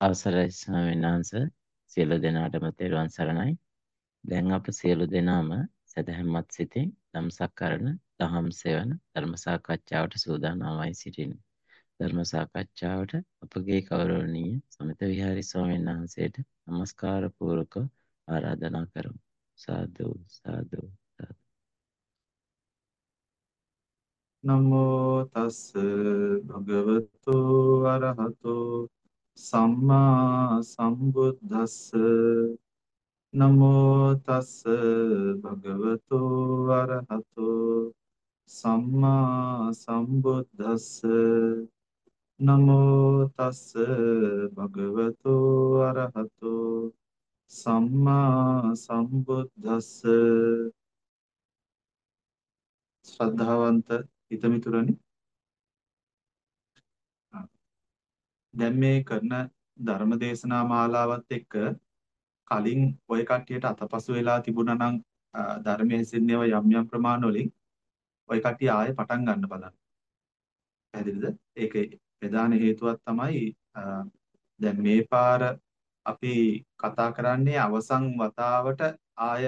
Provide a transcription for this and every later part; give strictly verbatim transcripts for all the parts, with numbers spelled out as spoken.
අවසරයි ස්වාමීන් වහන්සේ සියලු දෙනාටම තෙරුවන් සරණයි. දැන් අප සියලු දෙනාම සදහැම්මත් සිතින් ධම්සක්කරණ දහම් සෙවන ධර්ම සාකච්ඡාවට සූදානම්වයි සිටින්නේ. ධර්ම සාකච්ඡාවට අපගේ ගෞරවනීය සමිත විහාරි ස්වාමීන් වහන්සේට নমස්කාර පූර්වක ආරාධනා කරමු. සාදු සාදු සාදු. නමෝ තස් භගවතු අරහතෝ සම්මා සම්බුද්දස්ස නමෝ තස් භගවතු අරහතෝ සම්මා සම්බුද්දස්ස නමෝ තස් භගවතු අරහතෝ සම්මා සම්බුද්දස්ස ශ්‍රද්ධාවන්ත හිතමිතුරනි, දැන් මේ කරන ධර්ම දේශනා මාලාවත් එක්ක කලින් ඔය කට්ටියට අතපසු වෙලා තිබුණා නම් ධර්මයේ හැසිරෙනව යම් යම් ප්‍රමාණ වලින් ඔය කට්ටිය ආයෙ පටන් ගන්න බලන්න. පැහැදිලිද? ඒකේ ප්‍රධාන හේතුවක් තමයි දැන් මේ පාර අපි කතා කරන්නේ අවසන් වතාවට ආය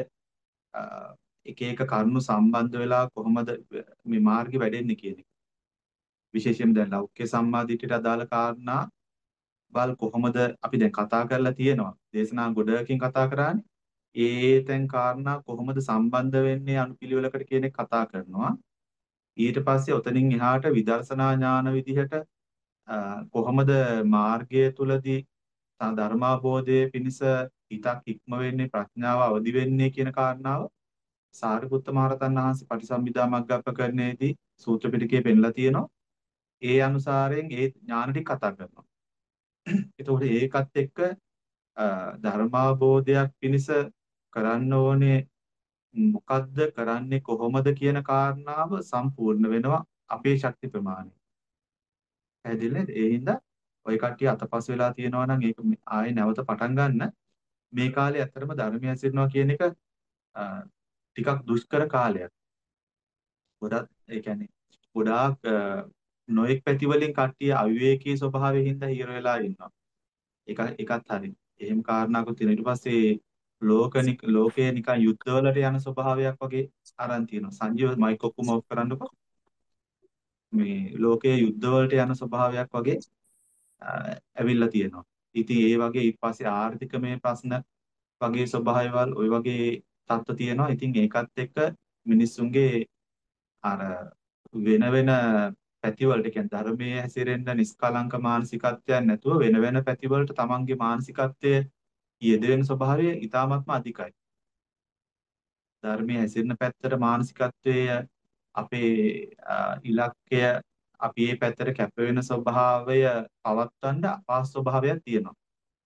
එක එක කරුණු සම්බන්ධ වෙලා කොහොමද මේ මාර්ගය වැඩෙන්නේ කියන එක. විශේෂයෙන් දැන් ලෞකික සම්මාදිටියට අදාළ කාරණා වල් කොහොමද අපි දැන් කතා කරලා තියෙනවා. දේශනා ගොඩකින් කතා කරානේ. ඒ තැන් කාරණා කොහොමද සම්බන්ධ වෙන්නේ අනුපිළිවෙලකට කියන එක කතා කරනවා. ඊට පස්සේ ඔතනින් එහාට විදර්ශනා ඥාන විදිහට කොහොමද මාර්ගය තුලදී ධර්මාබෝධයේ පිණිස හිතක් ඉක්ම වෙන්නේ ප්‍රඥාව අවදි වෙන්නේ කියන කාරණාව සාරිපුත්ත මහරහතන් වහන්සේ පටිසම්භිදා මග්ගප්පකරණයේදී සූත්‍ර පිටකයේ පෙන්ලා තියෙනවා. ඒ අනුසාරයෙන් ඒ ඥාන ටික කතා කරනවා. එතකොට ඒකත් එක්ක ධර්මාබෝධයක් පිණිස කරන්න ඕනේ මොකද්ද කරන්නේ කොහොමද කියන කාරණාව සම්පූර්ණ වෙනවා අපේ ශක්ති ප්‍රමාණය. පැහැදිලි නේද? ඒ හින්දා ඔය කට්ටිය අතපස් වෙලා තියෙනවා නම් ඒක ආයේ නැවත පටන් ගන්න. මේ කාලේ ඇත්තටම ධර්මය හැසිරෙනවා කියන එක ටිකක් දුෂ්කර කාලයක්. ගොඩක් ඒ කියන්නේ ගොඩාක් නොඑක් පැති වලින් කට්ටිය අවිවේකී ස්වභාවයෙන් හින්දා හිර වෙලා ඉන්නවා. ඒක එකත් හරි. එහෙම කාරණාවකුත් තියෙනවා. ඊට පස්සේ ලෝකනික ලෝකයේ නිකන් යුද්ධවලට යන ස්වභාවයක් වගේ අරන් තියෙනවා. සංජීව මයික් ඔක්කොම ඔෆ් කරන්නකො. මේ ලෝකයේ යුද්ධවලට යන ස්වභාවයක් වගේ ඇවිල්ලා තියෙනවා. ඉතින් ඒ වගේ ඊට පස්සේ ආර්ථිකමය ප්‍රශ්න වගේ ස්වභාවයවල් ওই වගේ තත්ත්ව තියෙනවා. ඉතින් ඒකත් එක්ක මිනිස්සුන්ගේ අර වෙන වෙන පැතිවලට කියන්නේ ධර්මයේ හැසිරෙන්න නිස්කලංක මානසිකත්වයක් නැතුව වෙන වෙන පැතිවලට තමන්ගේ මානසිකත්වය යෙදෙන ස්වභාවය ඊටාත්ම අධිකයි. ධර්මයේ හැසිරෙන පැත්තට මානසිකත්වයේ අපේ ඉලක්කය අපි මේ පැත්තට කැප වෙන ස්වභාවය පවත්වන්න අපහසු ස්වභාවයක් තියෙනවා.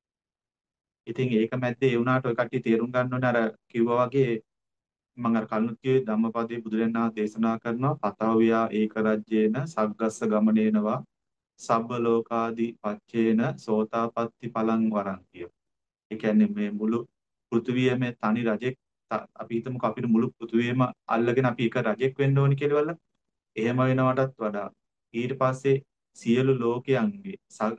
ඉතින් ඒක මැද්දේ ඒ වුණාට ඔය කට්ටිය තේරුම් ගන්න ඕනේ අර කිව්වා වගේ මම අර කලිනුත් කිව්වේ ධම්මපදයේ බුදුරජාණන් වහන්සේ දේශනා කරනවා පතවියා ඒක රජ්‍යේන සග්ගස්ස ගමනේනවා සබ්බ ලෝකාදී පච්චේන සෝතාපට්ටි පලං වරං කිය. ඒ කියන්නේ මේ මුළු පෘථිවියම තනි රජෙක් අපි හිතමුකෝ අපිට මුළු පෘථිවියම අල්ලගෙන අපි එක රජෙක් වෙන්න ඕනි කියලා වල. එහෙම වෙනවටත් වඩා ඊට පස්සේ සියලු ලෝකයන්ගේ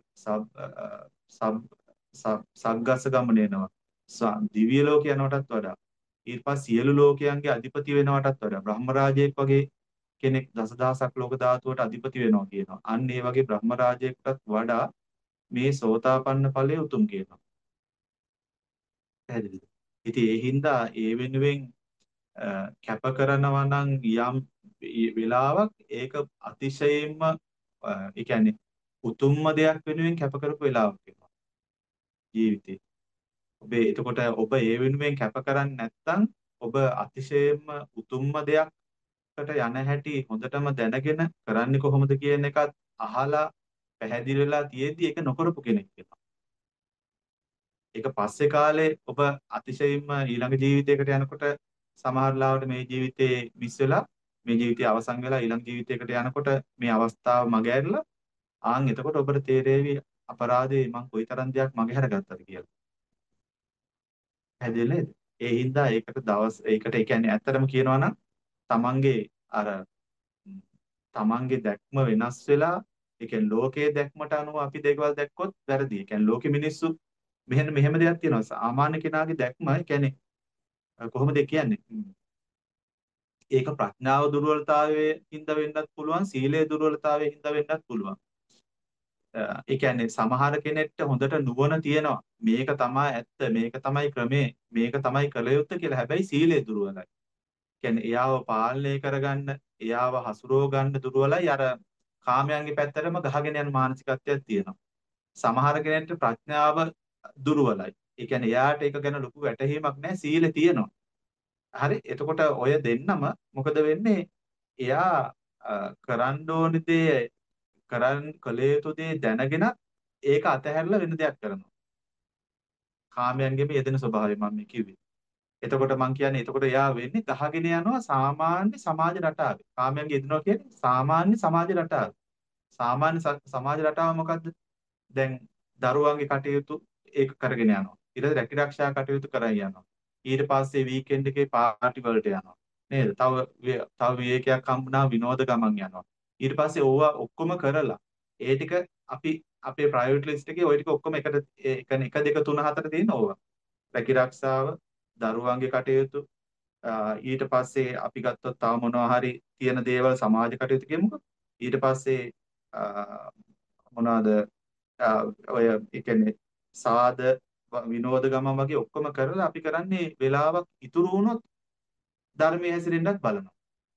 සග්ගස්ස ගමනේනවා දිව්‍ය ලෝක යනවටත් වඩා ඊට පස්සේ සියලු ලෝකයන්ගේ අධිපති වෙනවටත් වඩා බ්‍රහ්ම රාජයෙක් වගේ කෙනෙක් දසදහසක් ලෝක ධාතුවට අධිපති වෙනවා කියනවා. අන්න ඒ වගේ බ්‍රහ්ම රාජයෙක්ටත් වඩා මේ සෝතාපන්න ඵලයේ උතුම් කියනවා. පැහැදිලිද? ඉතින් ඒ හින්දා ඒ වෙනුවෙන් කැප කරනවා නම් යම් වෙලාවක් ඒක අතිශයින්ම ඒ කියන්නේ උතුම්ම දෙයක් වෙනුවෙන් කැප කරපු වෙලාවක් වෙනවා ජීවිතේ. ඔබ එතකොට ඔබ ඒ වෙනුවෙන් කැප කරන්නේ නැත්නම් ඔබ අතිශයින්ම උතුම්ම දෙයක්කට යන හැටි හොඳටම දැනගෙන කරන්නේ කොහොමද කියන එකත් අහලා පැහැදිලි වෙලා තියෙද්දි ඒක නොකරපු කෙනෙක් වෙනවා. ඒක පස්සේ කාලේ ඔබ අතිශයින්ම ඊළඟ ජීවිතයකට යනකොට සමහර ලාවට මේ ජීවිතේ මිස් වෙලා මේ ජීවිතය අවසන් වෙලා ඊළඟ ජීවිතයකට යනකොට මේ අවස්ථාව මගහැරලා ආන් එතකොට ඔබට තේරෙවි අපරාධේ මං කොයිතරම් දෙයක් මගහැරගත්තද කියලා. හැදෙන්නේ නේද? ඒ හින්දා ඒකට දවස් ඒකට ඒ කියන්නේ ඇත්තටම කියනවා නම් තමන්ගේ අර තමන්ගේ දැක්ම වෙනස් වෙලා ඒ කියන්නේ ලෝකයේ දැක්මට අනුව අපි දේවල් දැක්කොත් වැරදි. ඒ කියන්නේ ලෝකෙ මිනිස්සු මෙහෙම මෙහෙම දෙයක් තියෙනවා. සාමාන්‍ය කෙනාගේ දැක්ම ඒ කියන්නේ අ, කොහොමද ඒ කියන්නේ? ම්, ඒක ප්‍රඥාව දුර්වලතාවයේ හින්දා වෙන්නත් පුළුවන්, සීලේ දුර්වලතාවයේ හින්දා වෙන්නත් පුළුවන්. අ, ඒ කියන්නේ සමහර කෙනෙක්ට හොඳට නුවණ තියෙනවා. මේක තමයි ඇත්ත, මේක තමයි ක්‍රමේ, මේක තමයි කළ යුත්තේ කියලා. හැබැයි සීලේ දුර්වලයි. කියන්නේ එයාව පාලනය කරගන්න, එයාව හසුරව ගන්න දුර්වලයි. අර කාමයන්ගේ පැත්තටම ගහගෙන යන මානසිකත්වයක් තියෙනවා. සමහර කෙනෙක්ට ප්‍රඥාව දුර්වලයි. ඒ කියන්නේ එයාට ඒක ගැන ලොකු වැටහීමක් නැහැ, සීලේ තියෙනවා. හරි. එතකොට ඔය දෙන්නම මොකද වෙන්නේ? එයා අ, කරන්න ඕන දේ කරන් කළ යුතු දේ දැනගෙන ඒක අතහැරලා වෙන දෙයක් කරනවා. කාමයන්ගේම යෙදෙන ස්වභාවය මම මේ කිව්වේ. එතකොට මම කියන්නේ එතකොට එයා වෙන්නේ ගහගෙන යනවා සාමාන්‍ය සමාජ රටාවේ. කාමයන්ගේ යෙදෙනවා කියන්නේ සාමාන්‍ය සමාජ රටාව. සාමාන්‍ය ස- සමාජ රටාව මොකද්ද? දැන් දරුවන්ගේ කටයුතු ඒක කරගෙන යනවා. ඊට පස්සේ රැකී ආරක්ෂා කටයුතු කරගෙන යනවා. ඊට පස්සේ වීකෙන්ඩ් එකේ පාර්ටි වලට යනවා. නේද? තව වි- තව විවේකයක් හම්බුනා විනෝද ගමන් යනවා. ඊට පස්සේ ඕවා ඔක්කොම කරලා ඒ ටික අපි අපේ ප්‍රයොරිටි ලිස්ට් එකේ ওই ටික ඔක්කොම එකට ඒ කියන්නේ එක දෙක තුන හතර තියෙන ඕවා. රැකී ආරක්ෂාව, දරුවන්ගේ කටයුතු, අ, ඊට පස්සේ අපි ගත්තොත් තව මොනවා හරි තියෙන දේවල් සමාජ කටයුතු කියමුකෝ. ඊට පස්සේ අ, මොනවාද අ, ඔය ඒ කියන්නේ සාද ව- විනෝද ගමන් වගේ ඔක්කොම කරලා අපි කරන්නේ වෙලාවක් ඉතුරු වුණොත් ධර්මයේ හැසිරෙන්නත් බලනවා.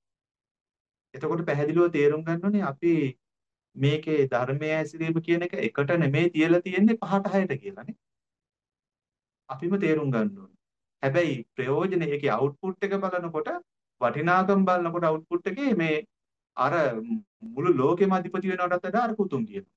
එතකොට පැහැදිලිව තේරුම් ගන්න ඕනේ අපි මේකේ ධර්මයේ හැසිරීම කියන එක එකට නෙමෙයි තියලා තියෙන්නේ පහට හයට කියලානේ. අපිම තේරුම් ගන්න ඕනේ. හැබැයි ප්‍රයෝජන ඒකේ අවුට්පුට් එක බලනකොට වටිනාකම් බලනකොට අවුට්පුට් එකේ මේ අර මුළු ලෝකෙම අධිපති වෙනවටත් වඩා අර පුතුන් කියනවා.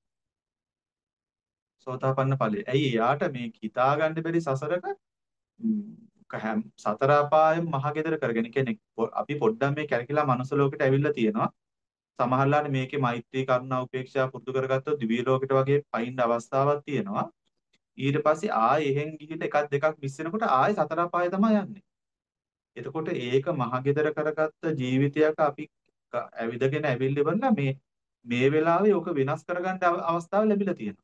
සෝතාපන්න ඵලය. ඇයි යාට මේ හිතා ගන්න බැරි සසරක ම්, හැම සතර අපායම මහගෙදර කරගෙන කෙනෙක් පො- අපි පොඩ්ඩක් මේ කැරකිලා මනුස්ස ලෝකෙට ඇවිල්ලා තියෙනවා. සමහරලාට මේකේ මෛත්‍රී කරුණා උපේක්ෂා පුරුදු කරගත්තොත් දිව්‍ය ලෝකෙට වගේ පයින් අවස්ථාවක් තියෙනවා. ඊට පස්සේ ආයෙ එහෙන් ගිහින් එකක් දෙකක් මිස් වෙනකොට ආයෙ සතර අපාය තමයි යන්නේ. එතකොට ඒක මහගෙදර කරගත්ත ජීවිතයක අපි ක- ඇවිදගෙන ඇවිල්ලි ඉවරලා මේ මේ වෙලාවේ ඕක වෙනස් කරගන්න අව- අවස්ථාව ලැබිලා තියෙනවා.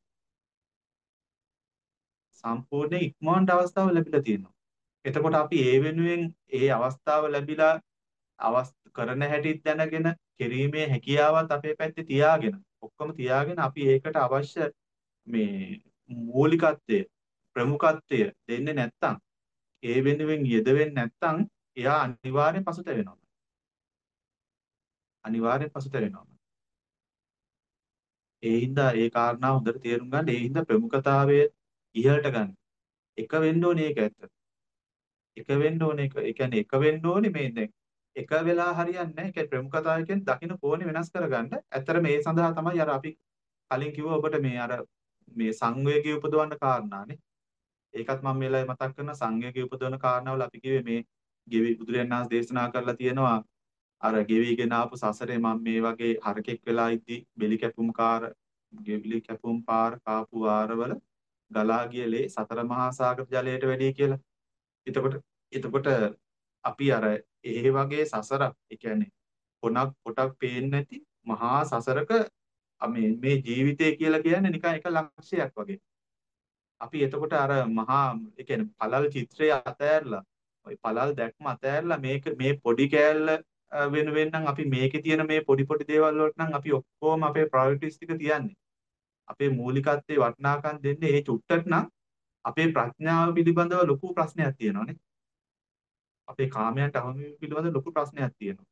සම්පූර්ණයෙන් ඉක්මවන්න අවස්ථාව ලැබිලා තියෙනවා. එතකොට අපි ඒ වෙනුවෙන් ඒ අවස්ථාව ලැබිලා අවස් කරන හැටිත් දැනගෙන කිරීමේ හැකියාවත් අපේ පැත්තේ තියාගෙන ඔක්කොම තියාගෙන අපි ඒකට අවශ්‍ය මේ මූලිකත්වය ප්‍රමුඛත්වය දෙන්නේ නැත්නම් ඒ වෙනුවෙන් යෙදෙන්නේ නැත්නම් එයා අනිවාර්යෙන් පසුතැවෙනවා. අනිවාර්යෙන් පසුතැවෙනවා. ඒ හින්දා ඒ කාරණා හොඳට තේරුම් ගන්න. ඒ හින්දා ප්‍රමුඛතාවය ඉහළට ගන්න. එක වෙන්න ඕනේ ඒක ඇත්ත. එක වෙන්න ඕනේ ඒක. ඒ කියන්නේ එක වෙන්න ඕනේ මේ දැන් එක වෙලා හරියන්නේ නැහැ. ඒ කියන්නේ ප්‍රමුඛතාවය කියන්නේ දකින්න කෝණේ වෙනස් කරගන්න. ඇත්තට මේ සඳහා තමයි අර අපි කලින් කිව්වා ඔබට මේ අර මේ සංවේගය උපදවන්න කාරණානේ. ඒකත් මම මේ වෙලාවේ මතක් කරන සංවේගය උපදවන කාරණාවල අපි කිව්වේ මේ ගෙවි බුදුරජාණන් වහන්සේ දේශනා කරලා තියෙනවා අර ගෙවිගෙන ආපු සසරේ මම මේ වගේ හරකෙක් වෙලා ඉද්දි බෙලි කැපුම් කාර ගෙවිලි කැපුම් පාර කාපු වාරවල ගලා ගිය ලේ සතර මහා සාගර ජලයට වැඩි කියලා. එතකොට එතකොට අපි අර ඒ වගේ සසරක් ඒ කියන්නේ පොණක් පොටක් පේන්නේ නැති මහා සසරක අ මේ මේ ජීවිතය කියලා කියන්නේ නිකන් එක ලක්ෂයක් වගේ. අපි එතකොට අර මහා ඒ කියන්නේ පළල් චිත්‍රය අතෑරලා ওই පළල් දැක්ම අතෑරලා මේක මේ පොඩි කෑල්ල අ, වෙනුවෙන් නම් අපි මේකේ තියෙන මේ පොඩි පොඩි දේවල් වලට නම් අපි ඔක්කොම අපේ ප්‍රයොරිටිස් ටික තියන්නේ. අපේ මූලිකත්වයේ වටිනාකම් දෙන්නේ ඒ චුට්ටට නම් අපේ ප්‍රඥාව පිළිබඳව ලොකු ප්‍රශ්නයක් තියෙනවානේ. අපේ කාමයන්ට අහු වීම පිළිබඳව ලොකු ප්‍රශ්නයක් තියෙනවා.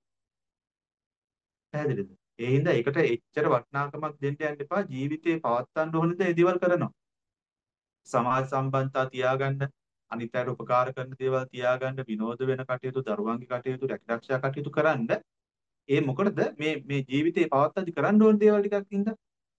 පැහැදිලිද? ඒ හින්දා ඒකට එච්චර වටිනාකමක් දෙන්න යන්න එපා. ජීවිතේ පවත්වන්න ඕන දේ දේවල් කරනවා. සමාජ සම්බන්ධතා තියාගන්න, අනිත් අයට උපකාර කරන දේවල් තියාගන්න, විනෝද වෙන කටයුතු, දරුවන්ගේ කටයුතු, රැකිරක්ෂා කටයුතු කරන්න. ඒ මොකටද මේ මේ ජීවිතේ පවත්තද්දි කරන්න ඕන දේවල් ටිකක් හින්දා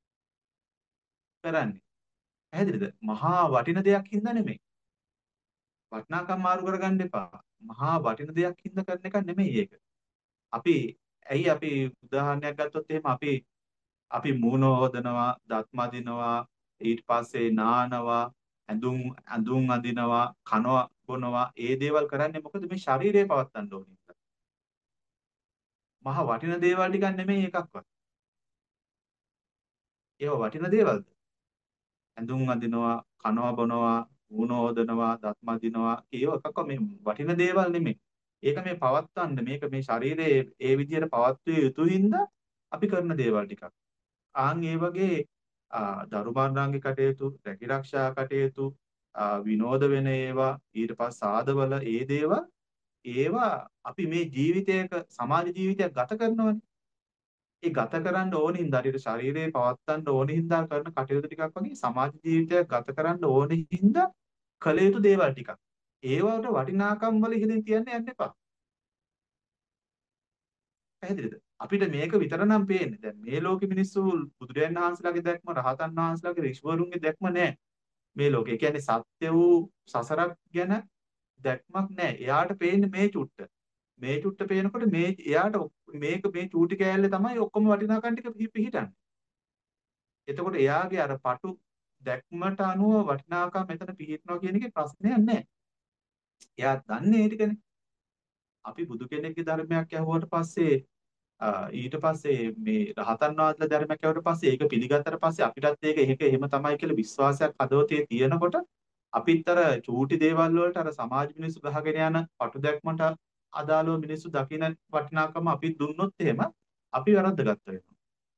කරන්නේ. පැහැදිලිද? මහා වටින දෙයක් හින්දා නෙමෙයි. වටිනාකම් මාරු කරගන්න එපා. මහා වටින දෙයක් හින්දා කරන එක නෙමෙයි ඒක. අපි ඇයි අපි උදාහරණයක් ගත්තොත් එහෙම අපි අපි මූණ හොදනවා, දත් මදිනවා, ඊට පස්සේ නානවා, ඇඳුම් ඇඳුම් අඳිනවා, කනවා, බොනවා, ඒ දේවල් කරන්නේ මොකද මේ ශරීරය පවත්වන්න ඕනේ හින්දා. මහා වටින දේවල් ටිකක් නෙමෙයි එකක්වත්. ඒවා වටින දේවල්ද? ඇඳුම් අඳිනවා, කනවා බොනවා, මූණ හොදනවා, දත් මදිනවා. ඒව එකක්වත් මේ වටින දේවල් නෙමෙයි. ඒක මේ පවත්තන්න මේක මේ ශරීරයේ ඒ විදිහට පවත්විය යුතු හින්දා අපි කරන දේවල් ටිකක්. ආන් ඒ වගේ ධර්මාංගික කටයුතු, රැකිරක්ෂා කටයුතු, විනෝද වෙන ඒවා, ඊට පස්සේ සාදවල ඒ දේවල් ඒවා අපි මේ ජීවිතයක සමාජ ජීවිතයක් ගත කරනවනේ. ඒ ගත කරන්න ඕන හින්දා හරියට ශරීරයේ පවත්තන්න ඕන හින්දා කරන කටයුතු ටිකක් වගේ සමාජ ජීවිතයක් ගත කරන්න ඕන හින්දා කළ යුතු දේවල් ටිකක්. ඒවට වටිනාකම් වල ඉහළින් තියන්න යන්න එපා. පැහැදිලිද? අපිට මේක විතර නම් පේන්නේ. දැන් මේ ලෝකෙ මිනිස්සු බුදුරජාණන් වහන්සේලාගේ දැක්ම, රහතන් වහන්සේලාගේ ඍෂිවරුන්ගේ දැක්ම නෑ. මේ ලෝකේ. ඒ කියන්නේ සත්‍ය වූ සසරක් ගැන දැක්මක් නෑ. එයාට පේන්නේ මේ චුට්ට. මේ චුට්ට පේනකොට මේ එයාට මේක මේ චූටි කෑල්ලේ තමයි ඔක්කොම වටිනාකම් ටික පිහිටන්නේ. එතකොට එයාගේ අර පටු දැක්මට අනුව වටිනාකම් මෙතන පිහිටනවා කියන එකේ ප්‍රශ්නයක් නැහැ. එයා දන්නේ ඒ ටිකනේ. අපි බුදු කෙනෙක්ගේ ධර්මයක් ඇහුවට පස්සේ ඊට පස්සේ මේ රහතන් වහන්සේලා ධර්මයක් ඇහුවට පස්සේ ඒක පිළිගත්තට පස්සේ අපිටත් ඒක ඒක එහෙම තමයි කියලා විශ්වාසයක් හදවතේ තියෙනකොට අපිත් අර චූටි දේවල් වලට අර සමාජ මිනිස්සු ගහගෙන යන පටු දැක්මට අදාළව මිනිස්සු දකින වටිනාකම අපි දුන්නොත් එහෙම අපි වැරද්දගත්ත වෙනවා.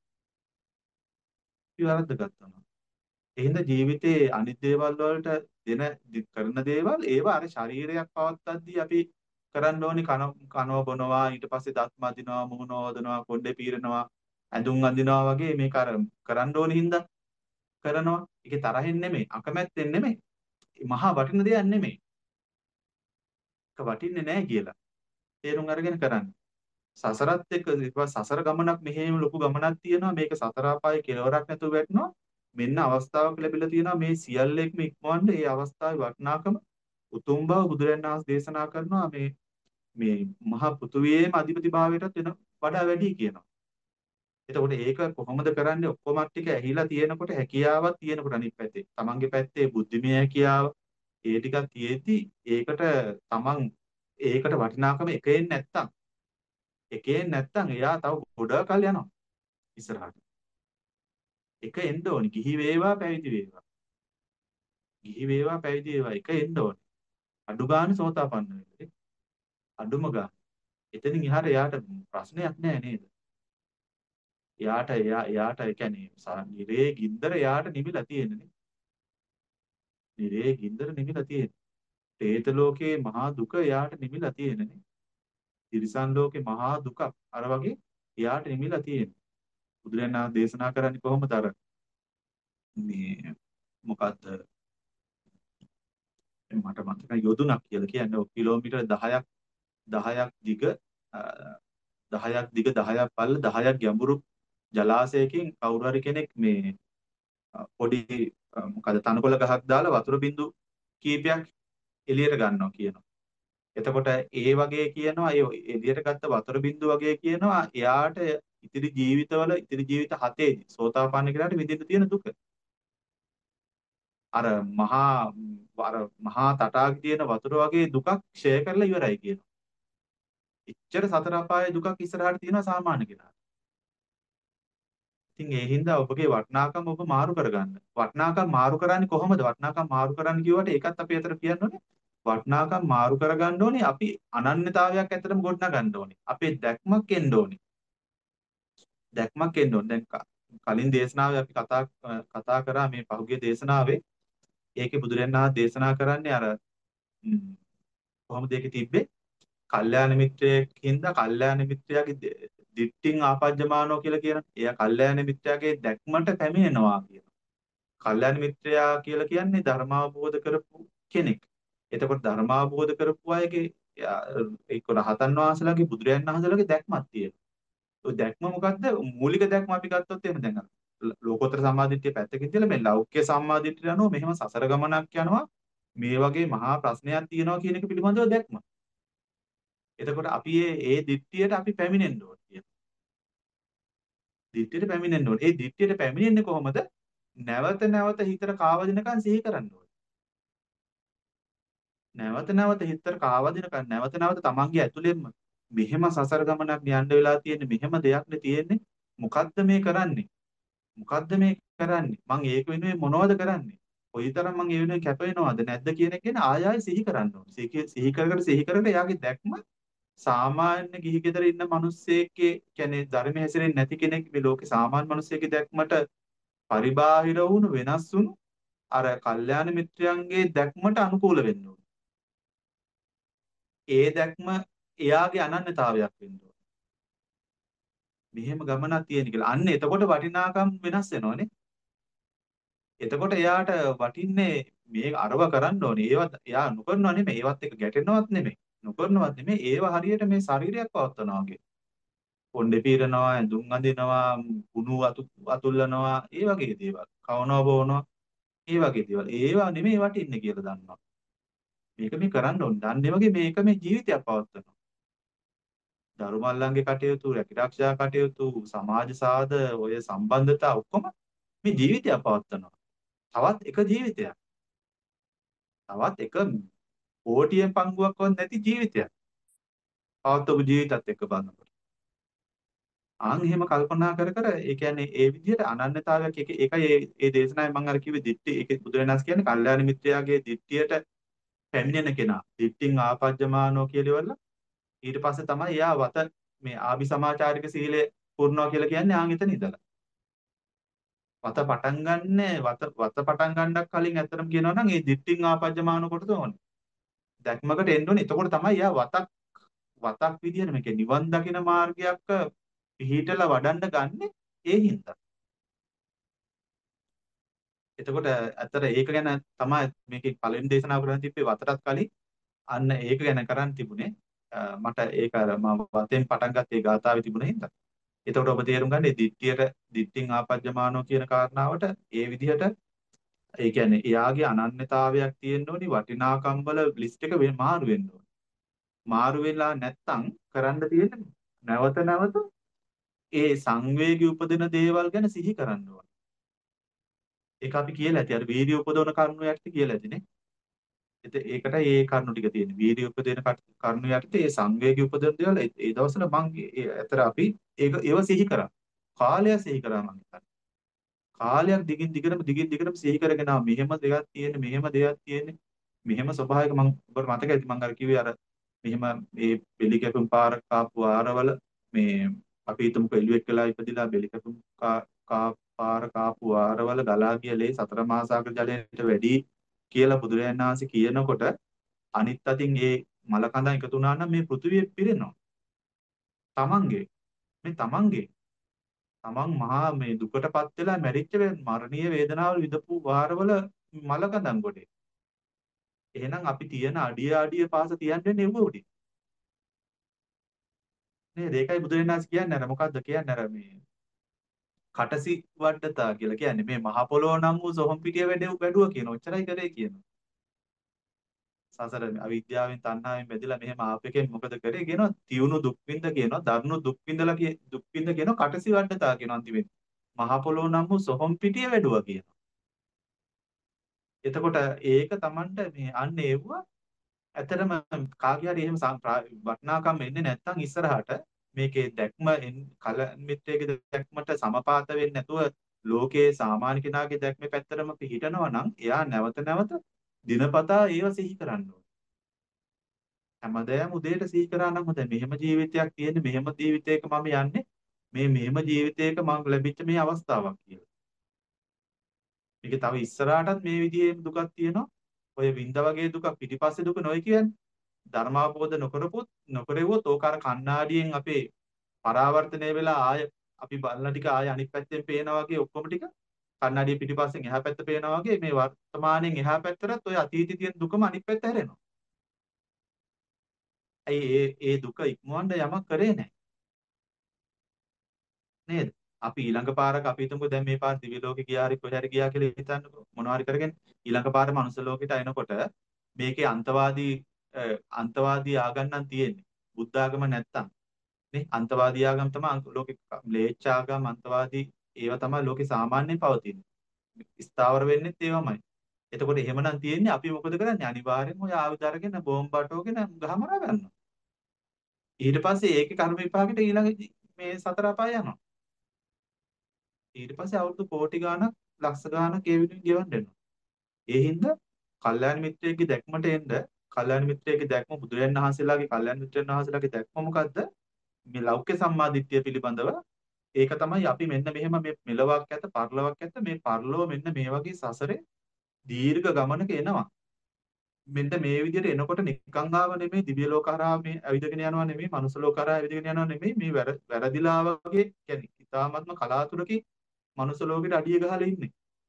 අපි වැරද්දගත්තා. එහෙනම් ජීවිතේ අනිත් දේවල් වලට දෙන කරන දේවල් ඒවා අර ශරීරයක් පවත්තද්දී අපි කරන්න ඕනි කන කනව බොනවා ඊට පස්සේ දත් මදිනවා මුහුණ හොදනවා කොණ්ඩේ පීරනවා ඇඳුම් අඳිනවා වගේ මේක අර කරන්න ඕනි හින්දා කරනවා. ඒකේ තරහින් නෙමෙයි අකමැත්තෙන් නෙමෙයි. මහා වටින දෙයක් නෙමෙයි. ඒක වටින්නේ නැහැ කියලා තේරුම් අරගෙන කරන්න. සසරත් එක්ක සසර ගමනක් මෙහෙම ලොකු ගමනක් තියෙනවා මේක සතර ආපායේ කෙලවරක් නැතුව වැටෙනවා. මෙන්න අවස්ථාවක් ලැබිලා තියෙනවා මේ සියල්ලෙක්ම ඉක්මවන්න ඒ අවස්ථාවේ වටිනාකම උතුම් බව බුදුරජාණන් වහන්සේ දේශනා කරනවා මේ මේ මහා පෘථුවියේම අධිපතිභාවයටත් වෙන වඩා වැඩි කියනවා. එතකොට ඒක කොහොමද කරන්නේ ඔක්කොම ටික ඇහිලා තියෙනකොට හැකියාවක් තියෙනකොට අනිත් පැත්තේ තමන්ගේ පැත්තේ බුද්ධිමය හැකියාව ඒ ටිකක් තියෙද්දි ඒකට තමන් ඒකට වටිනාකම එකෙන් නැත්තම් එකෙන් නැත්තම් එයා තව ගොඩක් කල් යනවා ඉස්සරහට. එක එන්න ඕනි. ගිහි වේවා පැවිදි වේවා. ගිහි වේවා පැවිදි වේවා එක එන්න ඕනි. අඩු ගානේ සෝතාපන්න වෙන්න. අඩුම ගාන. එතනින් එහාට එයාට ප්‍රශ්නයක් නැහැ නේද? එයාට එයා එයාට ඒ කියන්නේ නිරේ ගින්දර එයාට නිමිලා තියෙන්නේ. නිරේ ගින්දර නිමිලා තියෙන්නේ. പ്രേත ලෝකේ මහා දුක එයාට නිමිලා තියෙන්නේ. තිරිසන් ලෝකේ මහා දුක අර වගේ එයාට නිමිලා තියෙන්නේ. බුදුරජාණන් දේශනා කරන්නේ කොහොමද අර මේ මොකද්ද මට මතක යොදුනක් කියලා කියන්නේ ඔය කිලෝමීටර් දහයක් දහයක් දිග දහයක් දිග දහයක් පළල දහයක් ගැඹුරු ජලාශයකින් කවුරු හරි කෙනෙක් මේ පොඩි මොකද තනකොළ ගහක් දාලා වතුර බින්දු කීපයක් එළියට ගන්නවා කියනවා. එතකොට ඒ වගේ කියනවා ඒ එළියට ගත්ත වතුර බින්දු වගේ කියනවා එයාට ඉතිරි ජීවිතවල ඉතිරි ජීවිත හතේදී සෝතාපන්න කෙනාට විඳින්න තියෙන දුක. අර මහා අර මහා තටාකේ තියෙන වතුර වගේ දුකක් ක්ෂය කරලා ඉවරයි කියනවා. එච්චර සතර අපායේ දුකක් ඉස්සරහට තියෙනවා සාමාන්‍ය කෙනාට. ඉතින් ඒ හින්දා ඔබගේ වටිනාකම ඔබ මාරු කරගන්න. වටිනාකම් මාරු කරන්නේ කොහොමද? වටිනාකම් මාරු කරන්න කිව්වට ඒකත් අපි අතර කියන්න ඕනේ. වටිනාකම් මාරු කරගන්න ඕනේ අපි අනන්‍යතාවයක් ඇත්තටම ගොඩනගන්න ඕනේ. අපේ දැක්මක් එන්න ඕනේ. දැක්මක් එන්න ඕනේ. දැන් කලින් දේශනාවේ අපි කතා කතා කරා මේ පහුගිය දේශනාවේ ඒකේ බුදුරජාණන් වහන්සේ දේශනා කරන්නේ අර කොහොමද ඒකේ තිබ්බේ? කල්යාණ මිත්‍රයෙක් හින්දා කල්යාණ මිත්‍රයාගේ දිට්ඨින් ආපජ්ජමානෝ කියලා කියන. එයා කල්යාණ මිත්‍රයාගේ දැක්මට පැමිණෙනවා කියනවා. කල්යාණ මිත්‍රයා කියලා කියන්නේ ධර්මාවබෝධ කරපු කෙනෙක්. එතකොට ධර්මාවබෝධ කරපු අයගේ ඒක රහතන් වහන්සේලාගේ බුදුරජාණන් වහන්සේලාගේ දැක්මක් තියෙනවා. ඔය දැක්ම මොකද්ද? මූලික දැක්ම අපි ගත්තොත් එහෙම දැන් ලෝකෝත්තර සම්මාදිට්ඨිය පැත්තකින් තියලා මේ ලෞකික සම්මාදිට්ඨිය යනවා මෙහෙම සසර ගමනක් යනවා මේ වගේ මහා ප්‍රශ්නයක් තියෙනවා කියන එක පිළිබඳව දැක්ම. එතකොට අපි මේ ඒ දිට්ඨියට අපි පැමිණෙන්න ඕනේ කියනවා. දිට්ඨියට පැමිණෙන්න ඕනේ. ඒ දිට්ඨියට පැමිණෙන්නේ කොහොමද? නැවත නැවත හිතට කාවදිනකන් සිහි කරන්න ඕනේ. නැවත නැවත හිතට කාවදිනකන් නැවත නැවත තමන්ගේ ඇතුළෙන්ම මෙහෙම සසර ගමනක් යන්න වෙලා තියෙන්නේ මෙහෙම දෙයක් නේ තියෙන්නේ. මොකද්ද මේ කරන්නේ? මොකද්ද මේ කරන්නේ? මං ඒක වෙනුවෙන් මොනවද කරන්නේ? කොයිතරම් මං ඒ වෙනුවෙන් කැප වෙනවද නැද්ද කියන එක ගැන ආය ආය සිහි කරන්න ඕනේ. සිහි සිහි කර කර සිහි කර කර එයාගේ දැක්ම සාමාන්‍ය ගිහි ගෙදර ඉන්න මිනිස්සෙක්ගේ කියන්නේ ධර්ම හැසිරෙන්නේ නැති කෙනෙක් මේ ලෝකේ සාමාන්‍ය මිනිස්සෙක්ගේ දැක්මට පරිබාහිර වුණු වෙනස් වුණු අර කල්යාණ මිත්‍රයන්ගේ දැක්මට අනුකූල වෙන්න ඕනේ. ඒ දැක්ම එයාගේ අනන්‍යතාවයක් වෙන්න ඕනේ. මෙහෙම ගමනක් තියෙන කියලා. අන්න එතකොට වටිනාකම් වෙනස් වෙනවනේ. එතකොට එයාට වටින්නේ මේ අරව කරන්න ඕනේ. ඒවත් එයා නොකරනව නෙමෙයි. ඒවත් එක ගැටෙනවත් නෙමෙයි. නොකරනවත් නෙමෙයි. ඒව හරියට මේ ශරීරයක් පවත්වනවා වගේ. කොණ්ඩේ පීරනවා, ඇඳුම් අඳිනවා, කුණු අතු අතුල්ලනවා, ඒ වගේ දේවල්. කවනවා බොනවා, ඒ වගේ දේවල්. ඒවා නෙමෙයි වටින්නේ කියලා දන්නවා. මේක මේ කරන්න ඕනේ. දන්නේ වගේ මේක මේ ජීවිතයක් පවත්වනවා. දරුමල්ලන්ගේ කටයුතු, රැකිරක්ෂා කටයුතු, සමාජ සාධ, ඔය සම්බන්ධතා ඔක්කොම මේ ජීවිතයක් පවත්වනවා. තවත් එක ජීවිතයක්. තවත් එක කෝටියෙන් පංගුවක්වත් නැති ජීවිතයක්. පවත්වපු ජීවිතත් එක්ක බලනකොට. ආන් එහෙම කල්පනා කර කර ඒ කියන්නේ ඒ විදිහට අනන්‍යතාවයක් එක ඒකයි ඒ ඒ දේශනාවේ මම අර කිව්වේ දිට්ඨි ඒක බුදුරණස් කියන්නේ කල්යාණ මිත්‍රයාගේ දිට්ඨියට පැමිණෙන කෙනා. දිට්ඨින් ආපජ්ජමානෝ කියලා ඉවරලා ඊට පස්සේ තමයි එයා වත මේ ආභි සමාචාරික සීලය පුරනවා කියලා කියන්නේ ආන් එතන ඉඳලා. වත පටන් ගන්න වත වත පටන් ගන්නක් කලින් ඇත්තටම කියනවා නම් ඒ දිට්ඨින් ආපජ්ජමානෝ කොටද ඕනේ. දැක්මකට එන්න ඕනේ. එතකොට තමයි එයා වතක් වතක් විදියට මේක නිවන් දකින මාර්ගයක් පිහිටලා වඩන්න ගන්නෙ ඒ හින්දා. එතකොට ඇත්තට ඒක ගැන තමයි මේකේ පළවෙනි දේශනාව කරන්න තිබ්බේ වතටත් කලින් අන්න ඒක ගැන කරන්න තිබුණේ. අ, මට ඒක අර මම වතෙන් පටන් ගත්තේ ගාථාවේ තිබුණ හින්දා. එතකොට ඔබ තේරුම් ගන්න මේ දිට්ඨියට දිට්ඨින් ආපජ්ජමානෝ කියන කාරණාවට ඒ විදිහට ඒ කියන්නේ එයාගේ අනන්‍යතාවයක් තියෙන්න ඕනි වටිනාකම් වල ලිස්ට් එක වෙ- මාරු වෙන්න ඕනි. මාරු වෙලා නැත්තම් කරන්න තියෙන්නේ නැවත නැවත ඒ සංවේගී උපදින දේවල් ගැන සිහි කරන්න ඕනේ. ඒක අපි කියලා ඇති. අර වීර්ය උපදවන කරුණු යටතේ කියලා ඇතිනේ. ඒත ඒකට ඒ කරුණු ටික තියෙනවා. වීර්ය උපදින කට- කරුණු යටතේ ඒ සංවේගී උපදින දේවල් ඒ ඒ දවස්වල මං ඒ ඇතර අපි ඒක ඒව සිහි කරා. කාලය සිහි කරා මං හිතන්නේ. කාලයක් දිගින් දිගටම දිගින් දිගටම සිහි කරගෙන ආවා. මෙහෙම දෙයක් තියෙන්නේ, මෙහෙම දෙයක් තියෙන්නේ. මෙහෙම ස්වභාවික මං ඔබට මතක ඇති මං අර කිව්වේ අර මෙහෙම මේ බෙලි කැපුම් පාරක් ආපු ආරවල මේ අපි හිතමුකෝ එළුවෙක් වෙලා ඉපදිලා බෙලි කැපුම් කා කා පාර කාපු ආරවල ගලා ගිය ලේ සතර මහා සාගර ජලයට වැඩි කියලා බුදුරජාණන් වහන්සේ කියනකොට අනිත් අතින් ඒ මල කඳන් එකතු වුණා නම් මේ පෘථිවිය පිරෙනවා. තමන්ගේ මේ තමන්ගේ තමන් මහා මේ දුකටපත් වෙලා මැරිච්ච වේ- මරණීය වේදනාවල් විඳපු වාරවල මල කඳන් කොටේ. එහෙනම් අපි තියෙන අඩිය අඩිය පාස තියන්නේ නෙව උඩින්. නේද? ඒකයි බුදුරජාණන් වහන්සේ කියන්නේ අර මොකද්ද කියන්නේ අර මේ කටසි වඩතා කියලා කියන්නේ මේ මහ පොළොව නම් වූ සොහොන් පිටිය වැඩ වැඩුවා කියන ඔච්චරයි කරේ කියනවා. සසර අවිද්‍යාවෙන් තණ්හාවෙන් බැඳිලා මෙහෙම ආපෙකෙන් මොකද කරේ කියනවා තියුණු දුක් විඳ කියනවා දරුණු දුක් විඳලා කිය දුක් විඳ කියනවා කටසි වඩතා කියනවා අන්තිමේ. මහ පොළොව නම් වූ සොහොන් පිටිය වැඩුවා කියනවා. එතකොට ඒක Tamanට මේ අන්න ඒව ඇත්තටම කාගේ හරි එහෙම සම්- ප්‍රා- වටිනාකම් එන්නේ නැත්නම් ඉස්සරහට මේකේ දැක්ම එන්- කල මිත්‍රයේ දැක්මට සමපාත වෙන්නේ නැතුව ලෝකයේ සාමාන්‍ය කෙනාගේ දැක්මේ පැත්තටම පිහිටනවා නම් එයා නැවත නැවත දිනපතා ඒව සිහි කරන්න ඕනේ. හැමදාම උදේට සිහි කරා නම් හොඳයි. මෙහෙම ජීවිතයක් තියෙන්නේ මෙහෙම ජීවිතයක මම යන්නේ මේ මෙහෙම ජීවිතයක මම ලැබිච්ච මේ අවස්ථාවක් කියලා. මේක තව ඉස්සරහටත් මේ විදිහේ දුකක් තියෙනවා. ඔය විඳ වගේ දුක පිටිපස්සේ දුක නොයි කියන්නේ. ධර්මාවබෝධ නොකරපොත් නොකරෙව්වොත් ඕක අර කණ්ණාඩියෙන් අපේ පරාවර්තනය වෙලා ආය අපි බලන ටික ආය අනිත් පැත්තෙන් පේනා වගේ ඔක්කොම ටික කණ්ණාඩිය පිටිපස්සෙන් එහා පැත්ත පේනා වගේ මේ වර්තමානයෙන් එහා පැත්තටත් ඔය අතීතයේ තියෙන දුකම අනිත් පැත්ත හැරෙනවා. ඇයි ඒ ඒ දුක ඉක්මවන්න යමක් කරේ නැහැ නේද? අපි ඊළඟ පාරක අපි හිතමුකෝ දැන් මේ පාර දිව්‍ය ලෝකේ ගියා හරි කොහේ හරි ගියා කියලා හිතන්නකෝ මොනවා හරි කරගෙන ඊළඟ පාර මනුස්ස ලෝකෙට එනකොට මේකේ අන්තවාදී අ, අන්තවාදී ආගම් තියෙන්නේ බුද්ධ ආගම නැත්තම් නේ අන්තවාදී ආගම් තමයි ලෝකේ ම්ලේච්ඡ ආගම් අන්තවාදී ඒවා තමයි ලෝකේ සාමාන්‍යයෙන් පවතින්නේ ස්ථාවර වෙන්නෙත් ඒවමයි එතකොට එහෙමනම් තියෙන්නේ අපි මොකද කරන්නේ අනිවාර්යෙන්ම ඔය ආයුධ අරගෙන බෝම්බ අටවගෙන ගහමරා ගන්නවා ඊට පස්සේ ඒකේ කර්ම විපාකෙට ඊළඟ ජී- මේ සතර අපාය යනවා ඊට පස්සේ අවුරුදු කෝටි ගාණක් ලක්ෂ ගාණක් ඒ වෙනුවෙන් ගෙවන්න වෙනවා. ඒ හින්දා කල්යාණ මිත්‍රයෙක්ගේ දැක්මට එන්න කල්යාණ මිත්‍රයෙක්ගේ දැක්ම බුදුරජාණන් වහන්සේලාගේ කල්යාණ මිත්‍රයන් වහන්සේලාගේ දැක්ම මොකද්ද? මේ ලෞකික සම්මාදිට්ඨිය පිළිබඳව ඒක තමයි අපි මෙන්න මෙහෙම මේ මෙලොවක් ඇත පරලොවක් ඇත මේ පරලොව මෙන්න මේ වගේ සසරේ දීර්ඝ ගමනක එනවා. මෙන්න මේ විදිහට එනකොට නිකං ආව නෙමෙයි දිව්‍ය ලෝක හරහා මේ ඇවිදගෙන යනවා නෙමෙයි මනුස්ස ලෝක හරහා ඇවිදගෙන යනවා නෙමෙයි මේ වැර- වැරදිලා වගේ කියන්නේ ඉතාමත්ම කලාතුරකින් මනුස්ස ලෝකෙට අඩිය ගහලා ඉන්නේ.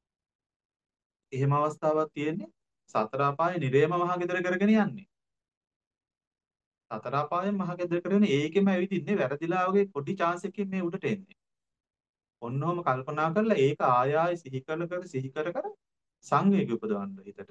එහෙම අවස්ථාවක් තියෙන්නේ සතර අපායේ නිරේම මහ ගෙදර කරගෙන යන්නේ. සතර අපායෙන් මහ ගෙදර කරගෙන ඒකෙම ඇවිදින්නේ වැරදිලා වගේ පොඩි chance එකකින් මේ උඩට එන්නේ. ඔන්නෝම කල්පනා කරලා ඒක ආය ආය සිහි කර කර සිහි කර කර සංවේගය උපදවන්න හිතට.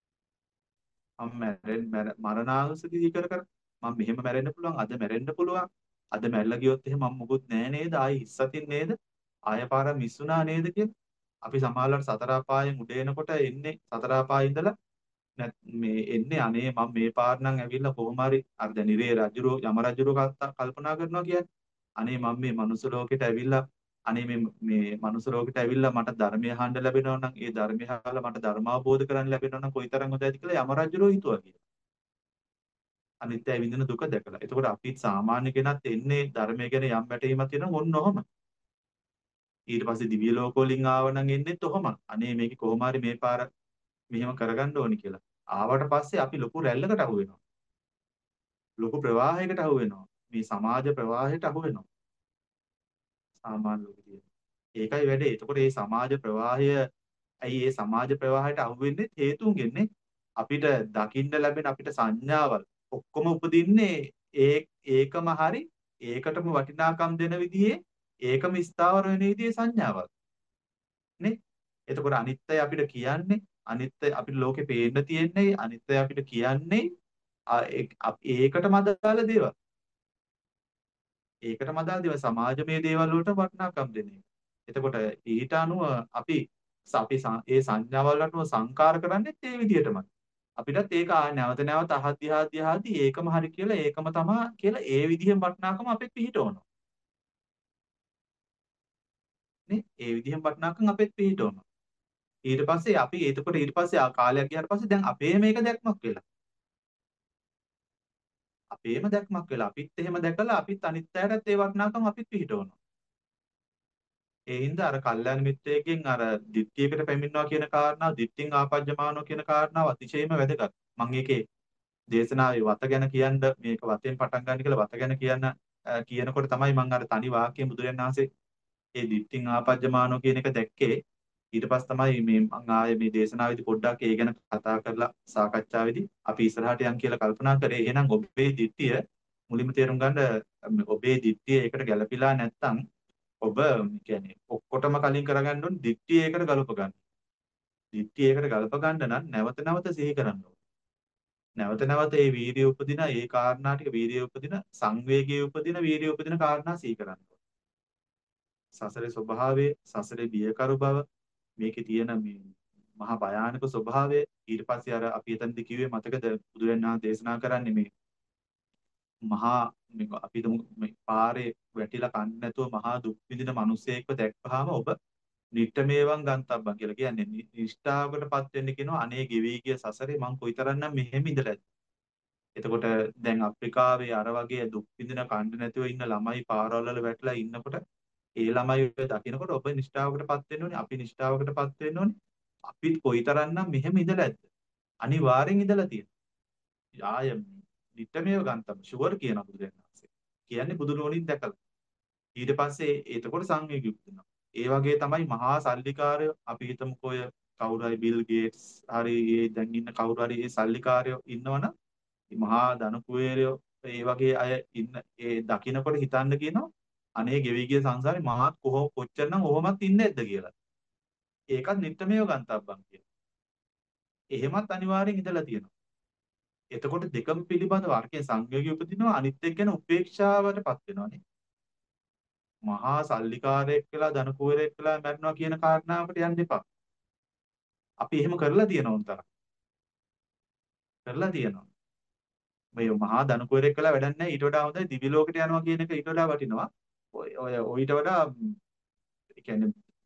මම මැරෙන්න මරණාසන්න සිහි කර කර මම මෙහෙම මැරෙන්න පුළුවන් අද මැරෙන්න පුළුවන් අද මැරිලා ගියොත් එහෙම මම මුකුත් නෑ නේද ආයි හිස්සතින් නේද ආය පාර මිස්සුනා නේද කියලා අපි සමාහලට සතර අපායෙන් උඩ එනකොට එන්නේ සතර අපායේ ඉඳලා නැත් මේ එන්නේ අනේ මම මේ පාර නම් ඇවිල්ලා කොහොම හරි අර දැන් නිරේ රජුරෝ යම රජුරෝ කල්පනා කරනවා කියන්නේ අනේ මම මේ මනුස්ස ලෝකෙට ඇවිල්ලා අනේ මේ මේ මනුස්ස ලෝකෙට ඇවිල්ලා මට ධර්මය අහන්න ලැබෙනවා නම් ඒ ධර්මය අහලා මට ධර්ම අවබෝධ කරගන්න ලැබෙනවා නම් කොයිතරම් හොඳයිද කියලා යම රජුරෝ හිතුවා කියලා. අනිත්‍ය විඳින දුක දැකලා. එතකොට අපිත් සාමාන්‍ය කෙනත් එන්නේ ධර්මය ගැන යම් වැටහීමක් තියෙනවා මොන්න ඔහම. ඊට පස්සේ දිව්‍ය ලෝක වලින් ආව නම් එන්නේත් ඔහම. අනේ මේක කොහොම හරි මේ පාර මෙහෙම කරගන්න ඕනි කියලා. ආවට පස්සේ අපි ලොකු රැල්ලකට අහු වෙනවා. ලොකු ප්‍රවාහයකට අහු වෙනවා. මේ සමාජ ප්‍රවාහයට අහු වෙනවා. සාමාන්‍ය ලෝකෙදී. ඒකයි වැඩේ. එතකොට මේ සමාජ ප්‍රවාහය ඇයි මේ සමාජ ප්‍රවාහයට අහු වෙන්නේ හේතුන්ගෙන්නේ අපිට දකින්න ලැබෙන අපිට සංඥාවල් ඔක්කොම උපදින්නේ ඒ ඒකම හරි ඒකටම වටිනාකම් දෙන විදිහේ ඒකම ස්ථාවර වෙන විදිහේ සංඥාවල් නේ. එතකොට අනිත්‍යය අපිට කියන්නේ අනිත්‍ය අපිට ලෝකේ පේන්න තියෙන්නේ අනිත්‍යය අපිට කියන්නේ ආ, ඒ- අප- ඒකටම අදාළ දේවල්. ඒකටම අදාළ දේවල් සමාජමය දේවල් වලට වටිනාකම් දෙන එක. එතකොට ඊට අනුව අපි ස- අපි ස- ඒ සංඥාවල් අනුව සංකාර කරන්නේත් ඒ විදිහටමයි. අපිටත් ඒක ආ නැවත නැවත අහද්දී අහද්දී අහද්දී ඒකම හරි කියලා ඒකම තමා කියලා ඒ විදිහෙන් වටිනාකම අපිට පිහිටවනවා නේ. ඒ විදිහෙන් වටිනාකම් අපිට පිහිටවනවා. ඊට පස්සේ අපි එතකොට ඊට පස්සේ ආ කාලයක් ගියාට පස්සේ දැන් අපේ මේක දැක්මක් වෙලා. අපේම දැක්මක් වෙලා අපිත් එහෙම දැකලා අපිත් අනිත් අයටත් ඒ වටිනාකම් අපිත් පිහිටවනවා. ඒ හින්දා අර කල්යාණ මිත්‍රයෙක්ගෙන් අර දිට්ඨියකට පැමිණෙනවා කියන කාරණාව, දිට්ඨින් ආපජ්ජමානෝ කියන කාරණාව අතිශයින්ම වැදගත්. මම ඒකේ දේශනාවේ වත ගැන කියන්න මේක වතෙන් පටන් ගන්න කියලා වත ගැන කියන්න අ, කියනකොට තමයි මම අර තනි වාක්‍යයෙන් බුදුරජාණන් වහන්සේ ඒ දිට්ඨින් ආපජ්ජමානෝ කියන එක දැක්කේ. ඊට පස්සේ තමයි මේ මම ආයේ මේ දේශනාවේදී පොඩ්ඩක් ඒ ගැන කතා කරලා සාකච්ඡාවේදී අපි ඉස්සරහට යන් කියලා කල්පනා කරේ. එහෙනම් ඔබේ දිට්ඨිය මුලින්ම තේරුම් ගන්න ඔබේ දිට්ඨිය ඒකට ගැළපීලා නැත්නම් ඔබ කියන්නේ ඔක්කොටම කලින් කරගන්න ඕනේ දිට්ඨිය ඒකට ගලප ගන්න. දිට්ඨිය ඒකට ගලප ගන්න නම් නැවත නැවත සිහි කරන්න ඕනේ. නැවත නැවත ඒ වීර්යය උපදින ඒ කාරණා ටික වීර්යය උපදින සංවේගයේ උපදින වීර්යය උපදින කාරණා සිහි කරන්න ඕනේ. සසරේ ස්වභාවය, සසරේ බියකරු බව, මේකේ තියෙන මේ මහා භයානක ස්වභාවය ඊට පස්සේ අර අපි එතනදි කිව්වේ මතකද බුදුරජාණන් වහන්සේ දේශනා කරන්නේ මේ මහා මේ අපි හිතමු මේ පාරේ වැටිලා කන්නේ නැතුව මහා දුක් විඳින මිනිසෙක්ව දැක්කහම ඔබ නිට්ටමේවං ගන්තබ්බන් කියලා කියන්නේ නි- නිෂ්ඨාවකටපත් වෙන්න කියනවා අනේ ගෙවි ගිය සසරේ මං කොයිතරම්නම් මෙහෙම ඉඳලාද. එතකොට දැන් අප්‍රිකාවේ අර වගේ දුක් විඳින කන්නේ නැතුව ඉන්න ළමයි පාරවල් වල වැටලා ඉන්නකොට ඒ ළමයි ඔය දකින්නකොට ඔබ නිෂ්ඨාවකටපත් වෙන්න ඕනේ අපි නිෂ්ඨාවකටපත් වෙන්න ඕනේ අපිත් කොයිතරම්නම් මෙහෙම ඉඳලාද. අනිවාර්යෙන් ඉඳලා තියෙනවා. ආය නිට්ටමේව ගන්තම් ෂුවර් කියන බුදුරජාණන් වහන්සේ. කියන්නේ බුදු නෝනින් දැකලා. ඊට පස්සේ එතකොට සංවේගී උපදිනවා. ඒ වගේ තමයි මහා සල්ලිකාරයෝ අපි හිතමුකෝ ඔය කවුරු හරි බිල් ගේට්ස් හරි ඒ දැන් ඉන්න කවුරු හරි ඒ සල්ලිකාරයෝ ඉන්නවනම් මේ මහා ධන කුවේරයෝ ඒ වගේ අය ඉන්න ඒ දකින්නකොට හිතන්න කියනවා අනේ ගෙවි ගිය සංසාරේ මහා කොහොම කොච්චරනම් ඔහොමත් ඉන්නේ නැද්ද කියලා. ඒකත් නිට්ටමේව ගන්තබ්බන් කියනවා. එහෙමත් අනිවාර්යෙන් ඉඳලා තියෙනවා. එතකොට දෙකම පිළිබඳව අර්ථයෙන් සංයෝගය උපදිනවා අනිත් එක්ක ගැන උපේක්ෂාවටපත් වෙනවානේ. මහා සල්ලිකාරයෙක් වෙලා ධන කුවරයෙක් වෙලා මැරෙනවා කියන කාරණාවකට යන්න එපා. අපි එහෙම කරලා තියෙනවා උන්ට. කරලා තියෙනවා. මේ මහා ධන කුවරයෙක් වෙලා වැඩක් නැහැ ඊට වඩා හොඳයි දිවි ලෝකෙට යනවා කියන එක ඊට වඩා වටිනවා. ඔය ඔය ඊට වඩා ම්, ඒ කියන්නේ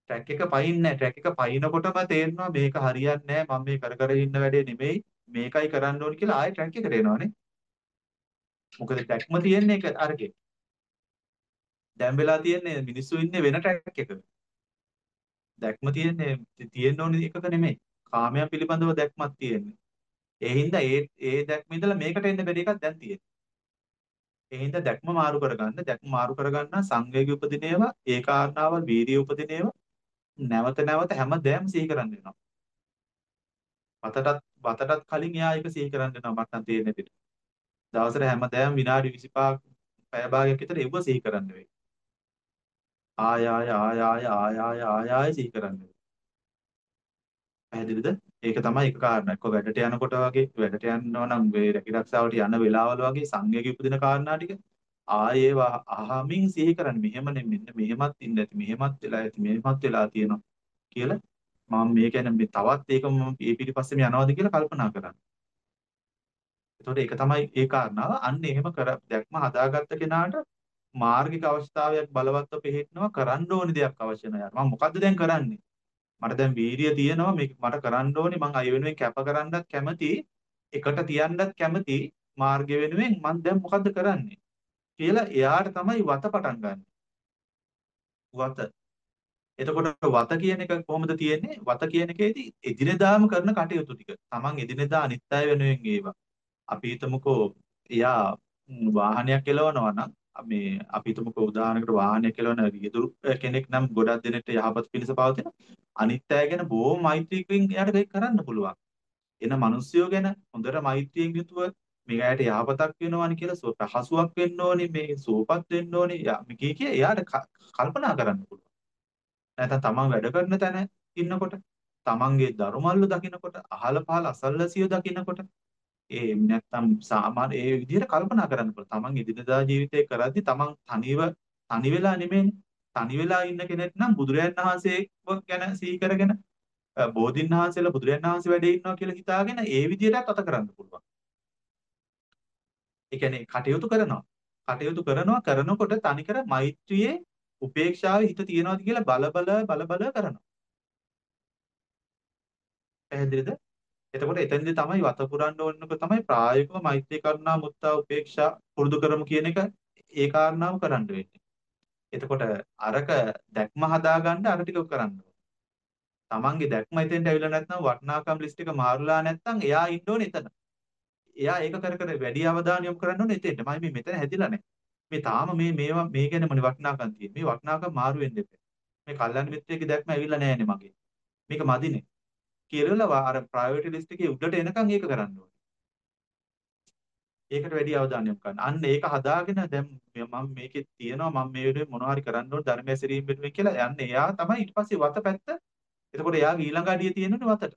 ට්‍රැක් එක පයින්නේ නැහැ. ට්‍රැක් එක පයින්නකොටම තේරෙනවා මේක හරියන්නේ නැහැ. මම මේ කර කර ඉන්න වැඩේ නෙමෙයි. මේකයි කරන්න ඕනේ කියලා ආයෙ ට්‍රැක් එකට එනවනේ. මොකද ට්‍රැක්ම තියෙන්නේ ඒක අරකේ. දැන් වෙලා තියෙන්නේ මිනිස්සු ඉන්නේ වෙන ට්‍රැක් එකක. දැක්ම තියෙන්නේ තියෙන්න ඕනේ එකක නෙමෙයි. කාමයන් පිළිබඳව දැක්මක් තියෙන්නේ. ඒ හින්දා ඒ ඒ දැක්ම ඉඳලා මේකට එන්න බැරි එකක් දැන් තියෙන්නේ. ඒ හින්දා දැක්ම මාරු කරගන්න, දැක්ම මාරු කරගන්න සංවේගී උපදිනේවා, ඒ කාරණාවල් වීර්ය උපදිනේවා නැවත නැවත හැමදේම සිහි කරන්න වෙනවා. වතටත් වතටත් කලින් එයා ඒක සිහි කරන්න වෙනවා මට නම් තේරෙන විදිහට. දවසට හැමදේම විනාඩි විසිපහක් පැය භාගයක් විතර ඒව සිහි කරන්න වෙයි. ආය ආය ආය ආය ආය ආය ආය ආය සිහි කරන්න වෙයි. පැහැදිලිද? ඒක තමයි එක කාරණා. එක්ක වැඩට යනකොට වගේ වැඩට යනවා නම් මේ රැකී රක්ෂාවට යන වෙලාවල වගේ සංවේගී උපදින කාරණා ටික ආයේ අහමින් සිහි කරන්න. මෙහෙම නෙමෙයි මෙන්න මෙහෙමත් ඉන්න ඇති මෙහෙමත් වෙලා ඇති මෙහෙමත් වෙලා තියෙනවා කියලා මම මේ කියන්නේ මේ තවත් ඒක මම මේ පිටිපස්සෙම යනවාද කියලා කල්පනා කරන්න. එතකොට ඒක තමයි ඒ කාරණාව. අන්න එහෙම කර දැක්ම හදාගත්ත කෙනාට මාර්ගික අවශ්‍යතාවයක් බලවත්ව පිළිහෙටනවා කරන්න ඕනි දෙයක් අවශ්‍ය නැහැ. මම මොකද්ද දැන් කරන්නේ? මට දැන් වීර්යය තියෙනවා මේක මට කරන්න ඕනේ මං අය වෙනුවෙන් කැප කරන්නත් කැමති එකට තියන්නත් කැමති මාර්ගය වෙනුවෙන් මං දැන් මොකද්ද කරන්නේ කියලා එයාට තමයි වත පටන් ගන්න. වත. එතකොට වත කියන එක කොහොමද තියෙන්නේ? වත කියන එකේදී එදිනෙදාම කරන කටයුතු ටික. Taman එදිනෙදා අනිත් අය වෙනුවෙන් ඒවා. අපි හිතමුකෝ එයා ම්, වාහනයක් එලවනවා නම් මේ අපි හිතමුකෝ උදාහරණයකට වාහනයක් එලවන රියදුරු කෙනෙක් නම් ගොඩක් දෙනෙක්ට යහපත් පිණිස පවතින අනිත් අය ගැන බොහොම මෛත්‍රියකින් එයාට ඒක කරන්න පුළුවන්. එන මිනිස්සුયો ගැන හොඳට මෛත්‍රියෙන් යුතුව මේ අයට යහපතක් වෙනවනි කියලා සුව පහසුවක් වෙන්න ඕනි මේ සුවපත් වෙන්න ඕනි මේ කී කිය එයාට ක- කල්පනා කරන්න පුළුවන්. නැත්නම් තමන් වැඩ කරන තැන ඉන්නකොට තමන්ගේ දරුමල්ලු දකින්නකොට අහල පහල අසල්වැසියෝ දකින්නකොට ඒ නැත්තම් සාමාන්‍ය ඒ විදිහට කල්පනා කරන්න පුළුවන්. තමන් එදිනදා ජීවිතේ කරද්දි තමන් තනිව තනි වෙලා නෙමෙයිනේ. තනි වෙලා ඉන්න කෙනෙක් නම් බුදුරයන් වහන්සේ ගැන සිහි කරගෙන අ, බෝධින් වහන්සේලා බුදුරයන් වහන්සේ වැඩේ ඉන්නවා කියලා හිතාගෙන ඒ විදිහටත් අත කරන්න පුළුවන්. ඒ කියන්නේ කටයුතු කරනවා. කටයුතු කරනවා කරනකොට තනිකර මෛත්‍රියේ උපේක්ෂාවේ හිත තියනවාද කියලා බල බල බල බල කරනවා. පැහැදිලිද? එතකොට එතෙන්දී තමයි වත පුරන්න ඕනක තමයි ප්‍රායෝගිකව මෛත්‍රී කරුණා මුත්තා උපේක්ෂා පුරුදු කරමු කියන එක ඒ කාරණාව කරන්න වෙන්නේ. එතකොට අරක දැක්ම හදාගන්න අර ටික කරන්න ඕනේ. Tamange දැක්ම එතෙන්ට ඇවිල්ලා නැත්නම් වටිනාකම් ලිස්ට් එක මාරුලා නැත්නම් එයා ඉන්න ඕනේ එතන. එයා ඒක කර කර වැඩි අවධානය යොමු කරන්න ඕනේ එතෙන්ට. මම මේ මෙතන හැදිලා නැහැ. මේ තාම මේ මේවා මේ ගැනමනේ වටිනාකම් තියෙන්නේ. මේ වටිනාකම් මාරු වෙන්න එපා. මේ කල්යනා මිත්‍රයෙක්ගේ දැක්ම ඇවිල්ලා නැහැනේ මගේ. මේක මදිනේ. කියලා අර ප්‍රයොරිටි ලිස්ට් එකේ උඩට එනකන් ඒක කරන්න ඕනේ. ඒකට වැඩි අවධානය යොමු කරන්න. අන්න ඒක හදාගෙන දැන් මම මේකේ තියෙනවා මම මේ වෙනුවෙන් මොනවා හරි කරන්න ඕන ධර්මයේ සිරීම වෙනුවෙන් කියලා යන්නේ. එයා තමයි ඊට පස්සේ වත පැත්ත. එතකොට එයාගේ ඊළඟ අඩිය තියෙන්නේ වතට.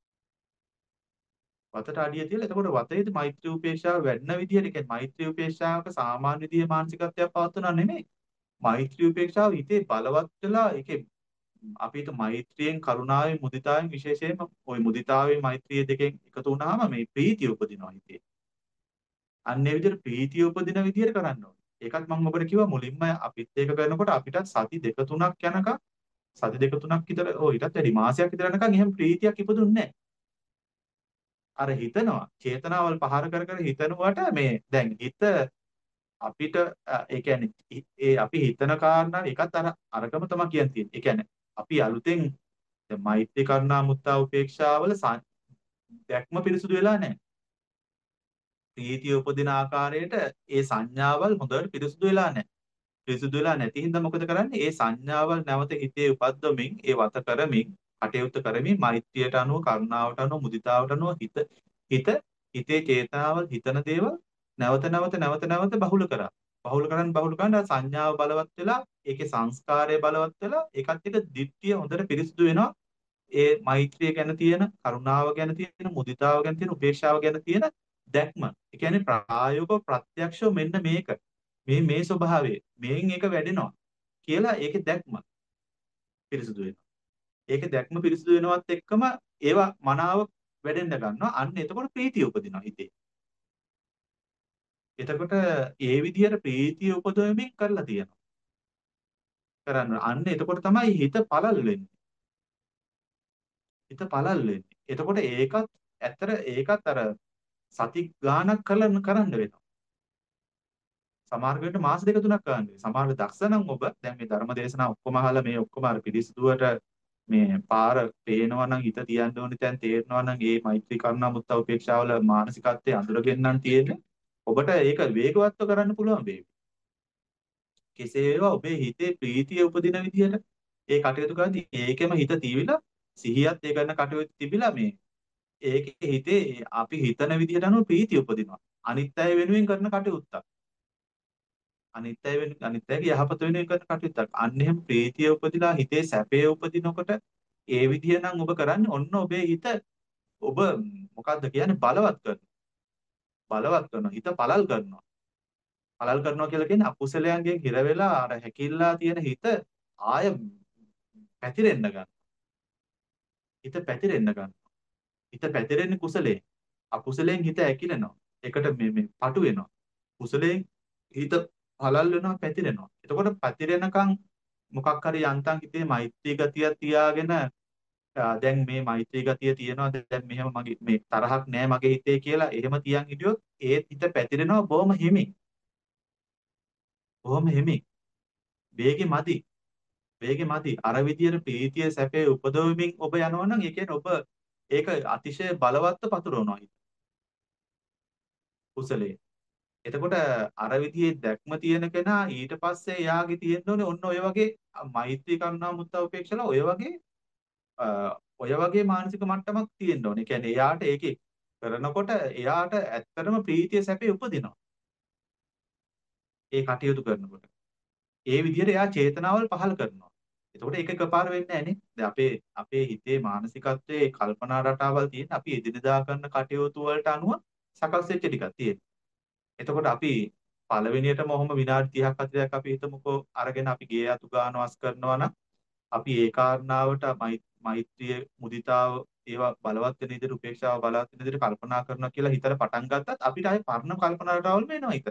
වතට අඩිය තියලා එතකොට වතේදී මෛත්‍රී උපේක්ෂාව වැඩින විදිහට කියන්නේ මෛත්‍රී උපේක්ෂාවක සාමාන්‍ය විදිහේ මානසිකත්වයක් පවත්වනවා නෙමෙයි. මෛත්‍රී උපේක්ෂාව හිතේ බලවත් වෙලා ඒකේ අපිට මෛත්‍රියෙන් කරුණාවෙන් මුදිතාවෙන් විශේෂයෙන්ම ওই මුදිතාවෙන් මෛත්‍රිය දෙකෙන් එකතු වුණාම මේ ප්‍රීතිය උපදිනවා හිතේ. අන්න ඒ විදිහට ප්‍රීතිය උපදින විදිහට කරන්න ඕනේ. ඒකත් මම ඔබට කිව්වා මුලින්ම අපිත් ඒක කරනකොට අපිටත් සති දෙක තුනක් යනකම් සති දෙක තුනක් විතර ඕ ඊටත් වැඩි මාසයක් විතර යනකම් එහෙම ප්‍රීතියක් ඉපදුන්නේ නැහැ. අර හිතනවා චේතනාවල් පහර කර කර හිතනුවට මේ දැන් හිත අපිට අ, ඒ කියන්නේ හි- ඒ අපි හිතන කාරණා එකත් අර අරකම තමයි කියන්නේ. ඒ කියන්නේ අපි අලුතෙන් දැන් මෛත්‍රී කරුණා මුත්තා උපේක්ෂාවල සಂ- දැක්ම පිරිසුදු වෙලා නැහැ. ප්‍රීතිය උපදින ආකාරයට ඒ සංඥාවල් හොඳට පිරිසුදු වෙලා නැහැ. පිරිසුදු වෙලා නැති හින්දා මොකද කරන්නේ? ඒ සංඥාවල් නැවත හිතේ උපද්දවමින් ඒ වත කරමින් කටයුතු කරමින් මෛත්‍රියට අනුව කරුණාවට අනුව මුදිතාවට අනුව හිත හිත හිතේ චේතනාවල් හිතන දේවල් නැවත නැවත නැවත නැවත බහුල කරා. බහුල කරන් බහුල කරන් ආ සංඥාව බලවත් වෙලා ඒකේ සංස්කාරය බලවත් වෙලා ඒකත් එක දිට්ඨිය හොඳට පිරිසුදු වෙනවා. ඒ මෛත්‍රිය ගැන තියෙන කරුණාව ගැන තියෙන මුදිතාව ගැන තියෙන උපේක්ෂාව ගැන තියෙන දැක්ම. ඒ කියන්නේ ප්‍රායෝගික ප්‍රත්‍යක්ෂව මෙන්න මේක. මේ මේ ස්වභාවය මේන් ඒක වැඩෙනවා කියලා ඒකේ දැක්ම පිරිසුදු වෙනවා. ඒකේ දැක්ම පිරිසුදු වෙනවත් එක්කම ඒවා මනාව වැඩෙන්න ගන්නවා. අන්න එතකොට ප්‍රීතිය උපදිනවා හිතේ. එතකොට ඒ විදිහට ප්‍රීතිය උපදවමින් කරලා තියෙනවා. කරන්න. අන්න එතකොට තමයි හිත පළල් වෙන්නේ. හිත පළල් වෙන්නේ. එතකොට ඒකත් ඇත්තට ඒකත් අර සති ගාණක් කරන්න කරන්න වෙනවා. සමහර වෙලට මාස දෙක තුනක් කරන්න වෙනවා. සමහර දක්ෂ නම් ඔබ දැන් මේ ධර්ම දේශනා ඔක්කොම අහලා මේ ඔක්කොම අර පිළිසිදුවට මේ පාර පේනවා නම් හිත තියන්න ඕනේ දැන් තේරෙනවා නම් මේ මෛත්‍රී කරුණා මුත්තා උපේක්ෂාවල මානසිකත්වයේ අඳුරගෙන නම් තියෙන්නේ. ඔබට ඒක වේගවත්ව කරන්න පුළුවන් වේවි. කෙසේ වේවා ඔබේ හිතේ ප්‍රීතිය උපදින විදිහට ඒ කටයුතු කරද්දී ඒකෙම හිත තීවිලා සිහියත් ඒ කරන කටයුතු තිබිලා මේ ඒකේ හිතේ අපි හිතන විදිහට අනුව ප්‍රීතිය උපදිනවා. අනිත් අය වෙනුවෙන් කරන කටයුත්තක්. අනිත් අය වෙන අනිත් අයගේ යහපත වෙනුවෙන් කරන කටයුත්තක්. අන්න එහෙම ප්‍රීතිය උපදිලා හිතේ සැපේ උපදිනකොට ඒ විදිහ නම් ඔබ කරන්නේ ඔන්න ඔබේ හිත ඔබ මොකද්ද කියන්නේ බලවත් කරනවා. බලවත් කරනවා. හිත පළල් කරනවා. පළල් කරනවා කියලා කියන්නේ අකුසලයන්ගෙන් හිර වෙලා අර හැකිල්ලා තියෙන හිත ආය පැතිරෙන්න ගන්න. හිත පැතිරෙන්න ගන්න. හිත පැතිරෙන්නේ කුසලයෙන්. අකුසලයෙන් හිත ඇකිලෙනවා. ඒකට මේ මේ පටු වෙනවා. කුසලයෙන් හිත පළල් වෙනවා පැතිරෙනවා. එතකොට පැතිරෙනකන් මොකක් හරි යන්තම් හිතේ මෛත්‍රී ගතියක් තියාගෙන දැන් මේ මෛත්‍රී ගතිය තියෙනවා දැන් මෙහෙම මගේ මේ තරහක් නෑ මගේ හිතේ කියලා එහෙම තියන් හිටියොත් ඒත් හිත පැතිරෙනවා බොහොම හිමින්. බොහොම හිමින්. වේගෙ මදි. වේගෙ මදි. අර විදියට ප්‍රීතිය සැපේ උපදවමින් ඔබ යනවා නම් ඒ කියන්නේ ඔබ ඒක අතිශය බලවත්ව පතුරවනවා හිත. කුසලයේ. එතකොට අර විදිහේ දැක්ම තියෙන කෙනා ඊට පස්සේ එයාගේ තියෙන්න ඕනේ ඔන්න ඔය වගේ මෛත්‍රී කරුණා මුත්තා උපේක්ෂලා ඔය වගේ ඔය වගේ මානසික මට්ටමක් තියෙන්න ඕනේ. ඒ කියන්නේ එයාට ඒකේ කරනකොට එයාට ඇත්තටම ප්‍රීතිය සැපේ උපදිනවා. ඒ කටයුතු කරනකොට. ඒ විදිහට එයා චේතනාවල් පහළ කරනවා. එතකොට ඒක එකපාර වෙන්නේ නැහැ නේ. දැන් අපේ අපේ හිතේ මානසිකත්වයේ කල්පනා රටාවල් තියෙන අපි එදිනදා කරන කටයුතු වලට අනුව සකස් වෙච්ච ටිකක් තියෙනවා. එතකොට අපි පළවෙනියටම ඔහොම විනාඩි තිහක් හතලිහක් අපි හිතමුකෝ අරගෙන අපි ගේ අතු ගන්නවස් කරනවා නම් අපි ඒ කාරණාවට මෛත්‍රිය මුදිතාව ඒවා බලවත් වෙන විදිහට උපේක්ෂාව බලවත් වෙන විදිහට කල්පනා කරනවා කියලා හිතට පටන් ගත්තත් අපිට ආයේ පරණ කල්පනා රටාවල්ම එනවා හිතට.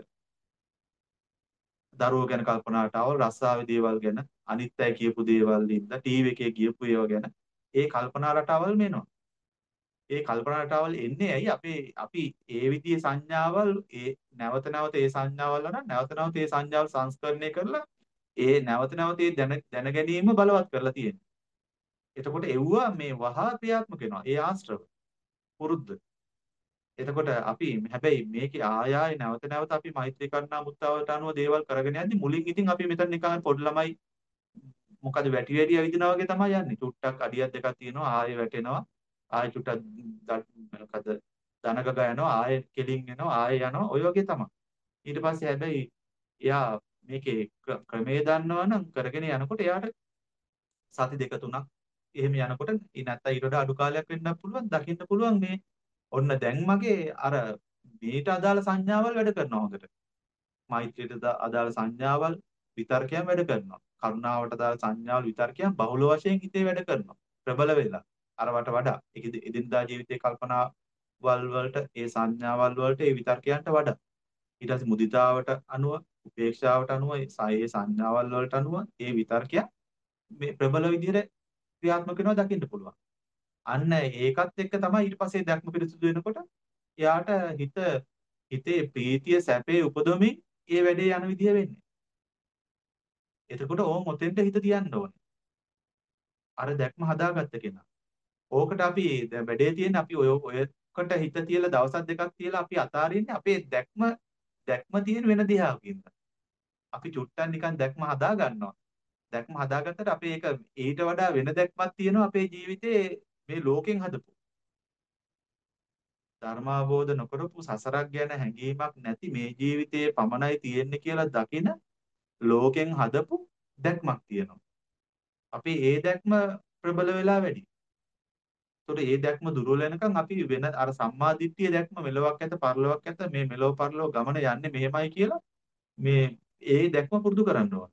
දරුවෝ ගැන කල්පනා රටාවල්, රස්සාවේ දේවල් ගැන, අනිත් අය කියපු දේවල් ඉඳලා ටීවී එකේ කියපු ඒවා ගැන ඒ කල්පනා රටාවල්ම එනවා. ඒ කල්පනා රටාවල් එන්නේ ඇයි අපේ අපි ඒ විදිහේ සංඥාවල් ඒ නැවත නැවත ඒ සංඥාවල් වල නැවත නැවත ඒ සංඥාවල් සංස්කරණය කරලා ඒ නැවත නැවත ඒ දැන දැන ගැනීම බලවත් කරලා තියෙනවා. එතකොට එව්වා මේ වහා ක්‍රියාත්මක වෙනවා. ඒ ආශ්‍රව පුරුද්ද. එතකොට අපි හැබැයි මේකේ ආය ආය නැවත නැවත අපි මෛත්‍රී කරුණා මුත්තාවට අනුව දේවල් කරගෙන යද්දි මුලින් ඉතින් අපි මෙතන නිකන් පොඩි ළමයි මොකද වැටි වැටි ඇවිදිනා වගේ තමයි යන්නේ. චුට්ටක් අඩියක් දෙකක් තියෙනවා ආයෙ වැටෙනවා. ආයෙ චුට්ටක් මොකද දනග ගයනවා ආයෙ කෙලින් එනවා ආයෙ යනවා ඔය වගේ තමයි. ඊට පස්සේ හැබැයි එයා මේකේ ක්‍රමයේ දන්නවනම් කරගෙන යනකොට එයාට සති දෙක තුනක් එහෙම යනකොට නැත්නම් ඊට වඩා අඩු කාලයක් වෙන්නත් පුළුවන් දකින්න පුළුවන් මේ ඔන්න දැන් මගේ අර මේට අදාළ සංඥාවල් වැඩ කරනවා හොඳට. මෛත්‍රියට අදාළ සංඥාවල් විතර්කයන් වැඩ කරනවා. කරුණාවට අදාළ සංඥාවල් විතර්කයන් බහුල වශයෙන් හිතේ වැඩ කරනවා. ප්‍රබල වෙලා අරවට වඩා ඒක එදිනදා ජීවිතේ කල්පනාවල් වලට ඒ සංඥාවල් වලට ඒ විතර්කයන්ට වඩා ඊට පස්සේ මුදිතාවට අනුව උපේක්ෂාවට අනුව ඒ සංඥාවල් වලට අනුව ඒ විතර්කය මේ ප්‍රබල විදිහට ක්‍රියාත්මක වෙනවා දකින්න පුළුවන්. අන්න ඒකත් එක්ක තමයි ඊට පස්සේ දැක්ම පිරිසුදු වෙනකොට එයාට හිත හිතේ ප්‍රීතිය සැපේ උපදොමින් ඒ වැඩේ යන විදිහ වෙන්නේ. එතකොට ඕම් ඔතෙන්ට හිත තියන්න ඕනේ. අර දැක්ම හදාගත්ත කෙනා. ඕකට අපි දැන් වැඩේ තියෙන අපි ඔය ඔයකට හිත තියලා දවසක් දෙකක් තියලා අපි අතාරින්නේ අපේ දැක්ම දැක්ම තියෙන වෙන දිහාවකින්ද. අපි චුට්ටක් නිකන් දැක්ම හදා ගන්නවා. දැක්ම හදාගත්තට අපේ ඒක ඊට වඩා වෙන දැක්මක් තියෙනවා අපේ ජීවිතේ මේ ලෝකෙන් හදපු. ධර්මාවබෝධ නොකරපු සසරක් ගැන හැඟීමක් නැති මේ ජීවිතයේ පමණයි තියෙන්නේ කියලා දකින ලෝකෙන් හදපු දැක්මක් තියෙනවා. අපි ඒ දැක්ම ප්‍රබල වෙලා වැඩි. ඒතකොට ඒ දැක්ම දුර්වල වෙනකන් අපි වෙන අර සම්මා දිට්ඨිය දැක්ම මෙලොවක් ඇත පරලොවක් ඇත මේ මෙලොව පරලොව ගමන යන්නේ මෙහෙමයි කියලා මේ ඒ දැක්ම පුරුදු කරන්න ඕන.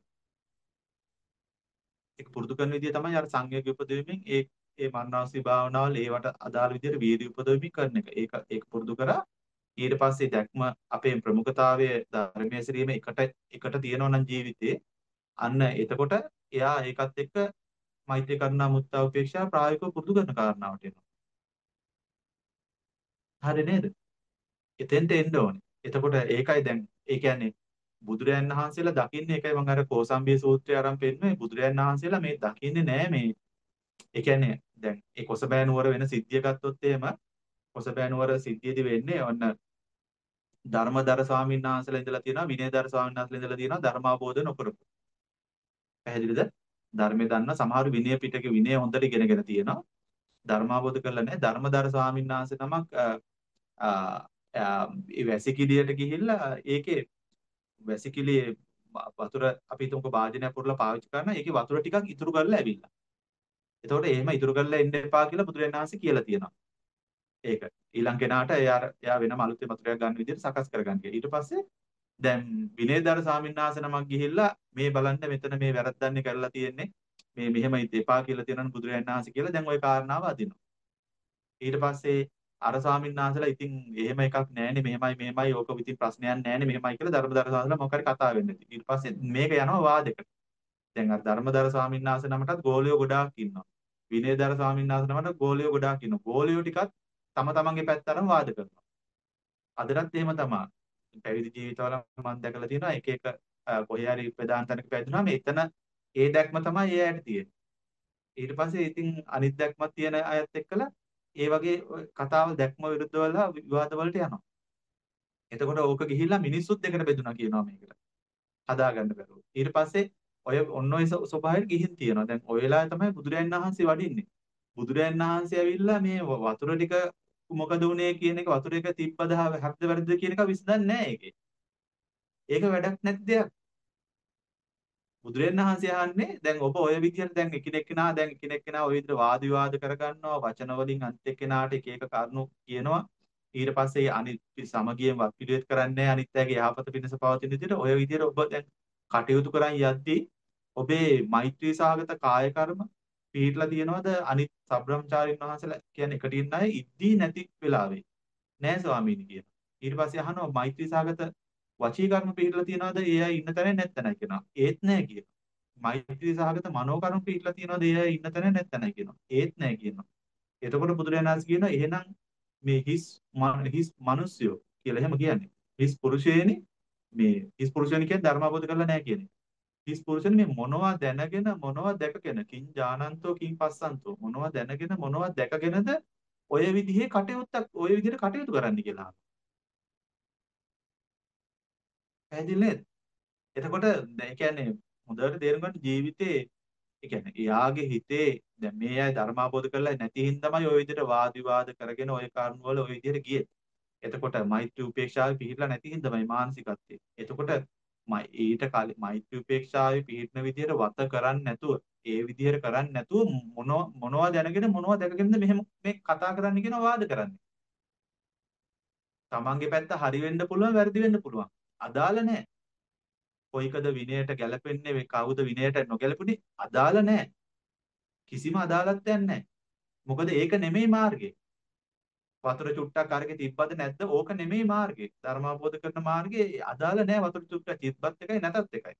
ඒක පුරුදු කරන විදිය තමයි අර සංයෝග උපදෙමින් ඒ ඒ මරණාසී භාවනාවල් ඒවට අදාළ විදියට වීර්ය උපදෙමින් කරන එක. ඒක ඒක පුරුදු කරා ඊට පස්සේ දැක්ම අපේ ප්‍රමුඛතාවය ධර්මයේ සිරීම එකට එකට තියෙනවා නම් ජීවිතේ අන්න එතකොට එයා ඒකත් එක්ක මෛත්‍රී කරුණා මුත්තා උපේක්ෂා ප්‍රායෝගිකව පුරුදු කරන කාරණාවට එනවා. හරි නේද? එතෙන්ට එන්න ඕනේ. එතකොට ඒකයි දැන් ඒ කියන්නේ බුදුරයන් වහන්සේලා දකින්නේ ඒකයි මම අර කෝසම්බිය සූත්‍රය අරන් පෙන්නන්නේ බුදුරයන් වහන්සේලා මේ දකින්නේ නෑ මේ ඒ කියන්නේ දැන් ඒ කොසබෑ නුවර වෙන සිද්ධිය ගත්තොත් එහෙම කොසබෑ නුවර සිද්ධියේදී වෙන්නේ ඔන්න ධර්මදර ස්වාමීන් වහන්සේලා ඉඳලා තියෙනවා විනයදර ස්වාමීන් වහන්සේලා ඉඳලා තියෙනවා ධර්මාබෝධ නොකරපු. පැහැදිලිද? ධර්මයේ දන්න සමහර විනය පිටකේ විනය හොඳට ඉගෙනගෙන තියෙනවා. ධර්මාබෝධ කරලා නැහැ. ධර්මදර ස්වාමීන් වහන්සේ නමක් ඒ වැසිකිළියට ගිහිල්ලා ඒකේ වැසිකිළියේ වතුර අපි හිතමුකෝ භාජනයක් පුරලා පාවිච්චි කරනවා. ඒකේ වතුර ටිකක් ඉතුරු කරලා ඇවිල්ලා. එතකොට එහෙම ඉතුරු කරලා එන්න එපා කියලා බුදුරජාණන් වහන්සේ කියලා තියෙනවා. ඒක ඊළඟ කෙනාට එයා එයා වෙනම අලුතෙන් වතුරයක් ගන්න විදිහට සකස් කරගන්න කියලා. ඊට පස්සේ දැන් විනයදර ස්වාමීන් වහන්සේ නමක් ගිහිල්ලා මේ බලන්න මෙතන මේ වැරද්දන්නේ කරලා තියෙන්නේ. මේ මෙහෙම එපා කියලා තියෙනවා බුදුරජාණන් වහන්සේ කියලා දැන් ওই කාරණාව අදිනවා. ඊට පස්සේ අර ස්වාමීන් වහන්සේලා ඉතින් එහෙම එකක් නැහැනේ මෙහෙමයි මෙහෙමයි ඕක ඉතින් ප්‍රශ්නයක් නැහැනේ මෙහෙමයි කියලා ධර්මදර ස්වාමීන්ලා මොකක් හරි කතා වෙන්නේ. ඊට පස්සේ මේක යනවා වාදයකට. දැන් අර ධර්මදර ස්වාමීන් වහන්සේ නමටත් ගෝලියෝ ගොඩාක් ඉන්නවා. විනයදර ස්වාමීන් වහන්සේ නමට ගෝලියෝ ගොඩාක් ඉන්නවා. ගෝලියෝ ටිකත් තම තමන්ගේ පැත්ත අරන් වාද කරනවා. අදටත් එහෙම තමයි. පැවිදි ජීවිතවල මම දැකලා තියෙනවා එක එක කොහේ හරි ප්‍රධාන තැනක පැවිදුනාම එතන ඒ දැක්ම තමයි ඒ ඇයට තියෙන්නේ. ඊට පස්සේ ඉතින් අනිත් දැක්මක් තියෙන අයත් එක්කලා ඒ වගේ කතාව දැක්ම විරුද්ධ වෙලා විවාද වලට යනවා. එතකොට ඕක ගිහිල්ලා මිනිස්සුත් දෙකට බෙදුණා කියනවා මේකට. හදාගන්න බැරුව. ඊට පස්සේ ඔය ඔන්න ඔය ස්වභාවයට ගිහින් තියෙනවා. දැන් ඔය වෙලාවේ තමයි බුදුරයන් වහන්සේ වඩින්නේ. බුදුරයන් වහන්සේ ඇවිල්ලා මේ වතුර ටික මොකද උනේ කියන එක වතුර එක තිබ්බද හරිද වැරදිද කියන එක විසඳන්නේ නැහැ ඒකේ. ඒක වැඩක් නැති දෙයක්. බුදුරජාණන් වහන්සේ අහන්නේ දැන් ඔබ ඔය විදිහට දැන් එකිනෙකනා දැන් එකිනෙකනා ඔය විදිහට වාද විවාද කරගන්නවා වචන වලින් අනිත් එක්කෙනාට එක එක කරුණු කියනවා ඊට පස්සේ අනිත් සමගියෙන් වත් පිළිවෙත් කරන්නේ අනිත් අයගේ යහපත පිණිස පවතින විදිහට ඔය විදිහට ඔබ දැන් කටයුතු කරන් යද්දී ඔබේ මෛත්‍රී සාගත කාය කර්ම පිළිట్లా තියනවාද අනිත් සබ්‍රහ්මචාරින් වහන්සේලා කියන්නේ එකට ඉන්න අය ඉද්දී නැති වෙලාවේ නෑ ස්වාමීනි කියන. ඊට පස්සේ අහනවා මෛත්‍රී සාගත වචී කර්ම පිළිట్లా තියනවාද ඒ අය ඉන්න තැන නැත්තනයි කියනවා. ඒත් නෑ කියනවා. මෛත්‍රී සහගත මනෝ කර්ම පිළිట్లా තියනවාද ඒ අය ඉන්න තැන නැත්තනයි කියනවා. ඒත් නෑ කියනවා. එතකොට බුදුරජාණන් වහන්සේ කියනවා එහෙනම් මේ හිස් හිස් මිනිස්සයෝ කියලා එහෙම කියන්නේ. හිස් පුරුෂයනි මේ හිස් පුරුෂයනි කියන්නේ ධර්ම අවබෝධ කරලා නෑ කියන්නේ. හිස් පුරුෂයනි මේ මොනවා දැනගෙන මොනවා දැකගෙන කිං ඥානන්තෝ කිං පස්සන්තෝ මොනවා දැනගෙන මොනවා දැකගෙනද ඔය විදිහේ කටයුත්තක් ඔය විදිහට කටයුතු කරන්න කියලා. පැහැදිලි නේද? එතකොට ඒ කියන්නේ හොඳට තේරුම් ගන්න ජීවිතේ ඒ කියන්නේ එයාගේ හිතේ දැන් මේ අය ධර්ම අවබෝධ කරලා නැති හින්දාමයි ওই විදිහට වාද විවාද කරගෙන ওই කරුණ වල ওই විදිහට ගියේ. එතකොට මෛත්‍රී උපේක්ෂාවේ පිහිටලා නැති හින්දාමයි මානසිකත්වයේ. එතකොට ඊට කලින් මෛත්‍රී උපේක්ෂාවේ පිහිටන විදිහට වත කරන්නේ නැතුව ඒ විදිහට කරන්නේ නැතුව මොනවා මොනවා දැනගෙන මොනවා දැකගෙනද මෙහෙම මේ කතා කරන්න කියන වාද කරන්නේ. තමන්ගේ පැත්ත හරි වෙන්න පුළුවන් වැරදි වෙන්න පුළුවන්. අදාළ නැහැ. කොයිකද විනයට ගැලපෙන්නේ කවුද විනයට නොගැලපුණේ අදාළ නැහැ. කිසිම අදාළත්වයක් නැහැ. මොකද ඒක නෙමෙයි මාර්ගය. වතුර චුට්ටක් අරගෙන තිබ්බද නැද්ද ඕක නෙමෙයි මාර්ගය. ධර්ම අවබෝධ කරන මාර්ගය අදාළ නැහැ වතුර චුට්ටක් තිබ්බත් එකයි නැතත් එකයි.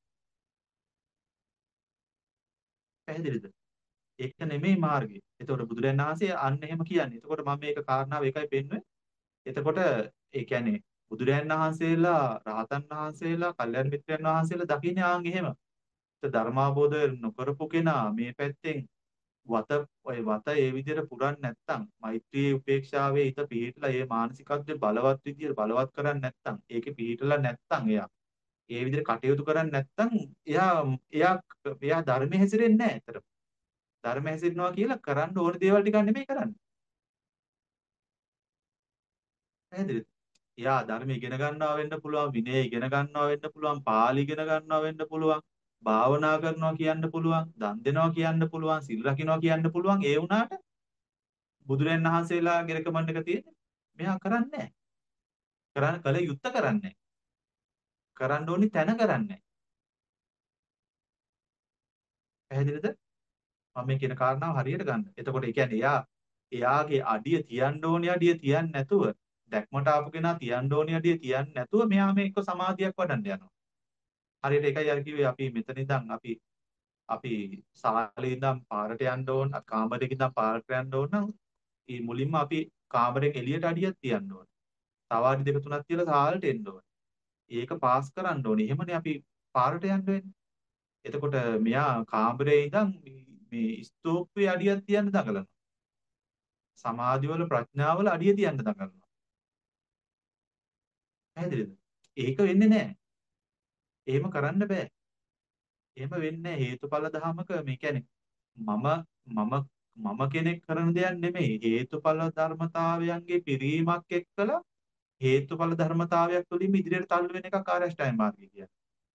පැහැදිලිද? ඒක නෙමෙයි මාර්ගය. එතකොට බුදුරජාණන් වහන්සේ අන්න එහෙම කියන්නේ. එතකොට මම මේක කාරණාව එකයි පෙන්වන්නේ. එතකොට ඒ කියන්නේ බුදුරජාණන් වහන්සේලා රහතන් වහන්සේලා කල්යාණ මිත්‍රයන් වහන්සේලා දකින්නේ ආන් එහෙම. ධර්මාබෝධ නොකරපු කෙනා මේ පැත්තෙන් වත ඔය වත ඒ විදිහට පුරන්නේ නැත්නම් මෛත්‍රී උපේක්ෂාවේ හිත පිහිටලා ඒ මානසිකත්වයේ බලවත් විදිහට බලවත් කරන්නේ නැත්නම් ඒකේ පිහිටලා නැත්නම් එයා ඒ විදිහට කටයුතු කරන්නේ නැත්නම් එයා එයා එයා ධර්මයේ හැසිරෙන්නේ නැහැ ඇත්තට. ධර්මයේ හැසිරෙනවා කියලා කරන්න ඕන දේවල් ටිකක් නෙමෙයි කරන්නේ. පැහැදිලිද? එයා ධර්ම ඉගෙන ගන්නවා වෙන්න පුළුවන්, විනය ඉගෙන ගන්නවා වෙන්න පුළුවන්, පාලි ඉගෙන ගන්නවා වෙන්න පුළුවන්, භාවනා කරනවා කියන්න පුළුවන්, දන් දෙනවා කියන්න පුළුවන්, සිල් රකින්නවා කියන්න පුළුවන්. ඒ වුණාට බුදුරයන් වහන්සේලාගේ රෙකමන්ඩ් එක තියෙන්නේ මෙයා කරන්නේ නැහැ. කරන්න කල යුත්ත කරන්නේ නැහැ. කරන්න ඕනි තැන කරන්නේ නැහැ. පැහැදිලිද? මම මේ කියන කාරණාව හරියට ගන්න. එතකොට ඒ කියන්නේ එයා එයාගේ අඩිය තියන්න ඕනි අඩිය තියන්නේ නැතුව දැක්මට ආපු කෙනා තියන්න ඕනි අඩිය තියන්නේ නැතුව මෙයා මේක සමාධියක් වඩන්න යනවා. හරියට ඒකයි අර කිව්වේ අපි මෙතන ඉඳන් අපි අපි සාලේ ඉඳන් පාරට යන්න ඕන, කාමරයක ඉඳන් පාරට යන්න ඕන නම් ඒ මුලින්ම අපි කාමරයෙන් එළියට අඩියක් තියන්න ඕන. තව අඩි දෙක තුනක් තියලා සාලට එන්න ඕන. ඒක පාස් කරන්න ඕනේ. එහෙමනේ අපි පාරට යන්න වෙන්නේ. එතකොට මෙයා කාමරේ ඉඳන් මේ ස්තූපයේ අඩියක් තියන්න දඟලනවා. සමාධිවල ප්‍රඥාවල අඩිය තියන්න දඟලනවා. පැහැදිලිද? ඒක වෙන්නේ නැහැ. එහෙම කරන්න බෑ. එහෙම වෙන්නේ නැහැ. හේතුඵල ධමක මේ කියන්නේ මම මම මම කෙනෙක් කරන දෙයක් නෙමෙයි. හේතුඵල ධර්මතාවයන්ගේ පිරීමක් එක්කලා හේතුඵල ධර්මතාවයක් තුළින් ඉදිරියට තල්ලු වෙන එක කාර්යෂ්ටායන මාර්ගය කියන්නේ.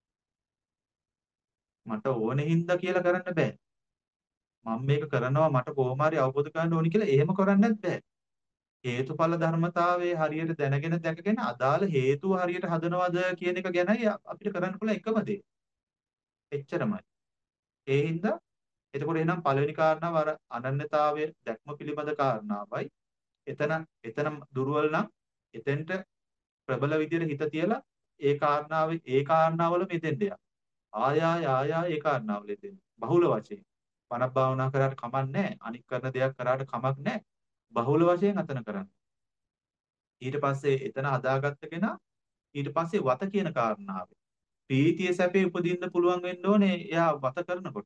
මට ඕනෙ හින්දා කියලා කරන්න බෑ. මම මේක කරනවා මට කොහොම හරි අවබෝධ කරගන්න ඕනි කියලා එහෙම කරන්නත් බෑ. හේතුඵල ධර්මතාවයේ හරියට දැනගෙන දැකගෙන අදාළ හේතුව හරියට හදනවද කියන එක ගැනයි අපිට කරන්න පුළුවන් එකම දේ. එච්චරමයි. ඒ හින්දා එතකොට එහෙනම් පළවෙනි කාරණාව අර අනන්‍යතාවය දැක්ම පිළිබඳ කාරණාවයි. එතන එතන දුර්වල නම් එතෙන්ට ප්‍රබල විදියට හිත තියලා ඒ කාරණාවේ ඒ කාරණාවල මෙතෙන්ට යන්න. ආය ආය ආය ආය ඒ කාරණාවල එතෙන්. බහුල වශයෙන්. මනක් භාවනා කරාට කමක් නැහැ. අනික් කරන දෙයක් කරාට කමක් නැහැ. බහුල වශයෙන් අතන කරන්න. ඊට පස්සේ එතන හදාගත්ත කෙනා ඊට පස්සේ වත කියන කාරණාව. ප්‍රීතිය සැපේ උපදින්න පුළුවන් වෙන්න ඕනේ එයා වත කරනකොට.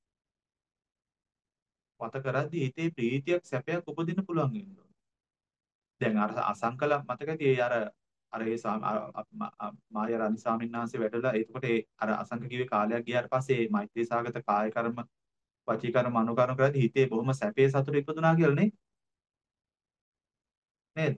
වත කරද්දී හිතේ ප්‍රීතියක් සැපයක් උපදින්න පුළුවන් වෙන්න ඕනේ. දැන් අර අසංකල මතකදී ඒ අර අර ඒ මාය රණි ස්වාමීන් වහන්සේ වැඩලා එතකොට ඒ අර අසංක කිව්වේ කාලයක් ගියාට පස්සේ මේ මෛත්‍රී සාගත කාය කර්ම වචී කර්ම මනෝ කර්ම කරද්දී හිතේ බොහොම සැපේ සතුට ඉපදුනා කියලා නේ නේද?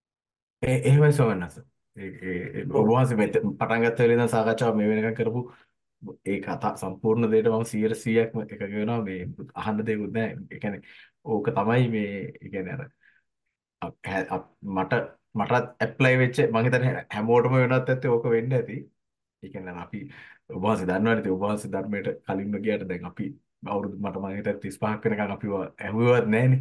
ඒ එහෙමයි සෝමනස. ඒ ඒ ඔබ ඔව්. වහන්සේ මෙත පටන් ගත්ත වෙලේ ඉඳන් සාකච්ඡාව මේ වෙනකන් කරපු ඒ කතා සම්පූර්ණ දෙයට මම සීයට සීයක්ම එකග වෙනවා මේ අහන්න දෙයක්වත් නැහැ. ඒ කියන්නේ ඕක තමයි මේ ඒ කියන්නේ අර අප- හැ- අප- මට මටත් ඇප්ලයි වෙච්ච මම හිතන්නේ හැමෝටම වෙනත් ඇත්තේ ඕක වෙන්න ඇති. ඒ කියන්නේ අපි ඔබ වහන්සේ දන්නවනේ ඉතින් ඔබ වහන්සේ ධර්මයට කලින්ම ගියාට දැන් අපි අවුරුදු මට මම හිතන්නේ තිස් පහක් වෙනකන් අපිව ඇහුවවත් නැහනේ.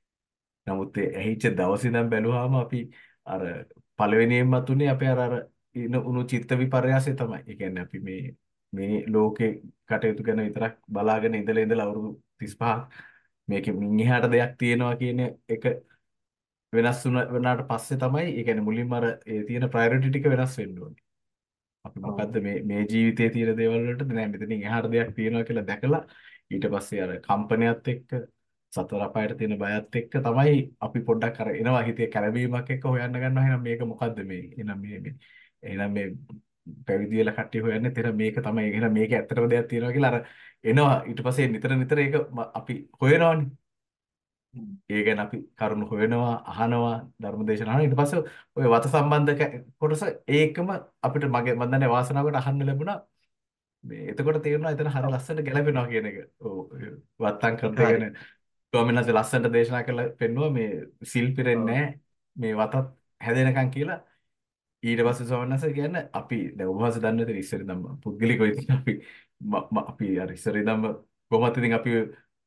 නමුත් ඒ ඇහිච්ච දවසේ ඉඳන් බැලුවාම අපි අර පළවෙනියෙන්ම තුනේ අපේ අර අර ඉන උණු චිත්ත විපර්යාසය තමයි. ඒ කියන්නේ අපි මේ මේ ලෝකේ කටයුතු කරන විතරක් බලාගෙන ඉඳලා ඉඳලා අවුරුදු තිස් පහක් මේකෙ මින් එහාට දෙයක් තියෙනවා කියන එක වෙනස් වුණ වුණාට පස්සේ තමයි ඒ කියන්නේ මුලින්ම අර ඒ තියෙන ප්‍රයොරිටි ටික වෙනස් වෙන්න ඕනේ. අපි ඔව්. මොකද්ද මේ මේ ජීවිතයේ තියෙන දේවල් වලට නෑ මෙතනින් එහාට දෙයක් තියෙනවා කියලා දැකලා ඊට පස්සේ අර කම්පනයත් එක්ක සතර අපායට තියෙන බයත් එක්ක තමයි අපි පොඩ්ඩක් අර එනවා හිතේ කැළඹීමක් එක්ක හොයන්න ගන්නවා එහෙනම් මේක මොකද්ද මේ එහෙනම් මේ මේ එහෙනම් මේ පැවිදි වෙලා කට්ටිය හොයන්නේ තේර මේක තමයි එහෙනම් මේක ඇත්තටම දෙයක් තියෙනවා කියලා අර එනවා ඊට පස්සේ නිතර නිතර ඒක ම- අපි හොයනවානේ හ්ම්. ඒ ගැන අපි කරුණු හොයනවා අහනවා ධර්මදේශන අහනවා ඊට පස්සේ ඔය වත සම්බන්ධ කැ- කොටස ඒකම අපිට මගේ මම දන්නේ වාසනාවකට අහන්න ලැබුණා මේ එතකොට තේරුණා එතන හරිය ඔව්. ලස්සනට ගැලපෙනවා කියන එක. ඔව් වත්තම් ඒක කරත හරි. ගැන ස්වාමීන් වහන්සේ ලස්සනට දේශනා කළා පෙන්නුවා මේ සිල් පිරෙන්නේ ඔව්. නැහැ මේ වතත් හැදෙනකන් කියලා. ඊට හ්ම්. පස්සේ ස්වාමීන් වහන්සේ කියන්නේ අපි දැන් ඔබ වහන්සේ දන්නේ නැති ඉස්සර ඉඳන්ම පුද්ගලිකව ඉතින් අපි ම- ම- අපි අර ඉස්සර ඉඳන්ම කොහොමද ඉතින් අපි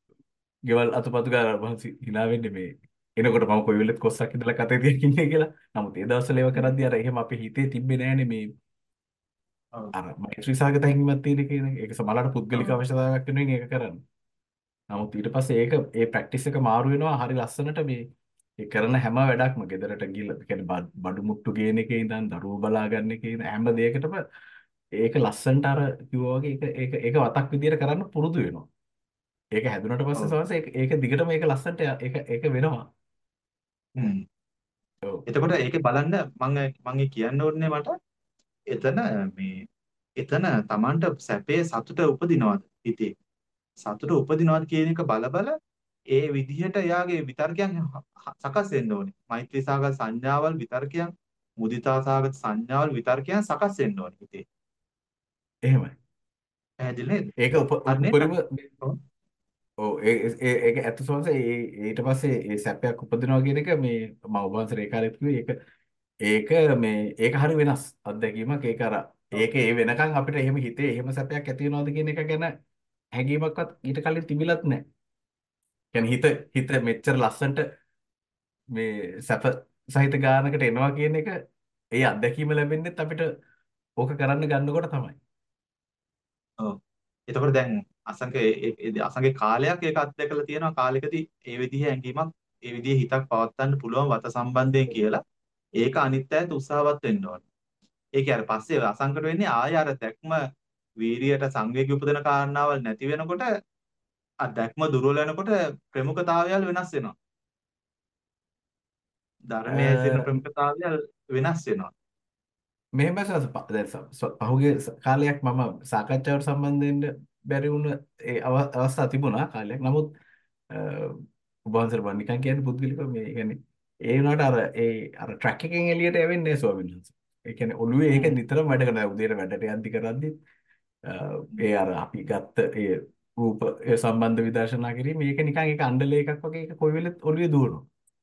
ගෙවල් අතුපතු ගාලා වහන්සේ hina වෙන්නේ මේ එනකොට මම කොයි වෙලෙත් කොස්සක් ඉඳලා කතේ තියන් ඉන්නේ කියලා. නමුත් ඒ දවස්වල ඒව හ්ම්. කරද්දී අර එහෙම අපේ හිතේ තිබ්බේ නෑනේ මේ ඔව්. අර මෛත්‍රී සාගත හැඟීමක් තියෙන කියන එක. ඒක සමහරවිට පුද්ගලික ඔව්. අවශ්‍යතාවයක් වෙනුවෙන් ඒක කරන්නේ. නමුත් ඊට පස්සේ ඒක ඒ ප්‍රැක්ටිස් එක මාරු වෙනවා හරි ලස්සනට මේ ඒ කරන හැම වැඩක්ම ගෙදරට ගිහලා ඒ කියන්නේ බඩ- බඩු මුට්ටු ගේන එකේ ඉඳන් දරුවෝ බලා ගන්න එකේ ඉඳන් හැම දෙයකටම ඒක ලස්සනට අර කිව්වා වගේ ඒක ඒක ඒක වතක් විදියට කරන්න පුරුදු වෙනවා. ඒක හැදුනට පස්සේ ඔව්. සමහරවිට ඒක ඒක දිගටම ඒක ලස්සනට ය- ඒක ඒක වෙනවා. හ්ම්. ඔව්. එතකොට ඒකේ බලන්න මම මම කියන්න ඕනේ මට එතන මේ එතන Tamanට සැපේ සතුට උපදිනවද හිතේ? සතුට උපදිනවද කියන එක බල බල ඒ විදිහට එයාගේ විතර්කයන් හ- හ- සකස් වෙන්න ඕනේ. මෛත්‍රී සාගත සංඥාවල් විතර්කයන්, මුදිතා සාගත සංඥාවල් විතර්කයන් සකස් වෙන්න ඕනේ හිතේ. එහෙමයි. පැහැදිලි නේද? ඒක උප උප- අනේ උපරිම ඔව්. ඔව් ඒ ඒ ඒක ඇත්ත සෝන්ස ඒ ඊට පස්සේ ඒ සැපයක් උපදිනවා කියන එක මේ මම ඔබ වහන්සේ ඒ කාලෙත් කිව්වේ ඒක ඒක මේ ඒක හරි වෙනස් අත්දැකීමක් ඒක අර ඔව්. ඒක ඒ වෙනකන් අපිට එහෙම හිතේ එහෙම සැපයක් ඇති වෙනවද කියන එක ගැන හැඟීමක්වත් ඊට කලින් තිබිලත් නැහැ. කියන්නේ හිත හිත මෙච්චර ලස්සනට මේ සැප සහිත ගානකට එනවා කියන එක ඒ අත්දැකීම ලැබෙන්නේත් අපිට ඕක කරන්න ගන්නකොට තමයි. ඔව්. එතකොට දැන් අසංක ඒ ඒ- අසංගේ කාලයක් ඒක අත්දැකලා තියෙනවා කාලෙකදී ඒ විදිහේ ඇඟීමක් ඒ විදිහේ හිතක් පවත්වන්න පුළුවන් වත සම්බන්ධයෙන් කියලා ඒක අනිත් අයත් උත්සාහවත් වෙන්න ඕනේ. ඒක අර පස්සේ අසංකට වෙන්නේ ආය අර දැක්ම වීරියට සංවේගී උපදින කාරණාවල් නැති වෙනකොට අර දැක්ම දුර්වල වෙනකොට ප්‍රමුඛතාවයල් වෙනස් වෙනවා. ධර්මයේ හැසිරෙන ප්‍රමුඛතාවයල් වෙනස් වෙනවා. මෙහෙම සස ප- දැන් ස- ස- පහුගිය ස- කාලයක් මම සාකච්ඡාවට සම්බන්ධ වෙන්න බැරි වුණ ඒ අව- අවස්ථා තිබුණා කාලයක්. නමුත් අ, ඔබ වහන්සේට මම නිකන් කියන්නේ පුද්ගලිකව මේ කියන්නේ ඒ වුණාට අර ඒ අර ට්‍රැක් එකෙන් එළියට යවෙන්නේ නැහැ ස්වාමීන් වහන්සේ. ඒ කියන්නේ ඔළුවේ ඒක හ්ම්. නිතරම වැඩ කරනවා. උදේට වැඩට යද්දි කරද්දි අ, ඒ අර අපි ගත්ත ඒ රූප ඒ සම්බන්ධ විදර්ශනා කිරීම මේක නිකන් ඒක අණ්ඩල එකක් වගේ ඒක කොයි වෙලෙත් ඔළුවේ දුවනවා.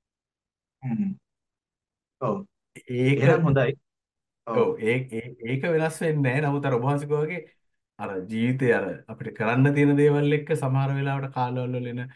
හ්ම්. ඔව්. ඒක එහෙනම් හොඳයි. ඔව්. ඔව් ඒ ඒ- ඒක වෙනස් වෙන්නේ නැහැ. නමුත් අර ඔබ වහන්සේ කිව්වා වගේ අර ජීවිතේ අර අපිට කරන්න තියෙන දේවල් එක්ක සමහර වෙලාවට කාලවල වල එන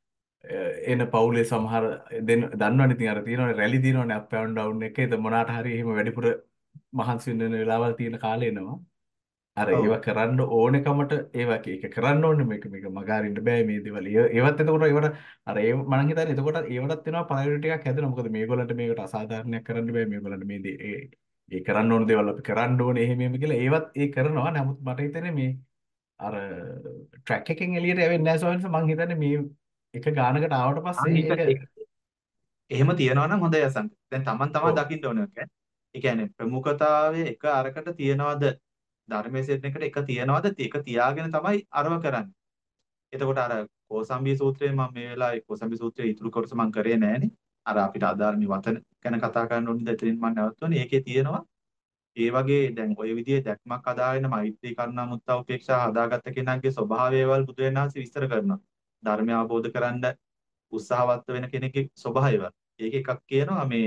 එන පවුලේ සමහර දෙන දන්නවනේ ඉතින් අර තියෙනවනේ රැලි තියෙනවනේ අප් ඇන්ඩ් ඩවුන් එක. ඒක මොනාට හරි එහෙම වැඩිපුර මහන්සි වෙන වෙලාවල් තියෙන කාලේ එනවා. අර ඔව්. ඒවා කරන්න ඕනෙකමට ඒවා එක එක කරන්න ඕනේ මේක මේක මගහරින්න බෑ මේ දේවල්. ඒ- ඒවත් එතකොට ඒවට අර ඒ මම හිතන්නේ එතකොට ඒවටත් වෙනවා ප්‍රයොරිටි එකක් හැදෙනවා. මොකද මේගොල්ලන්ට මේකට අසාධාරණයක් කරන්න බෑ. මේගොල්ලන්ට මේ දේ ඒ ඒ කරන්න ඕන දේවල් අපි කරන්න ඕනේ එහෙම එහෙම කියලා ඒවත් ඒ කරනවා. නමුත් මට හිතෙන්නේ මේ අර ට්‍රැක් එකෙන් එළියට යවෙන්නේ නැහැ ස්වාමීන් වහන්සේ. මම හිතන්නේ මේ එක ගානකට ආවට පස්සේ අන්න ඒක ඒක ඒක- එහෙම තියනවා නම් හොඳයි අසංක. දැන් Taman තමා ඔව් දකින්න ඕනේ ඔක. ඒ කියන්නේ ප්‍රමුඛතාවයේ එක අරකට තියනවද ධර්මයේ සෙට් එකට එක තියනවද ඒක තියාගෙන තමයි අරව කරන්නේ. එතකොට අර කෝසම්බී සූත්‍රයේ මම මේ වෙලාවේ කෝසම්බී සූත්‍රයේ ඉතුරු කොටස මම කරේ නෑනේ. අර අපිට අදාළ මේ වචන ගැන කතා කරන්න ඕනේ දෙතරින් මම නැවතුනේ. ඒකේ තියෙනවා ඒ වගේ දැන් ওই විදිහේ දැක්මක් අදාගෙන මෛත්‍රී කරුණා මුත්තා උපේක්ෂා හදාගත්ත කෙනාගේ ස්වභාවයවල් බුදුරජාණන්සේ විස්තර කරනවා. ධර්මය අවබෝධ කරගන්න උත්සාහවත් වෙන කෙනෙක්ගේ ස්වභාවයවල්. ඒක එකක් කියනවා මේ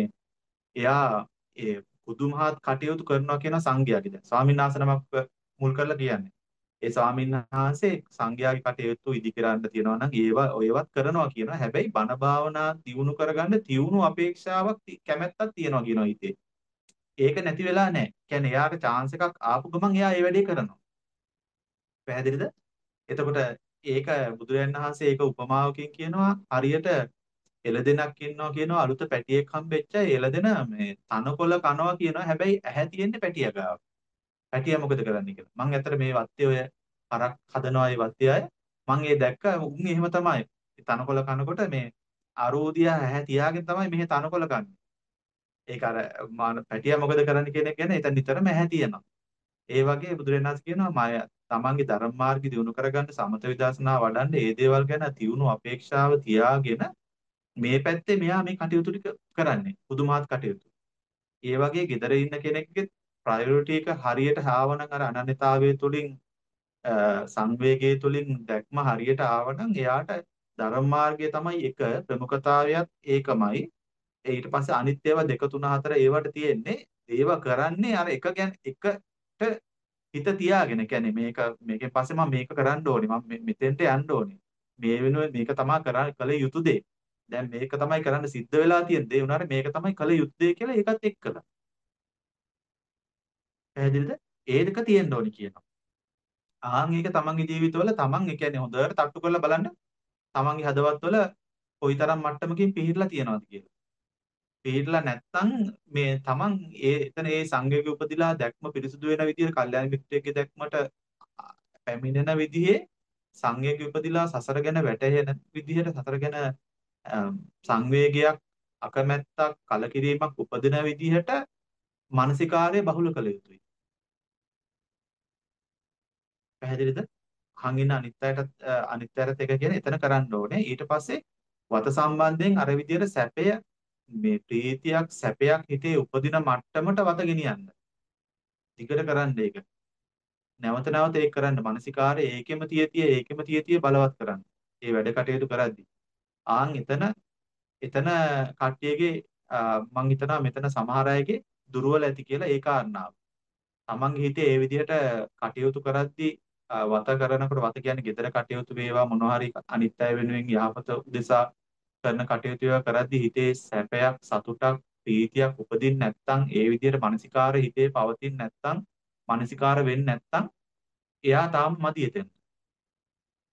එයා ඒ පුදුමහත් කටයුතු කරනවා කියන සංඝයාගේ දැන් ස්වාමීන් වහන්සේ නමක් මුල් කරලා කියන්නේ. ඒ ස්වාමීන් වහන්සේ සංඝයාගේ කටයුතු ඉදි කරන්න තියනවා නම් ඒවා ඔයවත් කරනවා කියනවා. හැබැයි බණ භාවනා දියුණු කරගන්න තියුණු අපේක්ෂාවක් ති- කැමැත්තක් තියනවා කියනවා හිතේ. ඒක නැති වෙලා නැහැ. කියන්නේ එයාට chance එකක් ආපු ගමන් එයා ඒ වැඩේ කරනවා. පැහැදිලිද? එතකොට ඒක බුදුරජාණන් වහන්සේ ඒක උපමාවකින් කියනවා හරියට එළදෙනක් ඉන්නවා කියනවා අලුත පැටියෙක් හම්බෙච්ච එළදෙන මේ තනකොළ කනවා කියනවා හැබැයි ඇහැ තියෙන්නේ පැටියා ගාව. පැටියා මොකද කරන්නේ කියලා. මම ඇත්තට මේ වත්තේ ඔය හරක් හදනවා ඒ වත්තේ අය මම ඒ දැක්ක උන් එහෙම තමයි. තනකොළ කනකොට මේ අරෝදියා ඇහැ තියාගෙන තමයි මෙහෙ තනකොළ කන්නේ. ඒක අර මාන පැටියා මොකද කරන්නේ කියන එක ගැන එතන නිතරම ඇහැ තියෙනවා. ඒ වගේ බුදුරජාණන් වහන්සේ කියනවා මය තමන්ගේ ධර්ම මාර්ගය දියුණු කරගන්න සමත විදර්ශනා වඩන්න ඒ දේවල් ගැන තියුණු අපේක්ෂාව තියාගෙන මේ පැත්තේ මෙයා මේ කටයුතු ටික කරන්නේ පුදුමාත් කටයුතු. ඒ වගේ gedara ඉන්න කෙනෙක්ගේ ප්‍රයොරිටි එක හරියට ආවනම් අර අනන්‍යතාවයේ තුලින් අ, සංවේගයේ තුලින් දැක්ම හරියට ආවනම් එයාට ධර්ම මාර්ගය තමයි එක ප්‍රමුඛතාවයත් ඒකමයි. ඊට පස්සේ අනිත් ඒවා දෙක තුන හතර ඒවට තියෙන්නේ ඒවා කරන්නේ අර එක ගැන එකට හිත තියාගෙන. කියන්නේ මේක මේකෙන් පස්සේ මම මේක කරන්න ඕනේ මම මෙ- මෙතෙන්ට යන්න ඕනේ මේ වෙනුවෙන් මේක තමයි කරන්න කළ යුතු දේ. දැන් මේක තමයි කරන්න සිද්ධ වෙලා තියෙන දේ උනාට මේක තමයි කළ යුතු දේ කියලා ඒකත් එක්කලා. පැහැදිලිද? ඒ දෙක තියෙන්න ඕනි කියනවා. ආන් ඒක තමන්ගේ ජීවිතවල තමන් ඒ කියන්නේ හොඳට තට්ටු කරලා බලන්න තමන්ගේ හදවත්වල කොයිතරම් මට්ටමකින් පිහිරලා තියෙනවද කියලා. පිහිරලා නැත්තම් මේ තමන් ඒ එතන ඒ සංවේගය උපදිලා දැක්ම පිරිසුදු වෙන විදිහට කල්යාණ මිත්‍රයෙක්ගේ දැක්මට අ, පැමිණෙන විදිහේ සංවේගය උපදිලා සසර ගැන වැටහෙන විදිහට සසර ගැන අම්, සංවේගයක් අකමැත්තක් කලකිරීමක් උපදින විදිහට මානසිකාර්ය බහුල කළ යුතුයි. පැහැදිලිද? හංගින අනිත් අයටත් අ, අනිත් අයටත් එක කියන්නේ එතන කරන්න ඕනේ. ඊට පස්සේ වත සම්බන්ධයෙන් අර විදිහට සැපය මේ ප්‍රීතියක් සැපයක් හිතේ උපදින මට්ටමට වත ගෙනියන්න. ටිකට කරන්න ඒක. නැවත නැවත ඒක කරන්න. මානසිකාර්ය ඒකෙම තිය තිය ඒකෙම තිය තිය බලවත් කරන්න. ඒ වැඩ කටයුතු කරද්දී. ආන් එතන එතන කට්ටියගේ අ, මං හිතනවා මෙතන සමහර අයගේ දුර්වල ඇති කියලා ඒ කාරණාව. තමන්ගේ හිතේ ඒ විදිහට කටයුතු කරද්දී අ, වත කරනකොට වත කියන්නේ gedara කටයුතු වේවා මොනවා හරි අනිත් අය වෙනුවෙන් යහපත උදෙසා කරන කටයුතු ඒවා කරද්දී හිතේ සැපයක් සතුටක් ප්‍රීතියක් උපදින්න නැත්නම් ඒ විදිහට මානසිකාර හිතේ පවතින්න නැත්නම් මානසිකාර වෙන්නේ නැත්නම් එයා තාම මදි එතෙන්.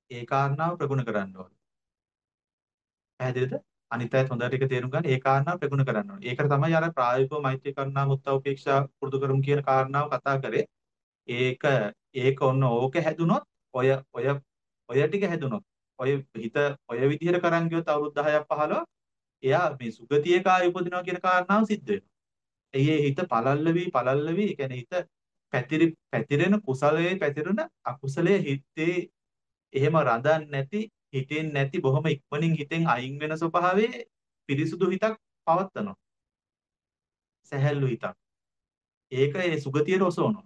ඒ කාරණාව ප්‍රගුණ කරන්න ඕනේ. පැහැදිලිද? අනිත් අයත් හොඳට ඒක තේරුම් ගන්න. ඒ කාරණාව ප්‍රගුණ කරන්න ඕනේ. ඒකට තමයි අර ප්‍රායෝගිකව මෛත්‍රී කරුණා මුත්තා උපේක්ෂා පුරුදු කරමු කියන කාරණාව කතා කරේ. ඒක ඒක ඔන්න ඕක හැදුනොත් ඔය ඔය ඔය ටික හැදුනොත් ඔය හිත ඔය විදිහට කරන් ගියොත් අවුරුදු දහයක් පහළොවක් එයා මේ සුගතියේ කාය උපදිනවා කියන කාරණාව සිද්ධ වෙනවා. එයේ හිත පළල්ල වී පළල්ල වී ඒ කියන්නේ හිත පැතිරි පැතිරෙන කුසලයේ පැතිරෙන අකුසලයේ හිතේ එහෙම රඳන්නේ නැති හිතෙන් නැති බොහොම ඉක්මනින් හිතෙන් අයින් වෙන ස්වභාවයේ පිරිසුදු හිතක් පවත්නවා. සැහැල්ලු හිතක්. ඒක ඒ සුගතියට ඔසවනවා.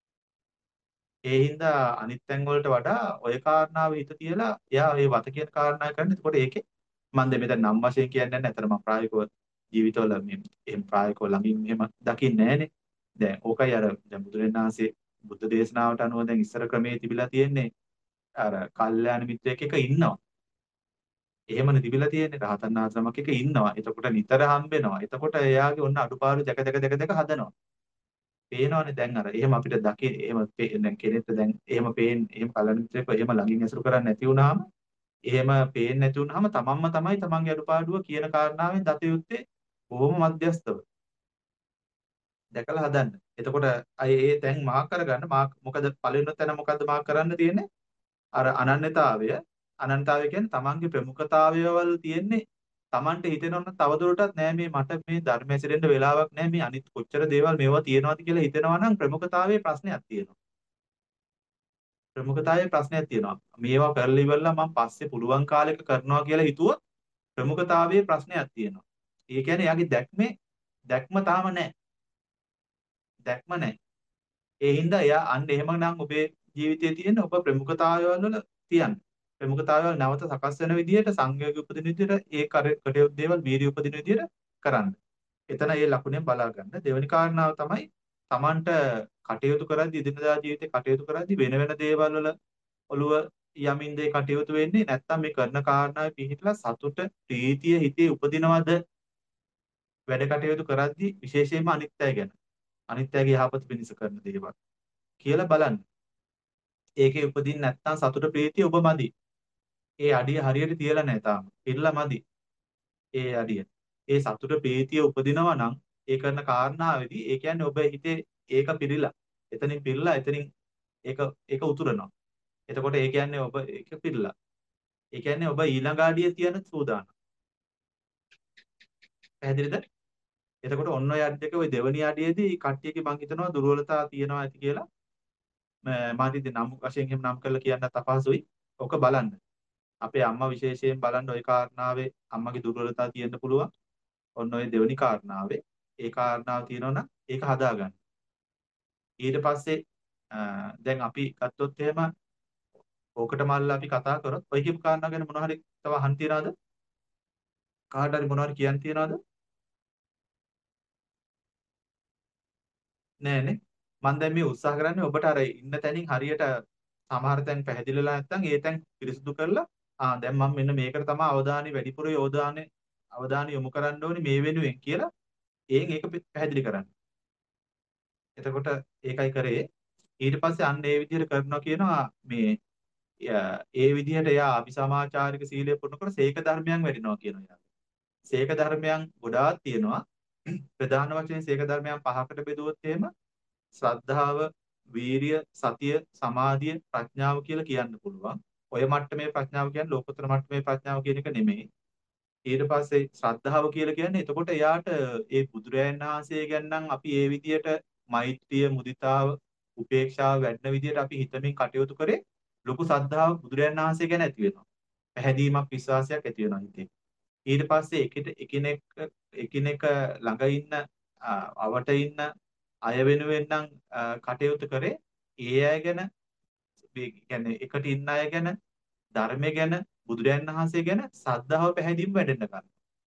ඒ හින්දා අනිත් තැන් වලට වඩා ඔය කාරණාව හිත තියලා එයා ඒ වත කියන කාරණා කරන්නේ. එතකොට ඒකේ මම දැන් මෙතන නම් වශයෙන් කියන්නේ නැහැ. අතන මම ප්‍රායෝගිකව ජීවිතවල මේ එහෙම ප්‍රායෝගිකව ළඟින් එහෙම දකින්නේ නැහනේ. දැන් ඕකයි අර දැන් බුදුරජාණන් වහන්සේ බුද්ධ දේශනාවට අනුව දැන් ඉස්සර ක්‍රමයේ තිබිලා තියෙන්නේ අර කල්යාණ මිත්‍රයෙක් එක ඉන්නවා. එහෙමනේ තිබිලා තියෙන්නේ රහතන් වහන්සේ නමක් එක ඉන්නවා. එතකොට නිතර හම්බෙනවා. එතකොට එයාගේ ඔන්න අඩුපාඩු දැක දැක දැක දැක හදනවා. පේනවනේ දැන් අර එහෙම අපිට දකි එහෙම පේ- දැන් කෙනෙක්ට දැන් එහෙම පේන් එහෙම කල්යාණ මිත්‍රයෙක් එහෙම ළඟින් ඇසුරු කරන්නේ නැති වුනහම එහෙම පේන්නේ නැති වුනහම තමන්ම තමයි තමන්ගේ අඩුපාඩුව කියන කාරණාවෙන් දත යුත්තේ බොහොම මධ්‍යස්තව දැකලා හදන්න. එතකොට අය ඒ තැන් මාක් කරගන්න මාක් මොකද පළවෙනි තැන මොකද්ද මාක් කරන්න තියෙන්නේ? අර අනන්‍යතාවය අනන්‍යතාවය කියන්නේ තමන්ගේ ප්‍රමුඛතාවයවල තියෙන්නේ තමන්ට හිතෙනවනම් තවදුරටත් නෑ මේ මට මේ ධර්ම හැසිරෙන්න වෙලාවක් නෑ මේ අනිත් කොච්චර දේවල් මේවා තියෙනවද කියලා හිතෙනවා නම් ප්‍රමුඛතාවයේ ප්‍රශ්නයක් තියෙනවා. ප්‍රමුඛතාවයේ ප්‍රශ්නයක් තියෙනවා. මේවා කරලා ඉවරලා මම පස්සේ පුළුවන් කාලෙක කරනවා කියලා හිතුවොත් ප්‍රමුඛතාවයේ ප්‍රශ්නයක් තියෙනවා. ඒ කියන්නේ යාගේ දැක්මේ දැක්ම තාම නැහැ. දැක්ම නැහැ. ඒ හින්දා එයා අන්න එහෙමනම් ඔබේ ජීවිතයේ තියෙන ඔබ ප්‍රමුඛතාවයවල වල තියන්න. ප්‍රමුඛතාවයවල නැවත සකස් වෙන විදිහට සංයෝග උපදින විදිහට ඒ කටයුතු දේවල් වීර්ය උපදින විදිහට කරන්න. එතන ඒ ලකුණෙන් බලා ගන්න. දෙවෙනි කාරණාව තමයි Tamanට කටයුතු කරද්දී ඉදිනදා ජීවිතේ කටයුතු කරද්දී වෙන වෙන දේවල් වල ඔළුව යමින් දේ කටයුතු වෙන්නේ නැත්තම් මේ කරන කාරණාවේ පිහිටලා සතුට ප්‍රීතිය හිතේ උපදිනවද වැඩ කටයුතු කරද්දී විශේෂයෙන්ම අනිත්‍යය ගැන අනිත්‍යගේ යහපත පිණිස කරන දේවල් කියලා බලන්න. ඒකේ උපදින්න නැත්තම් සතුට ප්‍රීතිය ඔබ මදි. ඒ අඩිය හරියට තියලා නැහැ තාම. පිරලා මදි. ඒ අඩිය. ඒ සතුට ප්‍රීතිය උපදිනවා නම් ඒ කරන කාරණාවේදී ඒ කියන්නේ ඔබ හිතේ ඒක පිරিলা. එතනින් පිරিলা එතනින් ඒක ඒක උතුරනවා. එතකොට ඒ කියන්නේ ඔබ ඒක පිරিলা. ඒ කියන්නේ ඔබ ඊළඟ අඩිය තියන සූදානම්. පැහැදිලිද? එතකොට ඔන්න ඔය අඩියක ඔය දෙවනි අඩියේදී කට්ටියගේ මං හිතනවා දුර්වලතා තියෙනවා ඇති කියලා. මම ඉතින් නම් වශයෙන් එහෙම නම් කරලා කියන්නත් අපහසුයි. ඔක බලන්න. අපේ අම්මා විශේෂයෙන් බලන්න ওই කාරණාවේ අම්මගේ දුර්වලතා තියෙන්න පුළුවන්. ඔන්න ඔය දෙවෙනි කාරණාවේ ඒ කාරණාව තියෙනවනම් ඒක හදාගන්න. ඊට පස්සේ දැන් අපි ගත්තොත් එහෙම ඕකට මල්ලා අපි කතා කරොත් ඔය කියපු කාරණා ගැන මොනවා හරි තව අහන්න තියනවද? කාට හරි මොනවා හරි කියන්න තියනවද? නෑනේ. මම දැන් මේ උත්සාහ කරන්නේ ඔබට අර ඉන්න තැනින් හරියට සමහර තැන් පැහැදිලිලා නැත්නම් ඒ තැන් පිරිසුදු කරලා ආ දැන් මම මෙන්න මේකට තමයි අවධානය වැඩිපුර යොදාන්නේ අවධානය යොමු කරන්න ඕනේ මේ වෙනුවෙන් කියලා එයින් ඒක පැහැදිලි කරන්න. එතකොට ඒකයි කරේ. ඊට පස්සේ අන්න ඒ විදිහට කරනවා කියනවා මේ ඒ විදිහට එයා අபிසමාචාරික සීලය පුරනකොට සීක ධර්මයන් වැඩිනවා කියනවා එයා. සීක ධර්මයන් ගොඩාක් තියෙනවා. ප්‍රධාන වශයෙන් සීක ධර්මයන් පහකට බෙදුවොත් එහෙම ශ්‍රද්ධාව, වීරිය, සතිය, සමාධිය, ප්‍රඥාව කියලා කියන්න පුළුවන්. ඔය මට්ටමේ ප්‍රඥාව කියන්නේ ලෝකෝත්තර මට්ටමේ ප්‍රඥාව කියන එක නෙමෙයි. ඊට පස්සේ ශ්‍රද්ධාව කියලා කියන්නේ එතකොට එයාට ඒ බුදුරයන් වහන්සේ ගැන නම් අපි ඒ විදියට මෛත්‍රිය, මුදිතාව, උපේක්ෂාව වැඩින විදියට අපි හිතමින් කටයුතු කරේ ලොකු ශ්‍රද්ධාව බුදුරයන් වහන්සේ ගැන ඇති වෙනවා. පැහැදීමක්, විශ්වාසයක් ඇති වෙනවා හිතේ. ඊට පස්සේ එකිට එකිනෙක එකිනෙක ළඟ ඉන්න අවට ඉන්න අය වෙනුවෙන් නම් කටයුතු කරේ ඒ අය ගැන කියන්නේ එකට ඉන්න අය ගැන ධර්මය ගැන බුදුරයන් වහන්සේ ගැන ශ්‍රද්ධාව පැහැදීම වැඩෙන්න ගන්නවා.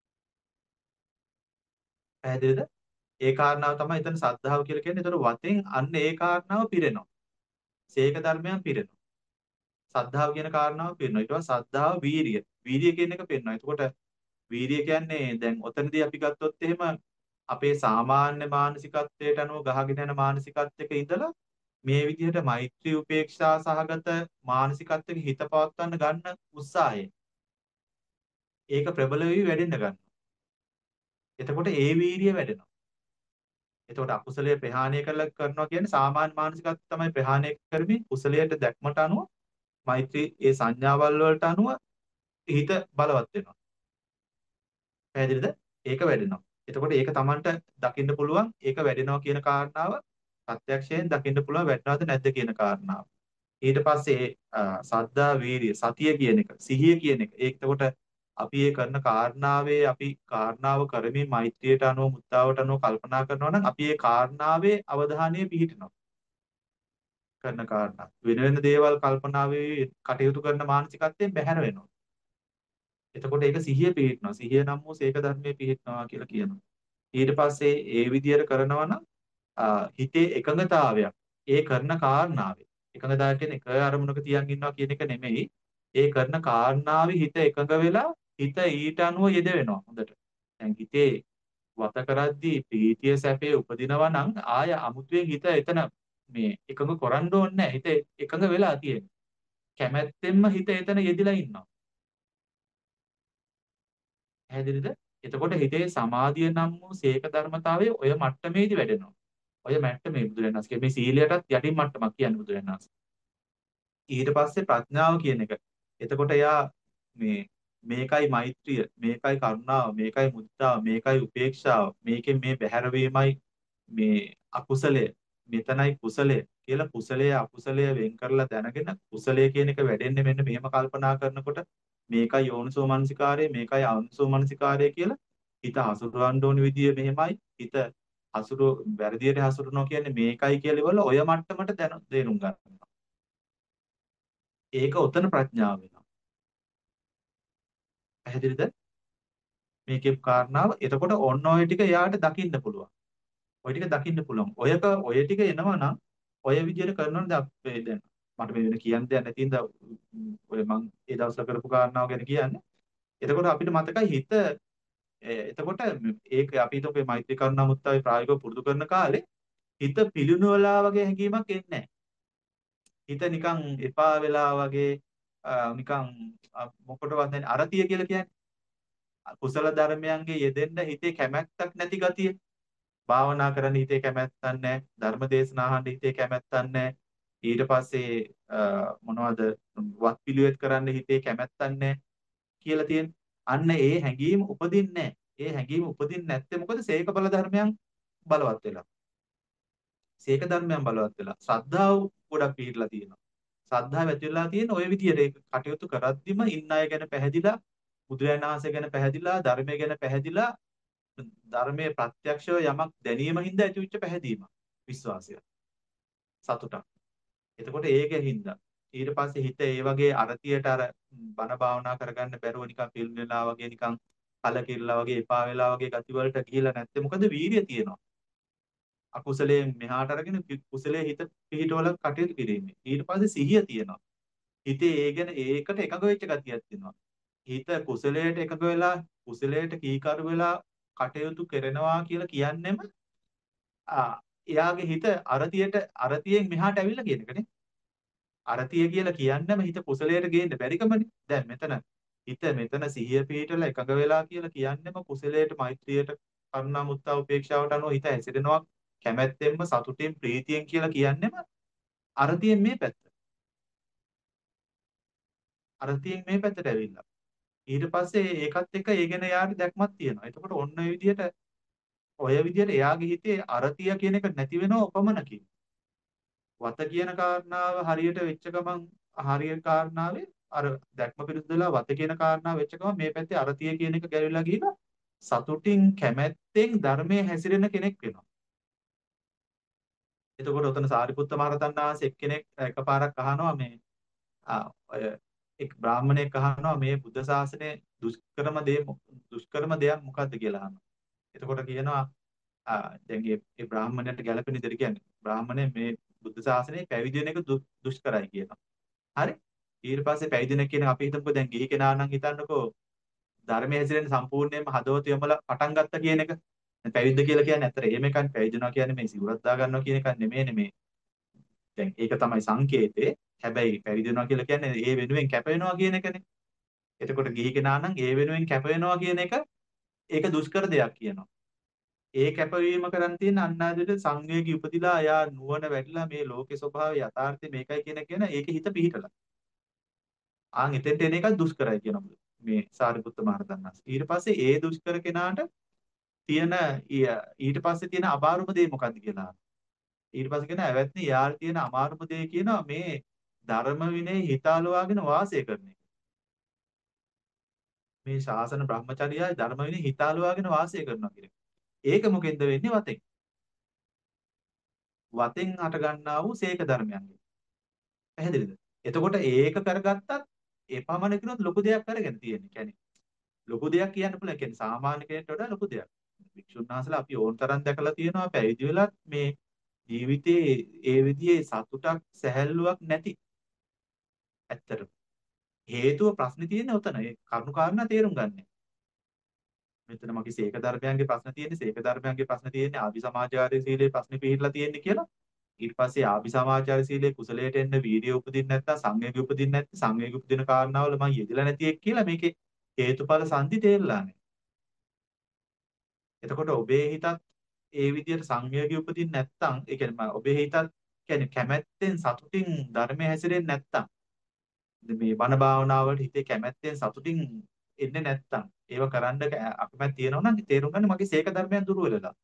පැහැදිලිද? ඒ කාරණාව තමයි එතන ශ්‍රද්ධාව කියලා කියන්නේ. ඒතර වතෙන් අන්න ඒ කාරණාව පිරෙනවා. සීක ධර්මයන් පිරෙනවා. ශ්‍රද්ධාව කියන කාරණාව පිරෙනවා. ඊට පස්සේ ශ්‍රද්ධාව වීරිය. වීරිය කියන එක පිරෙනවා. එතකොට වීරිය කියන්නේ දැන් ඔතනදී අපි ගත්තොත් එහෙම අපේ සාමාන්‍ය මානසිකත්වයට අනුව ගහගෙන යන මානසිකත්වයක ඉඳලා මේ විදිහට මෛත්‍රී උපේක්ෂා සහගත මානසිකත්වයක හිත පවත්වන්න ගන්න උත්සාහය ඒක ප්‍රබල වෙවි වැඩෙන්න ගන්නවා. එතකොට ඒ වීර්යය වැඩෙනවා. එතකොට අකුසලයේ ප්‍රහාණය කරලා කරනවා කියන්නේ සාමාන්‍ය මානසිකත්වය තමයි ප්‍රහාණය කරමින් කුසලයට දැක්මට අනුව මෛත්‍රී ඒ සංඥාවල් වලට අනුව හිත බලවත් වෙනවා. පැහැදිලිද? ඒක වැඩෙනවා. එතකොට ඒක Tamanට දකින්න පුළුවන් ඒක වැඩෙනවා කියන කාරණාව ප්‍රත්‍යක්ෂයෙන් දකින්න පුළුවන් වැඩනවද නැද්ද කියන කාරණාව. ඊට පස්සේ සද්දා වීරිය සතිය කියන එක සිහිය කියන එක ඒක එතකොට අපි ඒ කරන කාරණාවේ අපි කාරණාව කරමින් මෛත්‍රියට අනුව මුත්තාවට අනුව කල්පනා කරනවා නම් අපි ඒ කාරණාවේ අවධානය පිහිටනවා කරන කාරණා වෙන වෙන දේවල් කල්පනාවේ කටයුතු කරන මානසිකත්වයෙන් බැහැර වෙනවා. එතකොට ඒක සිහිය පිහිටනවා. සිහිය නම් වූ සීක ධර්මයේ පිහිටනවා කියලා කියනවා. ඊට පස්සේ ඒ විදියට කරනවා නම් හිතේ එකඟතාවයක් ඒ කරන කාරණාවේ එකඟතාවය කියන්නේ එක අරමුණක තියන් ඉන්නවා කියන එක නෙමෙයි. ඒ කරන කාරණාවේ හිත එකඟ වෙලා හිත ඊට අනුව යෙදවෙනවා හොඳට. දැන් හිතේ වත කරද්දී ප්‍රීතිය සැපේ උපදිනවා නම් ආය අමුතුවෙන් හිත එතන මේ එකඟ කරන්න ඕනේ නැහැ. හිත එකඟ වෙලා තියෙන්නේ. කැමැත්තෙන්ම හිත එතන යෙදිලා ඉන්නවා. පැහැදිලිද? එතකොට හිතේ සමාධිය නම් වූ සීක ධර්මතාවය ඔය මට්ටමේදී වැඩෙනවා. ඔය මට්ටමේ බුදුරජාණන් වහන්සේ මේ සීලයටත් යටින් මට්ටමක් කියන්නේ බුදුරජාණන් වහන්සේ. ඊට පස්සේ ප්‍රඥාව කියන එක. එතකොට එයා මේ මේකයි මෛත්‍රිය, මේකයි කරුණාව, මේකයි මුදිතාව, මේකයි උපේක්ෂාව, මේකෙන් මේ බැහැරවීමයි මේ අකුසලය, මෙතනයි කුසලය කියලා කුසලය අකුසලය වෙන් කරලා දැනගෙන කුසලය කියන එක වැඩෙන්නේ මෙන්න මෙහෙම කල්පනා කරනකොට මේකයි යෝනිසෝ මනසිකාරය, මේකයි අනුසෝ මනසිකාරය කියලා හිත හසුරවන්න ඕන විදිය මෙහෙමයි. හිත හසුරු වැරදියට හසුරනවා කියන්නේ මේකයි කියලා ඉවල ඔය මට්ටමට දැන තේරුම් ගන්නවා. ඒක උතන ප්‍රඥාව වෙනවා. පැහැදිලිද? මේකේ කාරණාව. එතකොට ඔන්න ඔය ටික එයාට දකින්න පුළුවන්. ඔය ටික දකින්න පුළුවන්. ඔයක ඔය ටික එනවා නම් ඔය විදියට කරනවනේ දැන් අපේ දැන් මට මේ වෙන කියන්න දෙයක් නැති ඉඳ ඔය මං ඒ දවස්වල කරපු කාරණාව ගැන කියන්නේ. එතකොට අපිට මතකයි හිත එතකොට ඒක අපි හිතපු මේ මෛත්‍රී කරුණා මුත්තාවේ ප්‍රායෝගිකව පුරුදු කරන කාලේ හිත පිළිනුවලා වගේ හැඟීමක් එන්නේ නැහැ. හිත නිකන් එපා වෙලා වගේ නිකන් මොකටවත් නැති අරතිය කියලා කියන්නේ. කුසල ධර්මයන්ගේ යෙදෙන්න හිතේ කැමැත්තක් නැති ගතිය. භාවනා කරන්න හිතේ කැමැත්තක් නැහැ. ධර්ම දේශනා අහන්න හිතේ කැමැත්තක් නැහැ. ඊට පස්සේ මොනවද වත් පිළිවෙත් කරන්න හිතේ කැමැත්තක් නැහැ කියලා තියෙන. අන්න ඒ හැඟීම උපදින්නේ නැහැ. ඒ හැඟීම උපදින්නේ නැත්තේ මොකද? සීක බල ධර්මයන් බලවත් වෙලා. සීක ධර්මයන් බලවත් වෙලා. ශ්‍රද්ධාව ගොඩක් පිළිලා තියෙනවා. ශ්‍රද්ධාව ඇති වෙලා තියෙන ওই විදියට ඒක කටයුතු කරද්දිම ඉන්න අය ගැන පැහැදිලා, බුදුරජාණන් වහන්සේ ගැන පැහැදිලා, ධර්මය ගැන පැහැදිලා, ධර්මයේ ප්‍රත්‍යක්ෂව යමක් දැනීම හින්දා ඇතිවෙච්ච පැහැදීමක්, විශ්වාසය, සතුටක්. එතකොට ඒකෙන් හින්දා ඊට පස්සේ හිත ඒ වගේ අරතියට අර බණ භාවනා කරගන්න බැරුව නිකන් පිල් වෙලා වගේ නිකන් කලකිරලා වගේ එපා වෙලා වගේ ගති වලට ගිහිලා නැත්තේ මොකද? වීරිය තියෙනවා. අකුසලයෙන් මෙහාට අරගෙන කුසලයේ හිත පිහිටවල කටයුතු කිරීමේ. ඊට පස්සේ සිහිය තියෙනවා. හිතේ ඒ ගැන ඒකට එකඟ වෙච්ච ගතියක් තියෙනවා. හිත කුසලයට එකඟ වෙලා කුසලයට කීකරු වෙලා කටයුතු කරනවා කියලා කියන්නෙම එයාගේ හිත අරතියට අරතියෙන් මෙහාට ඇවිල්ලා කියන එකනේ. අරතිය කියලා කියන්නම හිත කුසලයට ගේන්න බැරිකමනේ. දැන් මෙතන හිත මෙතන සිහිය පිහිටලා එකඟ වෙලා කියලා කියන්නම කුසලයට මෛත්‍රියට කරුණා මුත්තා උපේක්ෂාවට අනුව හිත හැසිරෙනවා කැමැත්තෙන්ම සතුටින් ප්‍රීතියෙන් කියලා කියන්නම අරතියෙන් මේ පැත්ත. අරතියෙන් මේ පැත්තට ඇවිල්ලා. ඊට පස්සේ ඒකත් එක්ක ඒ ගැන යාට දැක්මක් තියෙනවා. එතකොට ඔන්න ඔය විදිහට ඔය විදිහට එයාගේ හිතේ අරතිය කියන එක නැති වෙනව උපමනකින්. වත කියන කාරණාව හරියට වෙච්ච ගමන් හරිය කාරණාවේ අර දැක්ම පිරිසුදුලා වත කියන කාරණාව වෙච්ච ගමන් මේ පැත්තේ අරතිය කියන එක ගැවිලා ගිහිලා සතුටින් කැමැත්තෙන් ධර්මයේ හැසිරෙන කෙනෙක් වෙනවා. එතකොට උතන සාරිපුත්ත මහරහතන් වහන්සේ එක්කෙනෙක් එකපාරක් අහනවා මේ ඔය එක් බ්‍රාහමණයෙක් අහනවා මේ බුද්ධ ශාසනයේ දුෂ්කරම දේ දුෂ්කරම දෙයක් මොකක්ද කියලා අහනවා. එතකොට කියනවා දැන් මේ බ්‍රාහමණයට ගැළපෙන විදිහට කියන්නේ බ්‍රාහමණය මේ බුද්ධ ශාසනයේ පැවිදි වෙන එක දුෂ්කරයි කියනවා. හරි? ඊට පස්සේ පැවිදි වෙන කියන අපි හිතමුකෝ දැන් ගිහි කෙනා නම් හිතන්නකෝ ධර්මයේ හැසිරෙන්න සම්පූර්ණයෙන්ම හදවත යොමලා පටන් ගත්ත කියන එක. දැන් පැවිද්ද කියලා කියන්නේ ඇත්තට එහෙම එකක් පැවිදිනවා කියන්නේ මේ සිවුරක් දා ගන්නවා කියන එකක් නෙමෙයිනේ මේ දැන් ඒක තමයි සංකේතේ. හැබැයි පැවිදි වෙනවා කියලා කියන්නේ ඒ වෙනුවෙන් කැප වෙනවා කියන එකනේ. එතකොට ගිහි කෙනා නම් ඒ වෙනුවෙන් කැප වෙනවා කියන එක ඒක දුෂ්කර දෙයක් කියනවා. ඒ කැපවීම කරන් තියෙන අන්නාදෙට සංවේගී උපදිලා එයා නුවණ වැඩිලා මේ ලෝකේ ස්වභාවය යථාර්ථය මේකයි කියන කියන ඒකේ හිත පිහිටලා. ආන් එතෙන්ට එන එක දුෂ්කරයි කියනවා මේ සාරිපුත්ත මහරහතන් වහන්සේ. ඊට පස්සේ ඒ දුෂ්කර කෙනාට තියෙන ඊට පස්සේ තියෙන අමාරුම දේ මොකද්ද කියලා. ඊට පස්සේ කියන ඇවැත්නි යාල් තියෙන අමාරුම දේ කියනවා මේ ධර්ම විනය හිතාලවාගෙන වාසය කරන එක. මේ ශාසන බ්‍රහ්මචර්යය ධර්ම විනය හිතාලවාගෙන වාසය කරනවා කියන එක. ඒක මොකෙන්ද වෙන්නේ වතෙන්. වතෙන් හට ගන්නා වූ සීක ධර්මයන්ගෙන්. පැහැදිලිද? එතකොට ඒක කරගත්තත් එපමණ කිනොත් ලොකු දෙයක් කරගෙන තියෙන්නේ. කියන්නේ ලොකු දෙයක් කියන්න පුළුවන්. කියන්නේ සාමාන්‍ය කෙනෙක්ට වඩා ලොකු දෙයක්. වික්ෂුන් වහන්සේලා අපි ඕන තරම් දැකලා තියෙනවා පැවිදි වෙලත් මේ ජීවිතේ ඒ විදිහේ සතුටක් සැහැල්ලුවක් නැති. ඇත්තටම. හේතුව ප්‍රශ්නේ තියෙන්නේ උතන. ඒ කරුණු කාරණා තේරුම් ගන්න. මෙතන මගේ සීක ධර්මයන්ගේ ප්‍රශ්න තියෙන්නේ සීක ධර්මයන්ගේ ප්‍රශ්න තියෙන්නේ ආදි සමාජාචාරයේ සීලේ ප්‍රශ්නේ පිළිහිලා තියෙන්නේ කියලා. ඊට පස්සේ ආදි සමාජාචාරයේ සීලේ කුසලයට එන්න වීර්යය උපදින්න නැත්නම් සංවේගය උපදින්න නැත්නම් සංවේගය උපදින කාරණාවල මම යෙදලා නැති එක් කියලා මේකේ හේතුඵල සංදි තේරලා නැහැ. එතකොට ඔබේ හිතත් ඒ විදිහට සංවේගය උපදින්න නැත්නම් ඒ කියන්නේ ඔබේ හිතත් කියන්නේ කැමැත්තෙන් සතුටින් ධර්මයේ හැසිරෙන්නේ නැත්නම් මේ බණ භාවනාවලට හිතේ කැමැත්තෙන් සතුටින් එන්නේ නැත්නම් ඒව කරන්න අකමැත් තියෙනවා නම් තේරුම් ගන්න මගේ සීක ධර්මයන් දුර වෙලලා.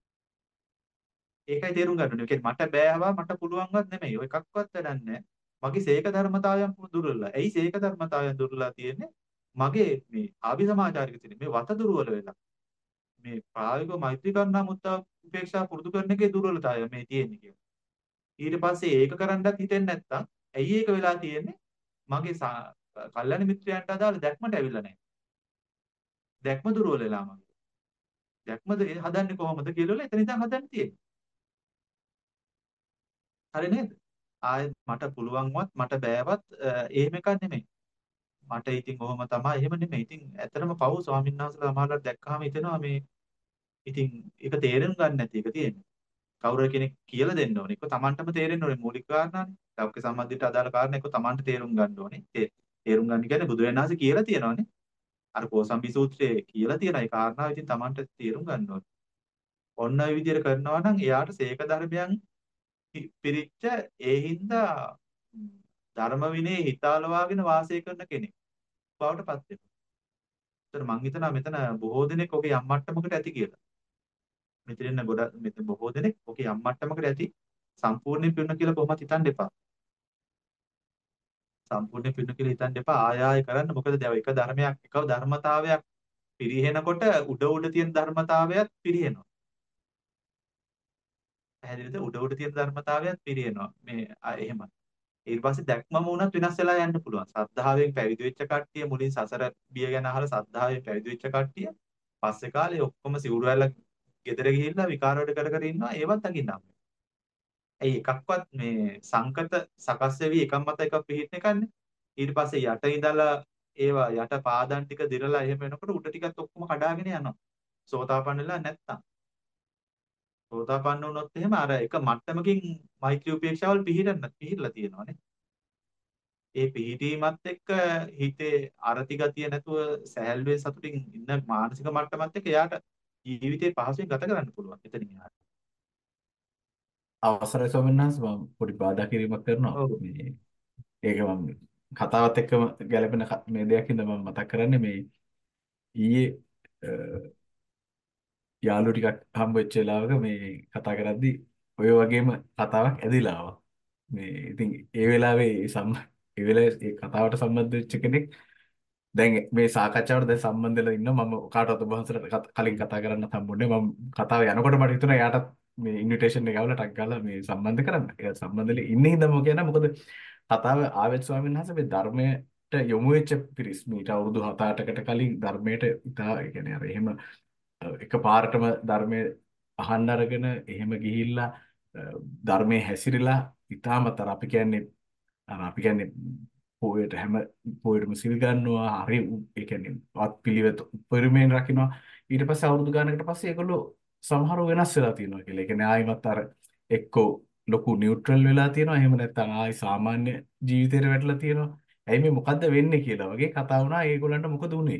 ඒකයි තේරුම් ගන්න ඕනේ. කියන්නේ මට බෑවා මට පුළුවන්වත් නෙමෙයි. ඔය එකක්වත් වැඩක් නැහැ. මගේ සීක ධර්මතාවයන් දුර වෙලා. ඇයි සීක ධර්මතාවයන් දුර වෙලා තියෙන්නේ? මගේ මේ ආභි සමාචාරික තියෙන මේ වත දුරවල වෙලා. මේ ප්‍රායෝගික මෛත්‍රී කරුණා මුත්තා උපේක්ෂා පුරුදු කරන එකේ දුර්වලතාවය මේ තියෙන්නේ කියලා. ඊට පස්සේ ඒක කරන්නත් හිතෙන්නේ නැත්තම් ඇයි ඒක වෙලා තියෙන්නේ? මගේ කල්යාණ මිත්‍රයන්ට අදාළ දැක්මට ඇවිල්ලා නැහැ. දැක්ම දුර්වල වෙලා මගේ. දැක්මද හදන්නේ කොහොමද කියලා එතන ඉඳන් හදන්න තියෙන්නේ. හරි නේද? ආයෙත් මට පුළුවන්වත් මට බෑවත් එහෙම එකක් නෙමෙයි. මට ඉතින් ඔහොම තමයි එහෙම නෙමෙයි. ඉතින් ඇත්තටම පව් ස්වාමීන් වහන්සේලා සමහරවිට දැක්කහම හිතෙනවා මේ ඉතින් ඒක තේරුම් ගන්න නැති එක තියෙන්නේ. කවුරු කෙනෙක් කියලා දෙන්න ඕනේ. ඒක තමන්ටම තේරෙන්න ඕනේ මූලික කාරණානේ. ලෞකික සම්බන්ධයට අදාළ කාරණා ඒක තමන්ට තේරුම් ගන්න ඕනේ. ඒ තේරුම් ගන්න කියන්නේ බුදුරජාණන් වහන්සේ කියලා තියෙනවානේ. අර කෝසම්බි සූත්‍රයේ කියලා තියෙන ඒ කාරණාව ඉතින් තමන්ට තේරුම් ගන්න ඕනේ. ඔන්න ඔය විදිහට කරනවා නම් එයාට සීක ධර්මයන් පිරිච්ච ඒ හින්දා ධර්ම විනය හිතාලවාගෙන වාසය කරන කෙනෙක් බවට පත් වෙනවා. ඒතර මං හිතනවා මෙතන බොහෝ දෙනෙක් ඔගේ යම් මට්ටමකට ඇති කියලා. මෙතන ඉන්න ගොඩ මෙතන බොහෝ දෙනෙක් ඔගේ යම් මට්ටමකට ඇති සම්පූර්ණයෙන් පිරුණ කියලා කොහොමද හිතන්න එපා. සම්පූර්ණයෙන් පිරුණ කියලා හිතන්න එපා. ආය ආය කරන්න. මොකද දැන් එක ධර්මයක් එක ධර්මතාවයක් පිරිහෙනකොට උඩ උඩ තියෙන ධර්මතාවයත් පිරිහෙනවා. පැහැදිලිද? උඩ උඩ තියෙන ධර්මතාවයත් පිරිහෙනවා. මේ එහෙම. ඊට පස්සේ දැක්මම වුණත් වෙනස් වෙලා යන්න පුළුවන්. සද්ධාවෙන් පැවිදි වෙච්ච කට්ටිය මුලින් සසර බිය ගැන අහලා සද්ධාවෙන් පැවිදි වෙච්ච කට්ටිය පස්සේ කාලේ ඔක්කොම සිවුරු ඇල්ල ගෙදර ගිහිල්ලා විකාර වැඩ කර කර ඉන්නවා ඒවත් දකින්න හම්බ වෙනවා. ඇයි එකක්වත් මේ සංකත සකස් වෙවි එකම මත එකක් පිළිහිටන එකන්නේ. ඊට පස්සේ යට ඉඳලා ඒවා යට පාදන් ටික දිරලා එහෙම වෙනකොට උඩ ටිකත් ඔක්කොම කඩාගෙන යනවා. සෝතාපන්න වෙලා නැත්තම්. සෝතාපන්න වුණොත් එහෙම අර එක මට්ටමකින් මෛත්‍රී උපේක්ෂාවල් පිළිහිටන්න පිළිහිලා තියෙනවානේ. ඒ පිළිහිටීමත් එක්ක හිතේ අරති ගතිය නැතුව සැහැල්ලුවෙන් සතුටින් ඉන්න මානසික මට්ටමත් එක්ක එයාට ජීවිතේ පහසුවෙන් ගත කරන්න පුළුවන්. එතනින් එහාට. අවසරයි ස්වාමීන් වහන්සේ මම පොඩි බාධා කිරීමක් කරනවා. ඔව්. මේ ඒක මම කතාවත් එක්කම ගැලපෙන ක- මේ දෙයක් ඉඳ මම මතක් කරන්නේ මේ ඊයේ අ, යාළුවෝ ටිකක් හම්බ වෙච්ච වෙලාවක මේ කතා කරද්දි ඔය වගේම කතාවක් ඇදිලා ආවා. මේ ඉතින් ඒ වෙලාවේ ඒ සම්ම ඒ වෙලාවේ ඒ කතාවට සම්බන්ධ වෙච්ච කෙනෙක් දැන් මේ සාකච්ඡාවට දැන් සම්බන්ධ වෙලා ඉන්නවා මම කාටවත් ඔබ වහන්සේට කත- කලින් කතා කරන්න හම්බුනේ මම කතාව යනකොට මට හිතුණා එයාටත් මේ ඉන්විටේෂන් එක ගාවලා ටක් ගාලා මේ සම්බන්ධ කරන්න. ඒක සම්බන්ධ වෙලා ඉන්නේ හින්දා මම කියනවා මොකද කතාව ආවෙත් ස්වාමීන් වහන්සේ මේ ධර්මයට යොමු වෙච්ච පිරිස් මීට අවුරුදු හත අටකට කලින් ධර්මයට ඉතා ඒ කියන්නේ අර එහෙම එකපාරටම ධර්මයේ අහන්න අරගෙන එහෙම ගිහිල්ලා අ, ධර්මයේ හැසිරিলা ඉතාමතර අපි කියන්නේ අර අපි කියන්නේ පොයට හැම පොයටම සිල් ගන්නවා හරි උ- ඒ කියන්නේ වත් පිළිවෙත උපරිමයෙන් රකින්නවා ඊට පස්සේ අවුරුදු ගානකට පස්සේ ඒගොල්ලෝ සමහරව වෙනස් වෙලා තියෙනවා කියලා. ඒ කියන්නේ ආයිමත් අර එක්කෝ ලොකු නියුට්‍රල් වෙලා තියෙනවා. එහෙම නැත්නම් ආයි සාමාන්‍ය ජීවිතේට වැටලා තියෙනවා. ඇයි මේ මොකද්ද වෙන්නේ කියලා වගේ කතා වුණා. ඒගොල්ලන්ට මොකද උනේ?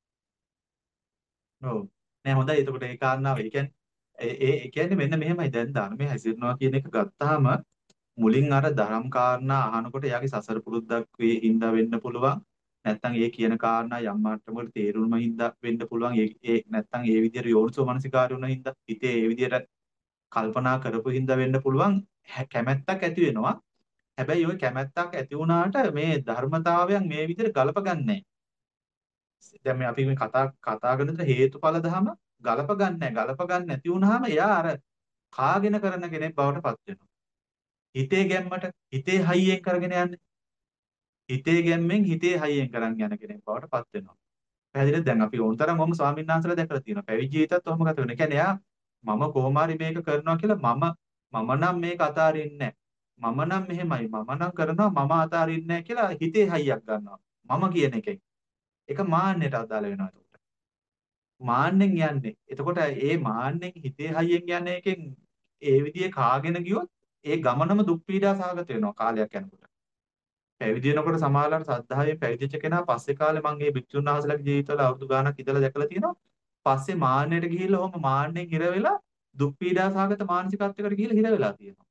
ඔව්. නෑ හොඳයි. එතකොට ඒ කාරණාව ඒ කියන්නේ ඒ ඒ ඒ කියන්නේ මෙන්න මෙහෙමයි දැන් ධර්මයේ හැසිරෙනවා කියන එක ගත්තාම මුලින් අර ධර්ම කාරණා අහනකොට එයාගේ සසර පුරුද්දක් වේ හින්දා වෙන්න පුළුවන්. නැත්නම් ඒ කියන කාරණා යම් මට්ටමකට තේරුම හින්දා වෙන්න පුළුවන්. ඒ ඒ නැත්නම් ඒ විදිහට යෝනිසෝ මනසිකාරය වුණ හින්දා හිතේ ඒ විදිහට කල්පනා කරපු හින්දා වෙන්න පුළුවන්. හැ- කැමැත්තක් ඇති වෙනවා. හැබැයි ওই කැමැත්තක් ඇති වුණාට මේ ධර්මතාවයන් මේ විදිහට ගලප ගන්නෑ. දැන් මේ අපි මේ කතා කතා කරන විදිහට හේතුඵල ධම ගලප ගන්නෑ. ගලප ගන්න නැති වුණාම එයා අර කාගෙන කරන කෙනෙක් බවට පත් වෙනවා. හිතේ ගැම්මට හිතේ හයියෙන් කරගෙන යන්නේ. හිතේ ගැම්මෙන් හිතේ හයියෙන් කරන් යන කෙනෙක් බවට පත් වෙනවා. පැහැදිලිද? දැන් අපි ඕනතරම් ඔහම ස්වාමීන් වහන්සේලා දැකලා තියෙනවා. පැවිදි ජීවිතත් ඔහම ගත වෙනවා. ඒ කියන්නේ එයා මම කොහොම හරි මේක කරනවා කියලා මම මම නම් මේක අතාරින්නේ නැහැ. මම නම් මෙහෙමයි. මම නම් කරනවා මම අතාරින්නේ නැහැ කියලා හිතේ හයියක් ගන්නවා. මම කියන එකෙන්. ඒක මාන්නයට අදාළ වෙනවා එතකොට. මාන්නෙන් යන්නේ. එතකොට ඒ මාන්නෙන් හිතේ හයියෙන් යන එකෙන් ඒ විදිහේ කාගෙන ගියොත් ඒ ගමනම දුක් පීඩා සහගත වෙනවා කාලයක් යනකොට. පැවිදි වෙනකොට සමාහලට සද්ධායෙන් පැවිදිච්ච කෙනා පස්සේ කාලේ මම මේ භික්ෂුන් වහන්සේලාගේ ජීවිතවල අවුරුදු ගාණක් ඉඳලා දැකලා තියෙනවා. පස්සේ මාන්නයට ගිහිල්ලා ඔහොම මාන්නෙන් හිර වෙලා දුක් පීඩා සහගත මානසිකත්වයකට ගිහිල්ලා හිර වෙලා තියෙනවා.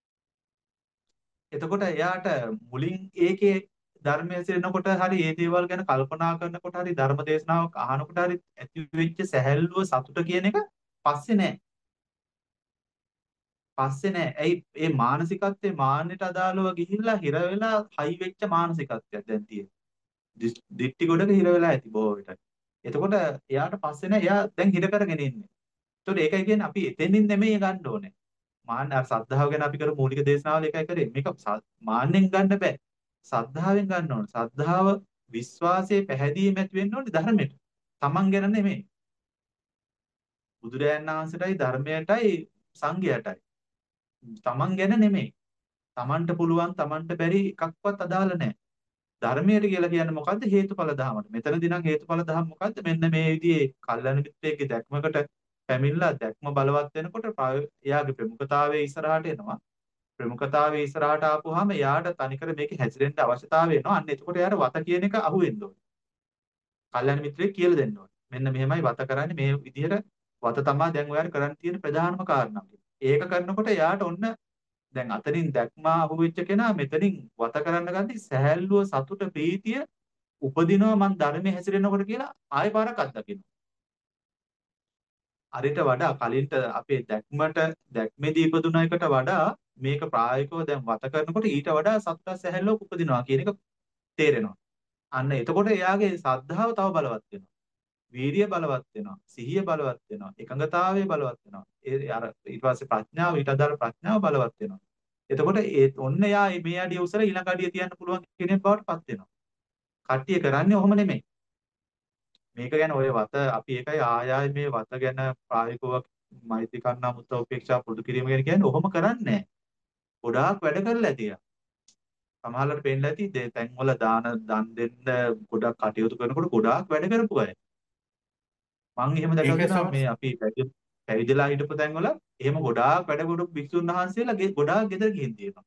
එතකොට එයාට මුලින් ඒකේ ධර්මයේ සිරෙනකොට හරි ඒ දේවල් ගැන කල්පනා කරනකොට හරි ධර්ම දේශනාවක් අහනකොට හරි ඇති වෙච්ච සැහැල්ලුව සතුට කියන එක පස්සේ නෑ. පස්සේ නෑ. ඇයි මේ මානසිකත්වයේ මාන්නයට අදාළව ගිහිල්ලා හිර වෙලා හයි වෙච්ච මානසිකත්වයක් දැන් තියෙන්නේ. දිස්- දිට්ටි ගොඩක හිර වෙලා ඇති බොහෝ විට. එතකොට එයාට පස්සේ නෑ එයා දැන් හිර කරගෙන ඉන්නේ. එතකොට ඒකයි කියන්නේ අපි එතෙන්ින් නෙමෙයි ගන්න ඕනේ. මාන්න අර සද්ධාව ගැන අපි කර මූලික දේශනාවල එකයි කරේ. මේක ස- මාන්නෙන් ගන්න බෑ. සද්ධාවෙන් ගන්න ඕනේ. සද්ධාව විශ්වාසයේ පැහැදීම ඇති වෙන්න ඕනේ ධර්මයට. Taman ගැන නෙමෙයි. බුදුරයන් වහන්සේටයි ධර්මයටයි සංඝයාටයි. Taman ගැන නෙමෙයි. Tamanට පුළුවන් Tamanට බැරි එකක්වත් අදාළ නැහැ. ධර්මයට කියලා කියන්නේ මොකද්ද? හේතුඵල ධමයට. මෙතනදී නම් හේතුඵල ධම මොකද්ද? මෙන්න මේ විදිහේ කල්යන මිත්‍රයෙක්ගේ දැක්මකට පැමිණලා දැක්ම බලවත් වෙනකොට ප්‍රාය- එයාගේ ප්‍රමුඛතාවයේ ඉස්සරහට එනවා. ප්‍රමුඛතාවයේ ඉස්සරහට ආපුවාම එයාට තනිකර මේකේ හැසිරෙන්න අවශ්‍යතාවය එනවා. අන්න එතකොට එයාට වත කියන එක අහුවෙන්න ඕනේ. කල්යන මිත්‍රයෙක් කියලා දෙන්න ඕනේ. මෙන්න මෙහෙමයි වත කරන්නේ මේ විදිහට වත තමයි දැන් ඔයාලා කරන්න තියෙන ප්‍රධානම කාරණා. ඒක කරනකොට එයාට ඔන්න දැන් අතනින් දැක්ම අහුවෙච්ච කෙනා මෙතනින් වත කරන්න ගත්තී සහැල්ලුව සතුට ප්‍රීතිය උපදිනවා මං ධර්මයේ හැසිරෙනකොට කියලා ආයෙ පාරක් අත්දකින්න. අරිට වඩා කලින්ට අපේ දැක්මට දැක්මේදී ඉපදුන එකට වඩා මේක ප්‍රායෝගිකව දැන් වත කරනකොට ඊට වඩා සතුට සහැල්ලුවක් උපදිනවා කියන එක තේරෙනවා. අන්න එතකොට එයාගේ ශ්‍රද්ධාව තව බලවත් වෙනවා. වීරිය බලවත් වෙනවා. සිහිය බලවත් වෙනවා. එකඟතාවය බලවත් වෙනවා. ඒ අර ඊට පස්සේ ප්‍රඥාව ඊට අදාළ ප්‍රඥාව බලවත් වෙනවා. එතකොට ඒ ඔන්න යා මේ අඩිය උසලා ඊළඟ අඩිය තියන්න පුළුවන් කෙනෙක් බවට පත් වෙනවා. කට්ටිය කරන්නේ ඔහොම නෙමෙයි. මේක ගැන ඔය වත අපි ඒකයි ආය ආය මේ වත ගැන ප්‍රායෝගිකව මෛත්‍රී කරුණා මුත්තා උපේක්ෂා පුරුදු කිරීම ගැන කියන්නේ ඔහොම කරන්නේ නැහැ. ගොඩාක් වැඩ කරලා ඇති. සමහරවිට පේන්න ඇති තැන් වල දාන දන් දෙන්න ගොඩක් කටයුතු කරනකොට ගොඩාක් වැඩ කරපු අය. මම එහෙම දැකලා ඒකයි තියෙනවා සමහර මේ අපි පැවිදි පැවිදිලා හිටපු තැන් වල එහෙම ගොඩාක් වැඩ කරපු භික්ෂුන් වහන්සේලා ගේ- ගොඩාක් ගෙදර ගිහින් තියෙනවා.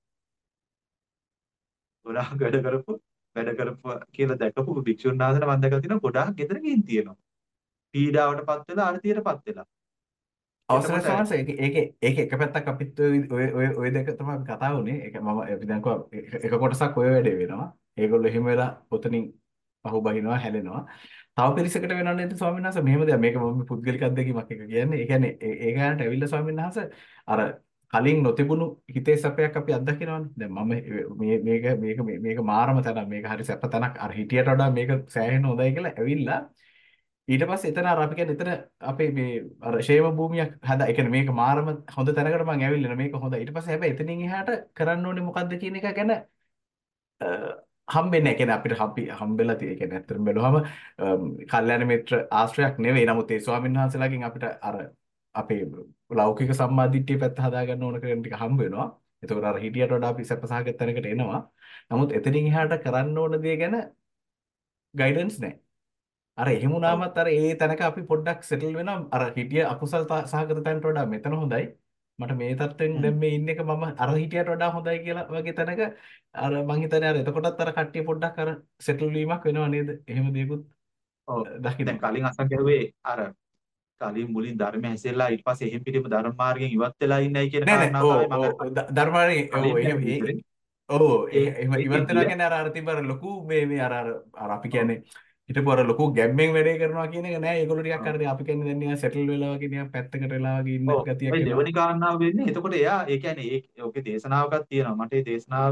ගොඩාක් වැඩ කරපු වැඩ කරපු කියලා දැකපු භික්ෂුන් වහන්සේලා මම දැකලා තියෙනවා ගොඩාක් ගෙදර ගිහින් තියෙනවා. පීඩාවටපත් වෙලා අර්ථියටපත් වෙලා. අවසරයි එතකොට සමහර ඒක ඒක ඒක එක පැත්තක් අපිත් ඔය ඔය ඔය ඔය දෙක තමයි අපි කතා වුනේ. ඒක මම අපි දැන් කිව්වා එක එක කොටසක් ඔය වැඩේ වෙනවා. ඒගොල්ලෝ එහෙම වෙලා ඔතනින් පහු බහිනවා හැලෙනවා. තව පිරිසකට වෙනව නේද ස්වාමීන් වහන්සේ මෙහෙම දෙයක් මේක මම පුද්ගලික අත්දැකීමක් එක කියන්නේ. ඒ කියන්නේ ඒ ඒ ගානට ඇවිල්ලා ස්වාමීන් වහන්සේ අර කලින් නොතිබුණු හිතේ සැපයක් අපි අත්දකිනවනේ. දැන් මම මේ මේක මේක මේක මාරම තැනක්. මේක හරි සැප තැනක්. අර හිටියට වඩා මේක සෑහෙන හොඳයි කියලා ඇවිල්ලා ඊට පස්සේ එතන අර අපි කියන්නේ එතන අපේ මේ අර ෂේම භූමියක් හදා ඒ කියන්නේ මේක මාරම හොඳ තැනකට මම ඇවිල්ලා මේක හොඳයි ඊට පස්සේ හැබැයි එතනින් එහාට කරන්න ඕනේ මොකද්ද කියන එක ගැන අ, හම්බෙන්නේ නැහැ. කියන්නේ අපිට අපි හම්බෙලා තියෙන කියන්නේ ඇත්තටම බැලුවම කල්යාණ මිත්‍ර ආශ්‍රයක් නෙවෙයි. නමුත් ඒ ස්වාමීන් වහන්සේලාගෙන් අපිට අර අපේ ලෞකික සම්මාදිට්ඨිය පැත්ත හදාගන්න ඕන කරන ටික හම්බ වෙනවා. එතකොට අර හිටියට වඩා අපි සැපසහගත තැනකට එනවා. නමුත් එතනින් එහාට කරන්න ඕන දේ ගැන ගයිඩන්ස් නැහැ. අර එහෙම ඔව් වුණාමත් අර ඒ තැනක අපි පොඩ්ඩක් සෙටල් වෙනවා. අර හිටිය අකුසල් ත- සහගත තැනට වඩා මෙතන හොඳයි. මට මේ තත්ත්වෙන් හ්ම්. දැන් මේ ඉන්න එක මම අර හිටියට වඩා හොඳයි කියලා වගේ තැනක අර මං හිතන්නේ අර එතකොටත් අර කට්ටිය පොඩ්ඩක් අර සෙටල් වීමක් වෙනව නේද? එහෙම දෙයක්ත් ඔව්. දැන් දකිනවා. කලින් අසං ගැහුවේ අර කලින් මුලින් ධර්ම හැසිරලා ඊට පස්සේ එහෙම් පිටිම ධර්ම මාර්ගයෙන් ඉවත් වෙලා ඉන්නයි කියන නෑ නෑ කාරණාව ඕ තමයි මම ඕ අර ධර්මාරේ ඕ කලින් එහෙම පැහැදිලි ඒ කරේ. ඕ ඒ එහෙම ඉවත් ඒකෙදිය වෙනවා කියන්නේ අර අර තිබ්බ අර ලොකු මේ මේ අර අර අර අපි ඔව් කියන්නේ හිටපු අර ලොකු ගැම්මෙන් වැඩේ කරනවා කියන එක නෑ ඒගොල්ලෝ ටිකක් ඔව් අර අපි කියන්නේ දැන් නිකන් සෙටල් වෙලා වගේ නිකන් පැත්තකට වෙලා වගේ ඉන්න ඔව් ගතියක් ඒ එනවා. දෙවනි කාරණාව වෙන්නේ එතකොට එයා ඒ කියන්නේ ඒ ඔගේ දේශනාවකක් තියෙනවා මට ඒ දේශනාව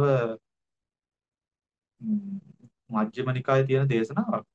ම්, මජ්ක්‍ධිම නිකායේ තියෙන දේශනාවක්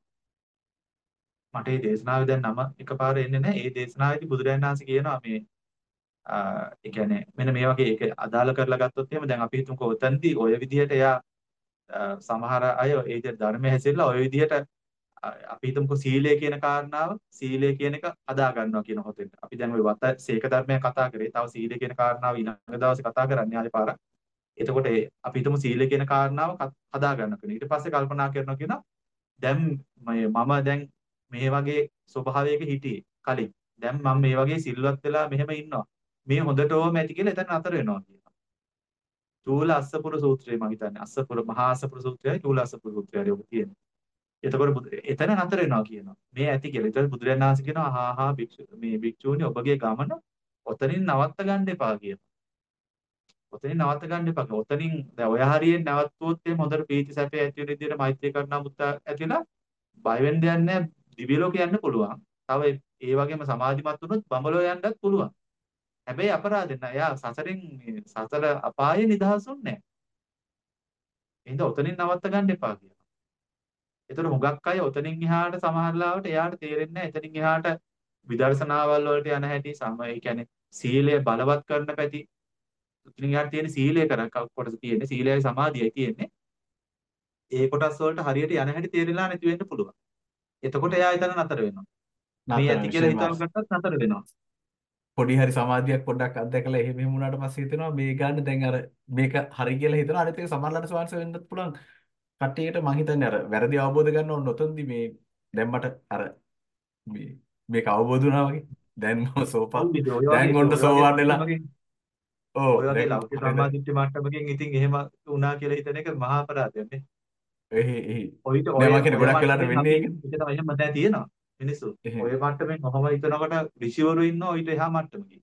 මට ඒ දේශනාවේ දැන් නම එකපාර එන්නේ නැහැ ඒ දේශනාවේදී බුදුරජාණන් වහන්සේ කියනවා මේ අ, ඒ කියන්නේ මෙන්න මේ වගේ ඒක අදාළ කරලා ගත්තොත් එහෙම දැන් අපි හිතමුකෝ ඔතනදී ඔය විදිහට එයා අ, සමහර අය ඒ විදිහට ධර්මයේ හැසිරලා ඔය විදිහට අ, අපි හිතමුකෝ සීලය කියන කාරණාව සීලය කියන එක අදා ගන්නවා කියන හොතෙන්. අපි දැන් ওই වත සීක ධර්මයක් කතා කරේ. තව සීලය කියන කාරණාව ඊළඟ දවසේ කතා කරන්නේ ආයෙ පාරක්. එතකොට ඒ අපි හිතමු සීලය කියන කාරණාව ක- හදා ගන්න කෙනෙක්. ඊට පස්සේ කල්පනා කරනවා කියනවා දැන් මේ මම දැන් මේ වගේ ස්වභාවයක හිටියේ කලින්. දැන් මම මේ වගේ සිල්වත් වෙලා මෙහෙම ඉන්නවා. මේ හොඳටම ඇති කියලා එතන නතර වෙනවා කියනවා. චූල අස්සපුර සූත්‍රය මම හිතන්නේ. අස්සපුර මහා අස්සපුර සූත්‍රයයි චූල අස්සපුර සූත්‍රයයි ඔබ තියෙන්නේ. එතකොට බුදු- එතන නතර වෙනවා කියනවා. මේ ඇති කියලා. ඊට පස්සේ බුදුරජාණන් වහන්සේ කියනවා හා හා භික්ෂු මේ භික්ෂූනි ඔබගේ ගමන ඔතනින් නවත්ත ගන්න එපා කියනවා. ඔතනින් නවත්ත ගන්න එපා. ඔතනින් දැන් ඔය හරියෙන් නැවතුවොත් එහම හොඳට ප්‍රීති සැපේ ඇති වෙන විදිහට මෛත්‍රී කරුණා මුත්තා ඇතිලා බය වෙන්න දෙයක් නැහැ. දිව්‍ය ලෝක යන්න පුළුවන්. තව ඒ වගේම සමාධිමත් වුණොත් බඹලෝ යන්නත් පුළුවන්. හැබැයි අපරාධෙ නෑ. එයා සසරෙන් මේ සසර අපායේ නිදහසුන්නේ නැහැ. එහෙනම් ඔතනින් නවත්ත ගන්න එපා කියනවා. ඒතර හුඟක් අය ඔතනින් එහාට සමහරලාවට එයාට තේරෙන්නේ නැහැ. එතනින් එහාට විදර්ශනාවල් වලට යන හැටි සම ඒ කියන්නේ සීලය බලවත් කරන පැති එතනින් එහාට තියෙන සීලය කර කොටස තියෙන්නේ සීලයයි සමාධියයි තියෙන්නේ. ඒ කොටස් වලට හරියට යන හැටි තේරෙලා නැති වෙන්න පුළුවන්. එතකොට එයා එතන නතර වෙනවා. මේ නතර ඇති කියලා විශේෂයෙන්ම හිතාගත්තත් නතර වෙනවා. පොඩි හරි සමාධියක් පොඩ්ඩක් අත්දැකලා එහෙම එහෙම වුණාට පස්සේ හිතෙනවා මේ ගන්න දැන් අර මේක හරි කියලා හිතනවා අනිත් එක සමහරවිට ස්වාංශ වෙන්නත් පුළුවන් කට්ටියට මං හිතන්නේ අර වැරදි අවබෝධ ගන්න ඕන නොතොන්දි මේ දැන් මට අර මේ මේක අවබෝධ වුණා වගේ දැන් මම සෝපා ඔව් ඉතින් ඔය දැන් වගේ ඔන්න ඔය වගේ සෝවාන් වෙලා මට්ටමකින් ඕ ඔය වගේ දැන් ලෞකික හරිද සම්මාදිට්ඨිය මට්ටමකින් ඉතින් එහෙම වුණා කියලා හිතන එක මහා අපරාධයක් නේ. එහි එහි ඔයිට නෑ ඔය මං කියන්නේ ඔය ගොඩක් වෙලාට මට්ටමින් වෙන්නේ අපි ඒකනේ පිට තව එහෙම නැහැ තියෙනවා මිනිස්සු. එහෙම ඔය මට්ටමින් කොහොම හිතනකොට ඍෂිවරු ඉන්නවා ඊට එහා මට්ටමකින්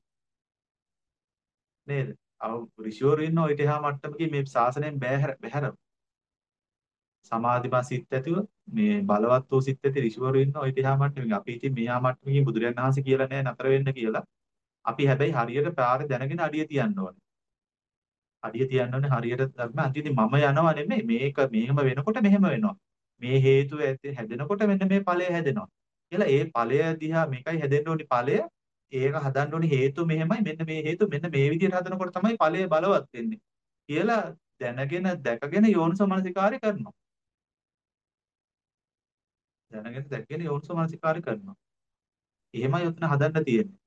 නේද? අව ඍෂිවරු ඉන්නවා ඊට එහා මට්ටමකින් මේ ශාසනයෙන් බැහැර බැහැර සමාධිමත් සිත් ඇතිව මේ බලවත් වූ සිත් ඇති ඍෂිවරු ඉන්නවා ඊට එහා මට්ටමකින්. අපි ඉතින් මෙහා මට්ටමකින් බුදුරජාණන් වහන්සේ කියලා නෑ නතර වෙන්න කියලා. අපි හැබැයි හරියට පාර දැනගෙන අඩිය තියන්න ඕනේ. අඩිය තියන්න ඕනේ හරියට ධර්ම අන්තිමේ මම යනවා නෙමෙයි මේක මෙහෙම වෙනකොට මෙහෙම වෙනවා. මේ හේතුව ඇති හැදෙනකොට මෙන්න මේ ඵලය හැදෙනවා. කියලා ඒ ඵලය දිහා මේකයි හැදෙන්න ඕනි ඵලය ඒක හදන්න ඕනි හේතු මෙහෙමයි මෙන්න මේ හේතු මෙන්න මේ විදිහට හදනකොට තමයි ඵලය බලවත් වෙන්නේ. කියලා දැනගෙන දැකගෙන යෝනිසෝ මනසිකාරය කරනවා. දැනගෙන දැකගෙන යෝනිසෝ මනසිකාරය කරනවා. එහෙමයි උතන හදන්න තියෙන්නේ.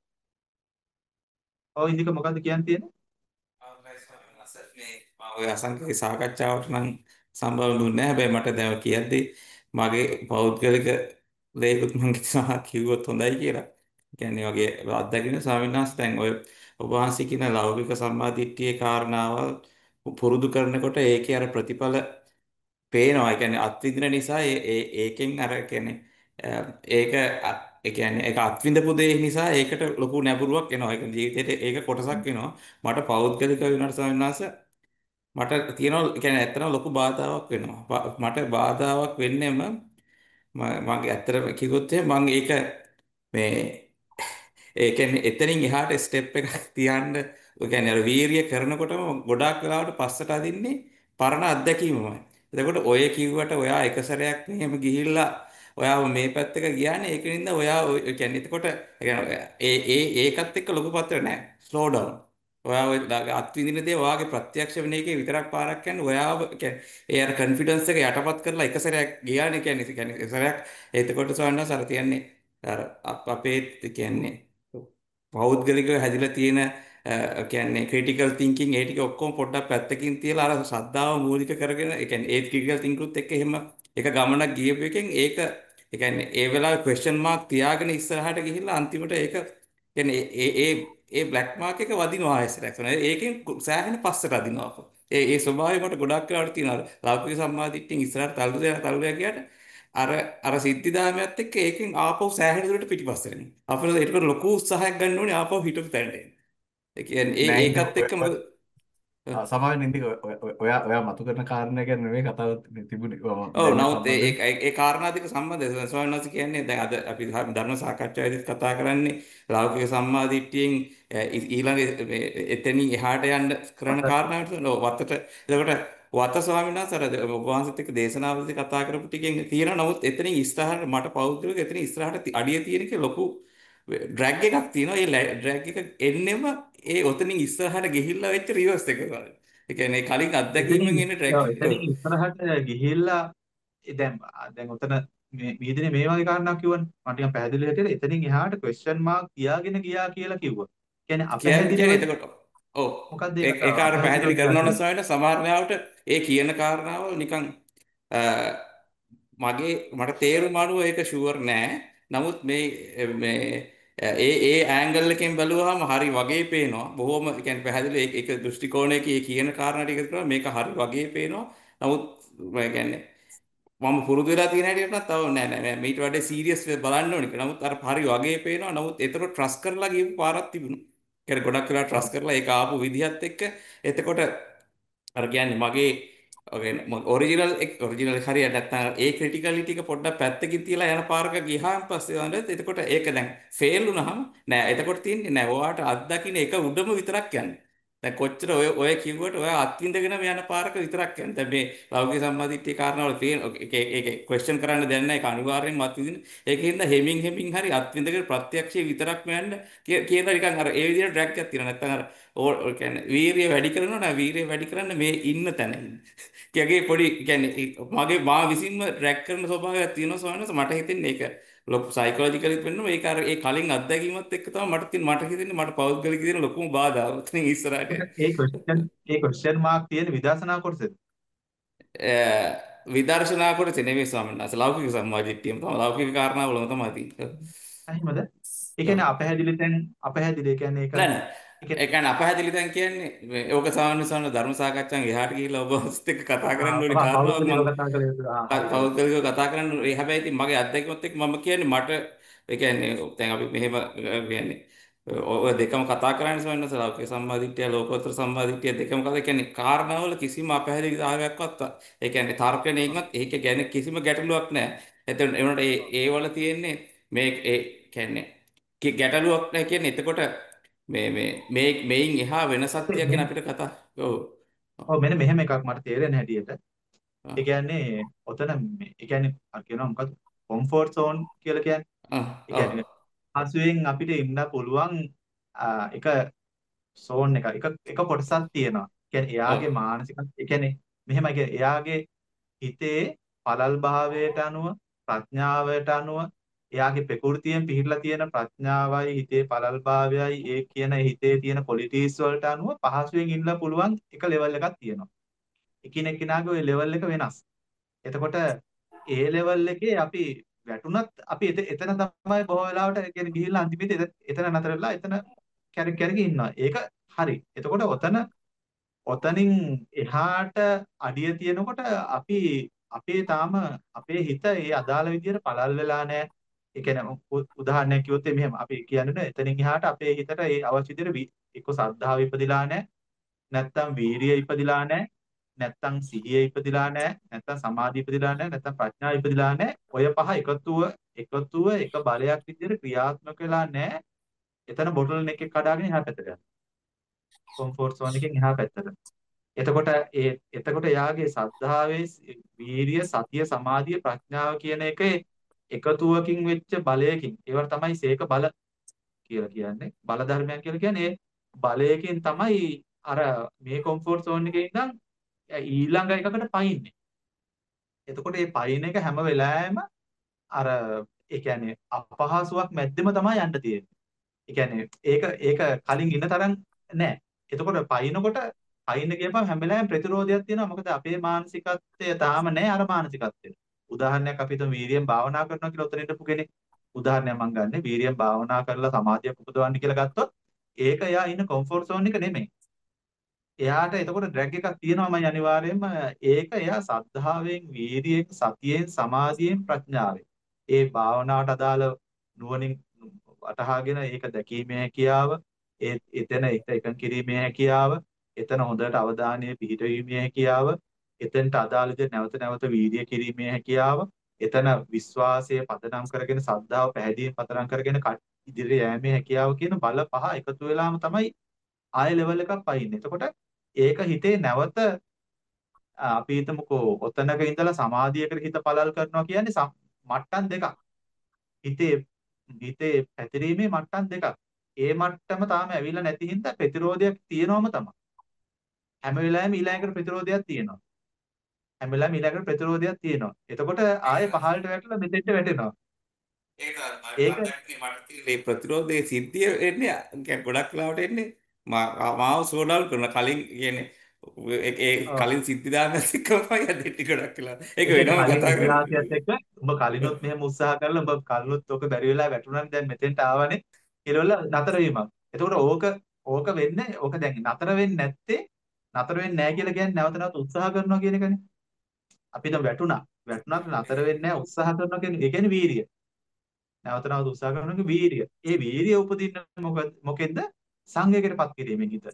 ඔය ඉන්දික මොකද්ද කියන්න තියෙන්නේ? අවසරයි ස්වාමීන් වහන්සේ. මේ මම ඔය අසංකේ සාකච්ඡාවට නම් සම්බන්ධ වුණේ නැහැ. හැබැයි මට දැන් කියද්දි මගේ පෞද්ගලික දේකුත් මම කිව්වා කිව්වොත් හොඳයි කියලා. කියන්නේ වගේ අත්දැකීම ස්වාමීන් වහන්සේ දැන් ඔය ඔබ වහන්සේ කියන ලෞකික සම්මාදිට්ඨියේ කාරණාවල් පුරුදු කරනකොට ඒකේ අර ප්‍රතිඵල පේනවා. ඒ කියන්නේ අත්විඳින නිසා ඒ ඒ ඒකෙන් අර කියන්නේ අ, ඒක අ- ඒ කියන්නේ ඒක අත්විඳපු දේ නිසා ඒකට ලොකු නැඹුරුවක් එනවා. ඒක ජීවිතේට ඒක කොටසක් වෙනවා. මට පෞද්ගලික වෙනට ස්වාමීන් වහන්සේ මට තියෙනවා ඒ කියන්නේ ඇත්තටම ලොකු බාධාවක් වෙනවා. බා- මට බාධාවක් වෙන්නෙම ම- මගේ ඇත්තටම කිව්වොත් එහෙනම් මම ඒක මේ ඒ කියන්නේ එතනින් එහාට ස්ටෙප් එකක් තියන්න ඒ කියන්නේ අර වීරිය කරනකොටම ගොඩාක් වෙලාවට පස්සට අදින්නේ පරණ අත්දැකීමමයි. එතකොට ඔය කිව්වට ඔයා එක සැරයක් මෙහෙම ගිහිල්ලා ඔයාව මේ පැත්තක ගියානේ ඒක නින්ද ඔයා ඔය ඒ කියන්නේ එතකොට ඒ කියන්නේ ඒ ඒ ඒකත් එක්ක ලොකු පතර නෑ. Slow down. ඔයා ඔය අත්විඳින දේ ඔයාගේ ප්‍රත්‍යක්ෂ වෙන එකේ විතරක් පාරක් යන්නේ ඔයාව ඒ කියන්නේ ඒ අර කොන්ෆිඩන්ස් එක යටපත් කරලා එක සැරයක් ගියානේ කියන්නේ ඒ කියන්නේ එක සැරයක් එතකොට සවන්නස් අර තියන්නේ අර අප- අපේ ඒ කියන්නේ පෞද්ගලිකව හැදිලා තියෙන අ, කියන්නේ ක්‍රිටිකල් තින්කින් ඒ ටික ඔක්කොම පොඩ්ඩක් පැත්තකින් තියලා අර ශ්‍රද්ධාව මූලික කරගෙන ඒ කියන්නේ ඒ ක්‍රිටිකල් තින්කුත් එක්ක එහෙම එක ගමනක් ගියපු එකෙන් ඒක ඒ කියන්නේ ඒ වෙලාවේ ක්වෙස්චන් මාක් තියාගෙන ඉස්සරහට ගිහිල්ලා අන්තිමට ඒක කියන්නේ ඒ ඒ ඒ බ්ලැක් මාක් එක වදිනවා ආයෙසරක්. ඒකෙන් සෑහෙන පස්සට අදිනවා. ඒ ඒ ස්වභාවය මට ගොඩක් වෙලාවට තියෙනවා. ලෞකික සම්මාදිට්ඨියෙන් ඉස්සරහට තල්ලු දෙන තල්ලු දෙන ගියාට අර අර සිද්ධාමයත් එක්ක ඒකෙන් ආපහු සෑහෙන දුරට පිටිපස්සට එනවා. අපිට ඒකට ලොකු උත්සාහයක් ගන්න ඕනේ ආපහු හිටපු තැනට එන්න. ඒ කියන්නේ ඒ නෑ ඉතින් ඒකත් එක්ක මොකද සමාවෙන් ඉඳි ඔයා ඔයා මතු කරන කාරණා ගැන නෙමෙයි කතාව තිබුණේ ඔව් දැන් නමුත් ඒ සම්බන්ධයෙන් ඒ ඒ කාරණා දෙක සම්බන්ධයි ස්වාමීන් වහන්සේ කියන්නේ දැන් අද අපි ධර්ම සාකච්ඡාවේදීත් කතා කරන්නේ ලෞකික සම්මාදිට්ඨියෙන් ඊ- ඊළඟ මේ එතනින් එහාට යන්න කරන කාරණාවට ඔව් වතට එතකොට වත ස්වාමීන් වහන්සේ අර ඔබ වහන්සේත් එක්ක දේශනාවලදී කතා කරපු ටිකෙන් තියෙනවා නමුත් එතනින් ඉස්සරහට මට පෞද්ගලික එතනින් ඉස්සරහට ති- අඩිය තියෙන එකේ ලොකු ඩ්‍රැග් එකක් තියෙනවා ඒ ඩ්‍රැග් එක එන්නෙම ඒ ඔතනින් ඉස්සරහට ගිහිල්ලා වෙච්ච රිවර්ස් එක වගේ. ඒ කියන්නේ කලින් අත්දැකීමෙන් එතනින් එන ඩ්‍රැග් ඔව් එතනින් ඉස්සරහට ගිහිල්ලා ඒ දැන් දැන් උතන මේ මීදිනේ මේ වගේ කාරණාවක් කිව්වනේ. මම ටිකක් පැහැදිලි හැටියට එතනින් එහාට ක්වෙස්චන් මාක් තියාගෙන ගියා කියලා කිව්වා. කියන්නේ කියන්නේ අපැහැදිලිව කියන්නේ එතකොට ඔව් මොකක්ද ඒ ඒ ඒ කතාව? කාර්ය අපැහැදිලිව පැහැදිලි කියලා කරනවා නම් කියන්නේ. සමහරවිට සමහර වෙලාවට ඒ කියන කාරණාව නිකන් අ, මගේ මට තේරුම අනුව ඒක ෂුවර් නෑ. නමුත් මේ මේ ඒ ඒ ඇන්ගල් එකෙන් බැලුවාම හරි වගේ පේනවා. බොහොම කියන්නේ පැහැදිලි ඒක ඒක දෘෂ්ටි කෝණයක ඒ කියන කාරණා ටික කරා මේක හරි වගේ පේනවා. නමුත් මම කියන්නේ මම පුරුදු වෙලා තියෙන හැටියට නම් තව නෑ නෑ නෑ මීට වඩා සීරියස් බලන්න ඕනේ. නමුත් අර හරි වගේ පේනවා. නමුත් ඒතර ට්‍රස්ට් කරලා ගියපු පාරක් තිබුණා. ඒකට ගොඩක් වෙලා ඔව්. ට්‍රස්ට් කරලා ඒක ආපු විදිහත් එක්ක එතකොට අර කියන්නේ මගේ ඔරිජිනල් ඔරිජිනල් හරියට නැත්නම් ඒ ක්‍රිටිකලිටි එක පොඩ්ඩක් පැත්තකින් තියලා යන පාරක ගියාන් පස්සේ වන්දත් එතකොට ඒක දැන් ෆේල් වුණාම නෑ එතකොට තියෙන්නේ නෑ ඔයාට අත්දකින්න එක උඩම විතරක් යන්නේ. දැන් කොච්චර ඔය ඔය කිව්වට ඔය අත්විඳගෙන යන පාරක විතරක් යන්නේ. දැන් මේ ලෞකික සම්මාදිට්ඨිය කාරණාවල තියෙන ඒක ඒක ක්වෙස්චන් කරන්න දෙයක් නැහැ. ඒක අනිවාර්යෙන්ම අත්විඳින. ඒකින්ද හෙමින් හෙමින් හරි අත්විඳගෙන ප්‍රත්‍යක්ෂයේ විතරක්ම යන්න කියලා නිකන් අර ඒ විදිහට ට්‍රැක් එකක් තියෙනවා. නැත්නම් අර ඕ කියන්නේ වීරිය වැඩි කරනවා නම් වීරිය වැඩි කරන්න මේ ඉන්න තැන ඉන්න. කියගේ පොඩි කියන්නේ මගේ මා විසින්ම ට්‍රැක් කරන ස්වභාවයක් තියෙනවා සෝනස මට හිතෙන්නේ ඒක ලොකු සයිකොලොජිකලිත් වෙන්නවා ඒක අර ඒ කලින් අත්දැකීමත් එක්ක තමයි මට තියෙන මට හිතෙන්නේ මට පෞද්ගලික තියෙන ලොකුම බාධාව. උතනින් ඉස්සරහට ඒ ක්වෙස්චන් ඒ ක්වෙස්චන් මාක් තියෙන විදර්ශනා කොටසද? අ, විදර්ශනා කොට නෙමෙයි ස්වාමීන් වහන්සේ ලෞකික සම්මාදිට්ඨියම තමයි ලෞකික කාරණාවලම තමයි තියෙන්නේ. එහෙමද? ඒ ඔව්. කියන්නේ අපැහැදිලි තැන් අපැහැදිලි. ඒ කියන්නේ ඒක නෑ නෑ. ඒ කියන්නේ ඒ කියන්නේ අපහැදිලි දැන් කියන්නේ මේ ඕක සාමාන්‍ය සාමාන්‍ය ධර්ම සාකච්ඡාවෙන් එහාට ගිහිල්ලා ඔබ ඔස්ත් එක්ක කතා කරන්න ඕනේ ආ කාරණාවක් පෞද්ගලිකව මම කතා කළ යුතු. ආ හරි හරි. පෞද්ගලිකව කතා කරන්න ඕනේ. හැබැයි ඉතින් මගේ අත්දැකීමත් එක්ක මම කියන්නේ මට ඒ කියන්නේ දැන් අපි මෙහෙම අ, කියන්නේ ඔය දෙකම කතා කරන්නේ සමහරවිට ලෞකික සම්මාදිට්ඨිය ලෝකෝත්තර සම්මාදිට්ඨිය දෙකම කතා කියන්නේ කාරණාවල කිසිම අපහැදිලිතාවයක්වත් ඒ කියන්නේ තර්කණයකින්වත් ඒක ගැන කිසිම ගැටලුවක් නැහැ. එතන ඒනට ඒ ඒ වල තියෙන්නේ මේ ඒ කියන්නේ කි- ගැටලුවක් නැහැ කියන්නේ එතකොට මේ මේ මේ මේන් එහා වෙන සත්‍යයක් ගැන මෙහෙම අපිට කතා ඔව් ඔව් මෙන්න මෙහෙම එකක් මට තේරෙන හැටියට. ආ ඒ කියන්නේ ඔතන මේ ඒ කියන්නේ අර කියනවා මොකද්ද? කොම්ෆර්ට් zone කියලා කියන්නේ. ආ ඒ ඔව් කියන්නේ පහසුවෙන් අපිට ඉන්න පුළුවන් ආ, එක zone එක එක එක කොටසක් තියෙනවා. ඒ කියන්නේ ඔව් එයාගේ මානසික ඒ කියන්නේ මෙහෙමයි කියන්නේ එයාගේ හිතේ පළල් භාවයට අනුව ප්‍රඥාවට අනුව එයාගේ ප්‍රകൃතියෙන් පිහිටලා තියෙන ප්‍රඥාවයි හිතේ පළල් භාවයයි ඒ කියන හිතේ තියෙන ක්වොලිටීස් වලට අනුව පහසුවෙන් ඉන්න පුළුවන් එක ලෙවල් එකක් තියෙනවා. එකිනෙක කෙනාගේ ওই ලෙවල් එක වෙනස්. එතකොට ඒ ලෙවල් එකේ අපි වැටුණත් අපි එත- එතන තමයි බොහෝ වෙලාවට ඒ කියන්නේ ගිහිල්ලා අන්තිමේදී එත- එතන නතර වෙලා එතන කැරක කැරක ඉන්නවා. ඒක හරි. එතකොට ඔතන ඔතනින් එහාට අඩිය තියෙනකොට අපි අපේ තාම අපේ හිත ඒ අදාළ විදිහට පළල් වෙලා නැහැ. ඒ කියන්නේ උ- උදාහරණයක් කිව්වොත් මෙහෙම අපි කියන්නේ එතනින් එහාට අපේ හිතට ඒ අවශ්‍ය විදිහට වි- එක්ක සද්ධාව ඉපදිලා නැහැ. නැත්තම් වීරිය ඉපදිලා නැහැ. නැත්තම් සිහිය ඉපදිලා නැහැ. නැත්තම් සමාධිය ඉපදිලා නැහැ. නැත්තම් ප්‍රඥාව ඉපදිලා නැහැ. ඔය පහ එකතුව එකතුව එක බලයක් විදිහට ක්‍රියාත්මක වෙලා නැහැ. එතන බොටල් නෙක් එක කඩාගෙන එහා පැත්තට යනවා. කොම්ෆෝර්ට් zone එකෙන් එහා පැත්තට. එතකොට ඒ එතකොට යාගේ සද්ධාවේ වීරිය සතිය සමාධිය ප්‍රඥාව කියන එකේ එකතුවකින් වෙච්ච බලයකින් ඒවට තමයි සීක බල කියලා කියන්නේ. බල ධර්මයන් කියලා කියන්නේ ඒ බලයකින් තමයි අර මේ කොම්ෆෝර්ට් zone එකේ ඉඳන් ඊළඟ එකකට පයින්නේ. එතකොට මේ පයින් එක හැම වෙලාවෙම අර ඒ කියන්නේ අපහසුයක් මැද්දෙම තමයි යන්න තියෙන්නේ. ඒ කියන්නේ ඒක ඒක කලින් ඉන්න තරම් නෑ. එතකොට පයින්නකොට පයින්න කියපම හැම වෙලාවෙම ප්‍රතිරෝධයක් තියෙනවා. මොකද අපේ මානසිකත්වය තාම නෑ අර මානසිකත්වය. උදාහරණයක් අපි හිතමු වීරියෙන් භාවනා කරනවා කියලා උතන ඉඳපු කෙනෙක්. උදාහරණයක් මම ගන්නෙ වීරියෙන් භාවනා කරලා සමාධියක් උපදවන්න කියලා ගත්තොත් ඒක එයා ඉන්න කම්ෆර්ට් සෝන් එක නෙමෙයි. එයාට එතකොට ඩ්‍රැග් එකක් තියෙනවාමයි අනිවාර්යයෙන්ම. ඒක එයා සද්ධාවෙන්, වීරියෙන්, සතියෙන්, සමාධියෙන්, ප්‍රඥාවෙන්. ඒ භාවනාවට අදාළ නුවණින් වටහාගෙන ඒක දැකීමේ හැකියාව, ඒ එතන එක එකඟ කිරීමේ හැකියාව, එතන හොඳට අවධානය පිහිටවීමේ හැකියාව, එතනට අදාළ දේ නැවත නැවත වීර්ය කිරීමේ හැකියාව, එතන විශ්වාසය පදනම් කරගෙන සද්ධාව පැහැදීම පදනම් කරගෙන කට- ඉදිරියට යෑමේ හැකියාව කියන බල පහ එකතු වෙලාම තමයි ආය ලෙවල් එකක් පයින්නේ. එතකොට ඒක හිතේ නැවත ආ, අපි හිතමුකෝ ඔතනක ඉඳලා සමාධියකට හිත පළල් කරනවා කියන්නේ සම්- මට්ටම් දෙකක්. හිතේ හිතේ පැතිරීමේ මට්ටම් දෙකක්. ඒ මට්ටම තාම ඇවිල්ලා නැති හින්දා ප්‍රතිරෝධයක් තියෙනවම තමයි. හැම වෙලාවෙම ඊළඟට ප්‍රතිරෝධයක් තියෙනවා. හැම වෙලාවෙම ඊළඟට ප්‍රතිරෝධයක් තියෙනවා. එතකොට ආයේ පහළට වැටලා මෙතෙන්ට වැටෙනවා. ඒක ඒක මම දැක්කේ මට තියෙන මේ ප්‍රතිරෝධයේ සිද්ධිය එන්නේ يعني ගොඩක් වෙලාවට එන්නේ මා- මාව සෝඩවුන් කරන කලින් කියන්නේ ඒ ඒ ඔව්. කලින් සිද්ධි දාන්නත් එක්කමයි අදිටි ගොඩක් වෙලාවට. ඒක ඒ කියන්නේ වෙනම කලින් කතා ඉතිහාසයත් කරන්නේ. එක්ක උඹ කලිනුත් මෙහෙම උත්සාහ කරලා උඹ කලිනුත් ඔක බැරි වෙලා වැටුණානේ දැන් මෙතෙන්ට ආවනේ කියලා නතර වීමක්. එතකොට ඕක ඕක වෙන්නේ ඕක දැන් නතර වෙන්නේ නැත්තේ නතර වෙන්නේ නැහැ කියලා කියන්නේ නැවත නැවත උත්සාහ කරනවා කියන එකනේ. අපිට වැටුණා. වැටුණාට නතර වෙන්නේ නැහැ උත්සාහ කරනවා කියන්නේ ඒ කියන්නේ වීරිය. නැවත නැවත උත්සාහ කරනවා කියන්නේ වීරිය. ඒ වීරිය උපදින්න මොකද මොකෙන්ද? සංවේගයටපත් කිරීමෙන් හිත.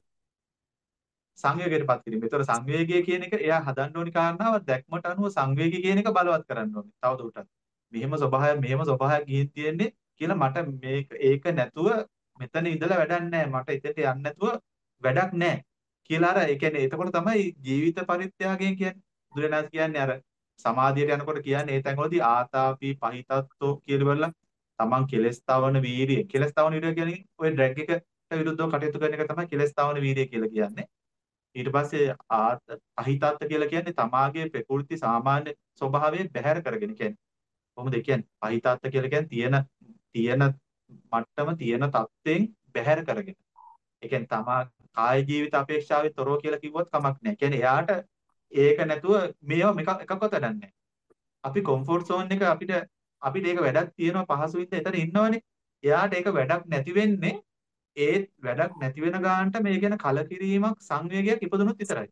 සංවේගයටපත් කිරීම. ඒතර සංවේගය කියන එක එයා හදන්න ඕනි කාරණාව දැක්මට අනුව සංවේගය කියන එක බලවත් කරන්න ඕනේ. තවදුරටත්. මෙහෙම ස්වභාවයක් මෙහෙම ස්වභාවයක් ගිහින් තියෙන්නේ කියලා මට මේක ඒක නැතුව මෙතන ඉඳලා වැඩක් නැහැ. මට එතෙට යන්න නැතුව වැඩක් නැහැ. කියලා අර ඒ කියන්නේ එතකොට තමයි ජීවිත පරිත්‍යාගයෙන් කියන්නේ. බුදුරණස් කියන්නේ අර සමාධියට යනකොට කියන්නේ ඒ තැන්වලදී ආතාපි පහිතත්තෝ කියලා බලලා තමන් කෙලස් තවන වීරිය. කෙලස් තවන වීරිය කියන්නේ ওই ඩ්‍රැග් එකට විරුද්ධව කටයුතු කරන එක තමයි කෙලස් තවන වීරිය කියලා කියන්නේ. ඊට පස්සේ ආත අහිතත්ත කියලා කියන්නේ තමාගේ ප්‍රකෘති සාමාන්‍ය ස්වභාවය බැහැර කරගෙන කියන්නේ කොහොමද ඒ කියන්නේ අහිතත්ත කියලා කියන්නේ තියෙන තියෙන මට්ටම තියෙන தත්ත්වෙන් බැහැර කරගෙන ඒ කියන්නේ තමා කාය ජීවිත අපේක්ෂාවෙන් තොරව කියලා කිව්වොත් කමක් නැහැ. කියන්නේ එයාට ඒක නැතුව මේව එකක් එකක්වත් වැඩක් නැහැ. අපි කොම්ෆෝර්ට් සෝන් එක අපිට අපිට ඒක වැඩක් තියෙනවා පහසු විදිහට එතන ඉන්නවනේ. එයාට ඒක වැඩක් නැති වෙන්නේ ඒත් වැඩක් නැති වෙන ගානට මේ ගැන කලකිරීමක් සංවේගයක් ඉපදුනොත් විතරයි.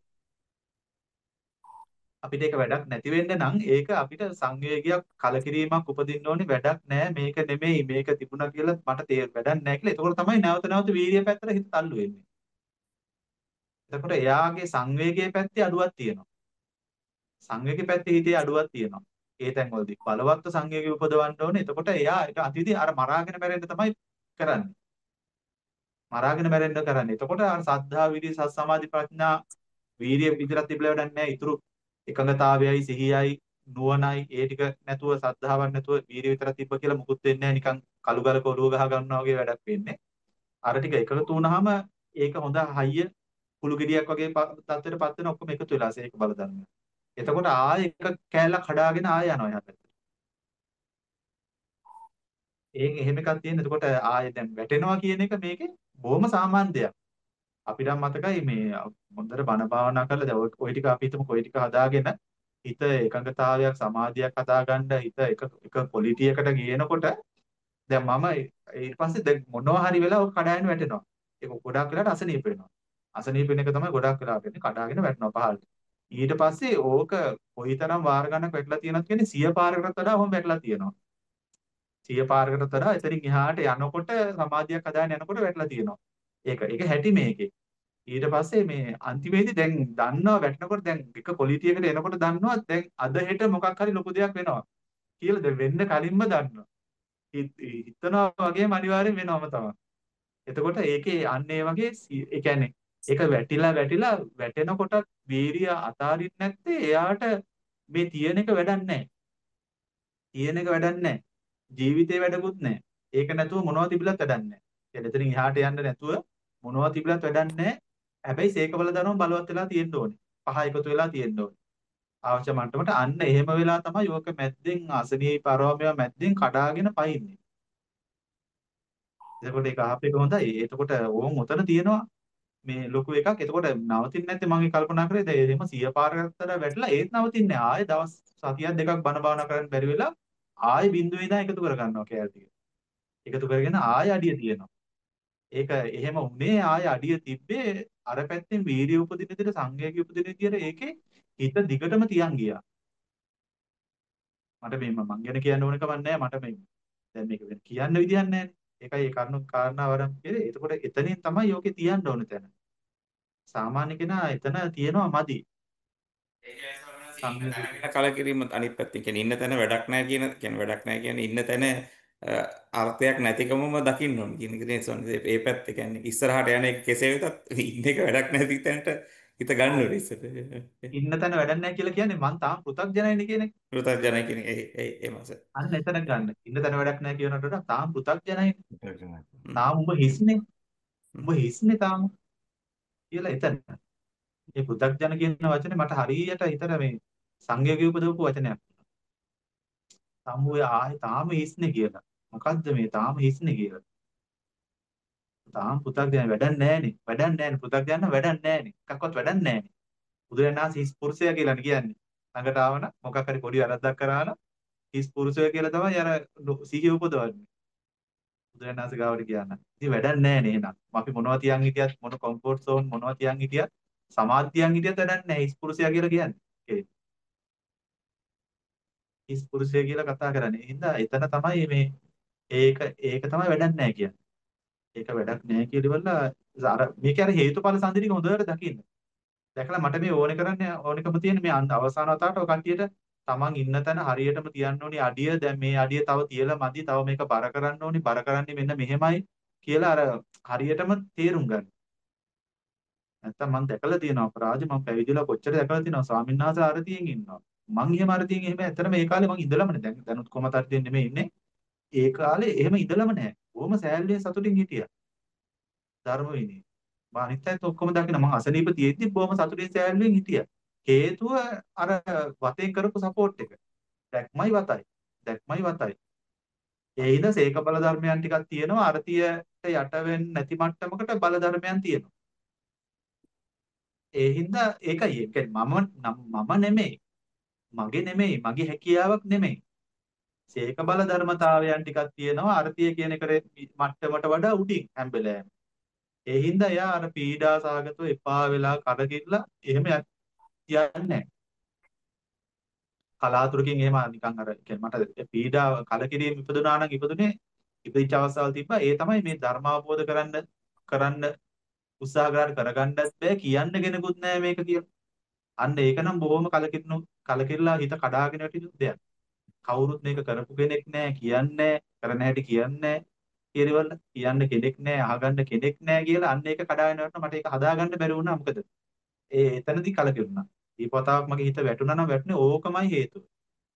අපිට ඒක වැඩක් නැති වෙන්න නම් ඒක අපිට සංවේගයක් කලකිරීමක් උපදින්න ඕනේ වැඩක් නැහැ මේක නෙමෙයි මේක තිබුණා කියලා මට තේ වැඩක් නැහැ කියලා. එතකොට තමයි නැවත නැවත වීර්ය පැත්තට හිත තල්ලු වෙන්නේ. එතකොට එයාගේ සංවේගයේ පැත්තේ අඩුවක් තියෙනවා. සංවේගයේ පැත්තේ හිතේ අඩුවක් තියෙනවා. ඒ තැන්වලදී බලවත් සංවේගය උපදවන්න ඕනේ. එතකොට එයා ඒක අතිවිදි අර මරාගෙන මැරෙන්න තමයි කරන්නේ. මරාගෙන මැරෙන්න කරන්නේ. එතකොට අර සද්ධා විරිය සත් සමාධි ප්‍රඥා වීරිය විතරක් තිබිලා වැඩක් නැහැ. ඊටු එකඟතාවයයි සිහියයි නුවණයි ඒ ටික නැතුව සද්ධාවක් නැතුව වීරිය විතරක් තිබ්බ කියලා මුකුත් වෙන්නේ නැහැ. නිකන් කළු ගලක ඔලුව ගහ ගන්නවා වගේ වැඩක් වෙන්නේ. අර ටික එකතු වුණාම ඒක හොඳ හයිය කුළු ගෙඩියක් වගේ තත්ත්වයටපත් වෙන ඔක්කොම එකතු වෙලා ඒක බල ධර්මය. එතකොට ආයෙ එක කෑල්ලක් කඩාගෙන ආයෙ යනවා එහා පැත්තට. ඒක එහෙම එකක් තියෙන. එතකොට ආයෙ දැන් වැටෙනවා කියන එක මේකේ බොහොම සාමාන්‍ය දෙයක්. අපිට මතකයි මේ හොඳට බණ භාවනා කරලා දැන් ඔය ටික අපි හිතමු කොයි ටික හදාගෙන හිත එකඟතාවයක් සමාධියක් හදාගන්න හිත එක එක ක්වොලිටි එකට ගේනකොට දැන් මම ඊට පස්සේ දැන් මොනවා හරි වෙලා ඔක කඩාගෙන වැටෙනවා. ඒක ගොඩක් වෙලාට අසනීප වෙනවා. අසනීප වෙන එක තමයි ගොඩක් වෙලාවට වෙන්නේ කඩාගෙන වැටෙනවා පහළට. ඊට පස්සේ ඕක කොයිතරම් වාර ගණනක් වැටලා තියෙනවද කියන්නේ සිය පාරකටත් වඩා වම් වැටලා තියෙනවා. සිය පාරකටත් වඩා එතනින් එහාට යනකොට සමාධියක් හදාගෙන යනකොට වැටලා තියෙනවා. ඒක ඒක හැටි මේකේ. ඊට පස්සේ මේ අන්තිමේදී දැන් දන්නවා වැටෙනකොට දැන් එක ක්වොලිටි එකට එනකොට දන්නවා දැන් අද හෙට මොකක් හරි ලොකු දෙයක් වෙනවා කියලා දැන් වෙන්න කලින්ම දන්නවා. හිතනවා වගේම අනිවාර්යෙන් වෙනවම තමයි. එතකොට ඒකේ අන්න ඒ වගේ සි- ඒ කියන්නේ ඒක වැටිලා වැටිලා වැටෙනකොට වීරිය අතාරින්න නැත්තේ එයාට මේ තියෙන එක වැඩක් නැහැ. තියෙන එක වැඩක් නැහැ. ජීවිතේ වැඩකුත් නැහැ. ඒක නැතුව මොනවද තිබිලත් වැඩක් නැහැ. يعني එතනින් එහාට යන්න නැතුව මොනවද තිබිලත් වැඩක් නැහැ. හැබැයි සීකබල ධර්ම බලවත් වෙලා තියෙන්න ඕනේ. පහ එකතු වෙලා තියෙන්න ඕනේ. අවශ්‍ය මට්ටමට අන්න එහෙම වෙලා තමයි යෝක මැද්දෙන් අසනීප අරෝමය මැද්දෙන් කඩාගෙන පයින්නේ. එතකොට ඒක ආපේක හොඳයි. එතකොට ඕම් උතන තියෙනවා මේ ලොකු එකක්. එතකොට නවතින්නේ නැත්තේ මම කල්පනා කරේ දැන් එහෙම සිය පාරකට වැටලා ඒත් නවතින්නේ නැහැ. ආයෙ දවස් සතියක් දෙකක් බණ භාවනා කරන්න බැරි වෙලා ආයෙ බිඳුවේ ඉඳන් එකතු කර ගන්නවා කෑල්ල ටික. එකතු කරගෙන ආයෙ අඩිය තියෙනවා. ඒක එහෙම උනේ ආය අඩිය තිබ්බේ අර පැත්තෙන් වීර්ය උපදින විදිහට සංවේගය උපදින විදිහට ඒකේ හිත දිගටම තියන් ගියා. මට මේ මං ගැන කියන්න ඕන කමක් නැහැ. මට මේ දැන් මේක වෙන කියන්න විදියක් නැහැ. ඒකයි ඒ කරුණු කාරණා වරන් කියලා. එතකොට එතනින් තමයි යෝකේ තියන්න ඕන තැන. සාමාන්‍ය කෙනා එතන තියනවා මදි. ඒකයි ස්වාමීනි ඉන්න සංවේගය. තැන ගැන කලකිරීම අනිත් පැත්තෙන් කියන්නේ ඉන්න තැන වැඩක් නැහැ කියන කියන්නේ වැඩක් නැහැ කියන්නේ ඉන්න තැන අ, අර්ථයක් නැතිකමම දකින්න ඕන කියන එක නේ ස්වාමීනි. ඒ පැත්ත කියන්නේ ඉස්සරහට යන එක කෙසේ වෙතත් ඉන්න එක වැඩක් නැති තැනට හිත ගන්න ඔව්. ඕනේ ඉස්සර. ඉන්න තැන වැඩක් නැහැ කියලා කියන්නේ මං තාම පෘථග්ජනයිනේ කියන එක. පෘථග්ජනයි කියන ඒ ඒ ඒ මාස. අන්න එතන ගන්න. ඉන්න තැන වැඩක් නැහැ කියනකට වඩා තාම පෘථග්ජනයිනේ. හ්ම්. තාම උඹ හිස්නේ. හ්ම්. උඹ හිස්නේ තාම කියලා එතන. මේ පෘථග්ජන කියන වචනේ මට හරියට හිතට මේ සංයෝගය උපදවපු වචනයක්. සම්මුවේ ආයේ තාම හිස්නේ කියලා. මොකද්ද මේ තාම හිස්නේ කියලා. තාම පෘථග්ජන වැඩක් නැහැනේ. වැඩක් නැහැනේ. පෘථග්ජන වැඩක් නැහැනේ. එකක්වත් වැඩක් නැහැනේ. බුදුරණාහි හිස් පුරුෂයා කියලානේ කියන්නේ. ළඟට ආවන මොකක් හරි පොඩි වැරද්දක් කරා නම් හිස් පුරුෂය කියලා තමයි අර සිහිය උපදවන්නේ. බුදුරණාහි ගාවට කියන්න. ඉතින් වැඩක් නැහැනේ එහෙනම්. අපි මොනවා තියන් හිටියත් මොන කම්ෆර්ට් සෝන් මොනවා තියන් හිටියත් සමාධියන් හිටියත් වැඩක් නැහැ. හිස් පුරුෂයා කියලා කියන්නේ. ඒ හිස් පුරුෂය කියලා කතා කරන්නේ. එහෙනම් එතන තමයි මේ ඒක ඒක තමයි වැඩක් නැහැ කියන්නේ. ඒක වැඩක් නැහැ කියලා අර මේක අර හේතුඵල සම්දිරික හොඳට දකින්න. දැකලා මට මේ ඕනේ කරන්නේ ඕනෙකම තියෙන මේ අන්ත අවසාන වතාවට ඔය කට්ටියට තමන් ඉන්න තැන හරියටම තියන්න ඕනි අඩිය දැන් මේ අඩිය තව තියලා මදි තව මේක බර කරන්න ඕනි බර කරන්නේ මෙන්න මෙහෙමයි කියලා අර හරියටම තේරුම් ගන්න. නැත්තම් මම දැකලා තියෙනවා අපරාධ මම පැවිදිලා කොච්චර දැකලා තියෙනවා ස්වාමීන් වහන්සේ ආරතියෙන් ඉන්නවා. මං එහෙම ආරතියෙන් එහෙම ඇත්තටම මේ කාලේ මං ඉඳලම නෑ. දැන් දැනුත් කොමත් ආරතියෙන් නෙමෙයි ඉන්නේ. ඒ කාලේ එහෙම ඉඳලම නෑ. බොහොම සෑල්ලුවෙන් සතුටින් හිටියා. ධර්ම විනය. මම අනිත් අයත් ඔක්කොම දකින මම අසනීප තියෙද්දි බොහොම සතුටින් සෑහලුවෙන් හිටියා. හේතුව අර වතෙන් කරපු සපෝට් එක. දැක්මයි වතයි. දැක්මයි වතයි. ඒ හින්දා සේක බල ධර්මයන් ටිකක් තියෙනවා. අරතියට යට වෙන්නේ නැති මට්ටමකට බල ධර්මයන් තියෙනවා. ඒ හින්දා ඒකයි. ඒ කියන්නේ මම මම නෙමෙයි. මගේ නෙමෙයි. මගේ හැකියාවක් නෙමෙයි. සේක බල ධර්මතාවයන් ටිකක් තියෙනවා. අරතිය කියන එකේ මට්ටමට වඩා උඩින් හැම වෙලාවෙම. ඒ හින්දා එයා අර පීඩා සාගතව එපා වෙලා කරකිරලා එහෙම යන්නේ නැහැ. කලාතුරකින් එහෙම නිකන් අර කියන්නේ මට පීඩා කලකිරීම ඉපදුනා නම් ඉපදුනේ ඉපදිච්ච අවස්ථාවල් තිබ්බා. ඒ තමයි මේ ධර්ම අවබෝධ කරන්න කරන්න උත්සාහ කරලා කරගන්නත් බෑ කියන්න කෙනෙකුත් නැහැ මේක කියලා. අන්න ඒක නම් බොහොම කලකිරුණු කලකිරලා හිත කඩාගෙන වැටිච්ච දෙයක්. කවුරුත් මේක කරපු කෙනෙක් නැහැ කියන්නේ කරන හැටි කියන්නේ කියනවල කියන්න කෙනෙක් නැහැ අහගන්න කෙනෙක් නැහැ කියලා අන්න ඒක කඩාගෙන වැටුණා. මට ඒක හදාගන්න බැරි වුණා. මොකද ඒ එතනදී කලකිරුණා. දීපවතාවක් මගේ හිත වැටුණා නම් වැටුනේ ඕකමයි හේතුව.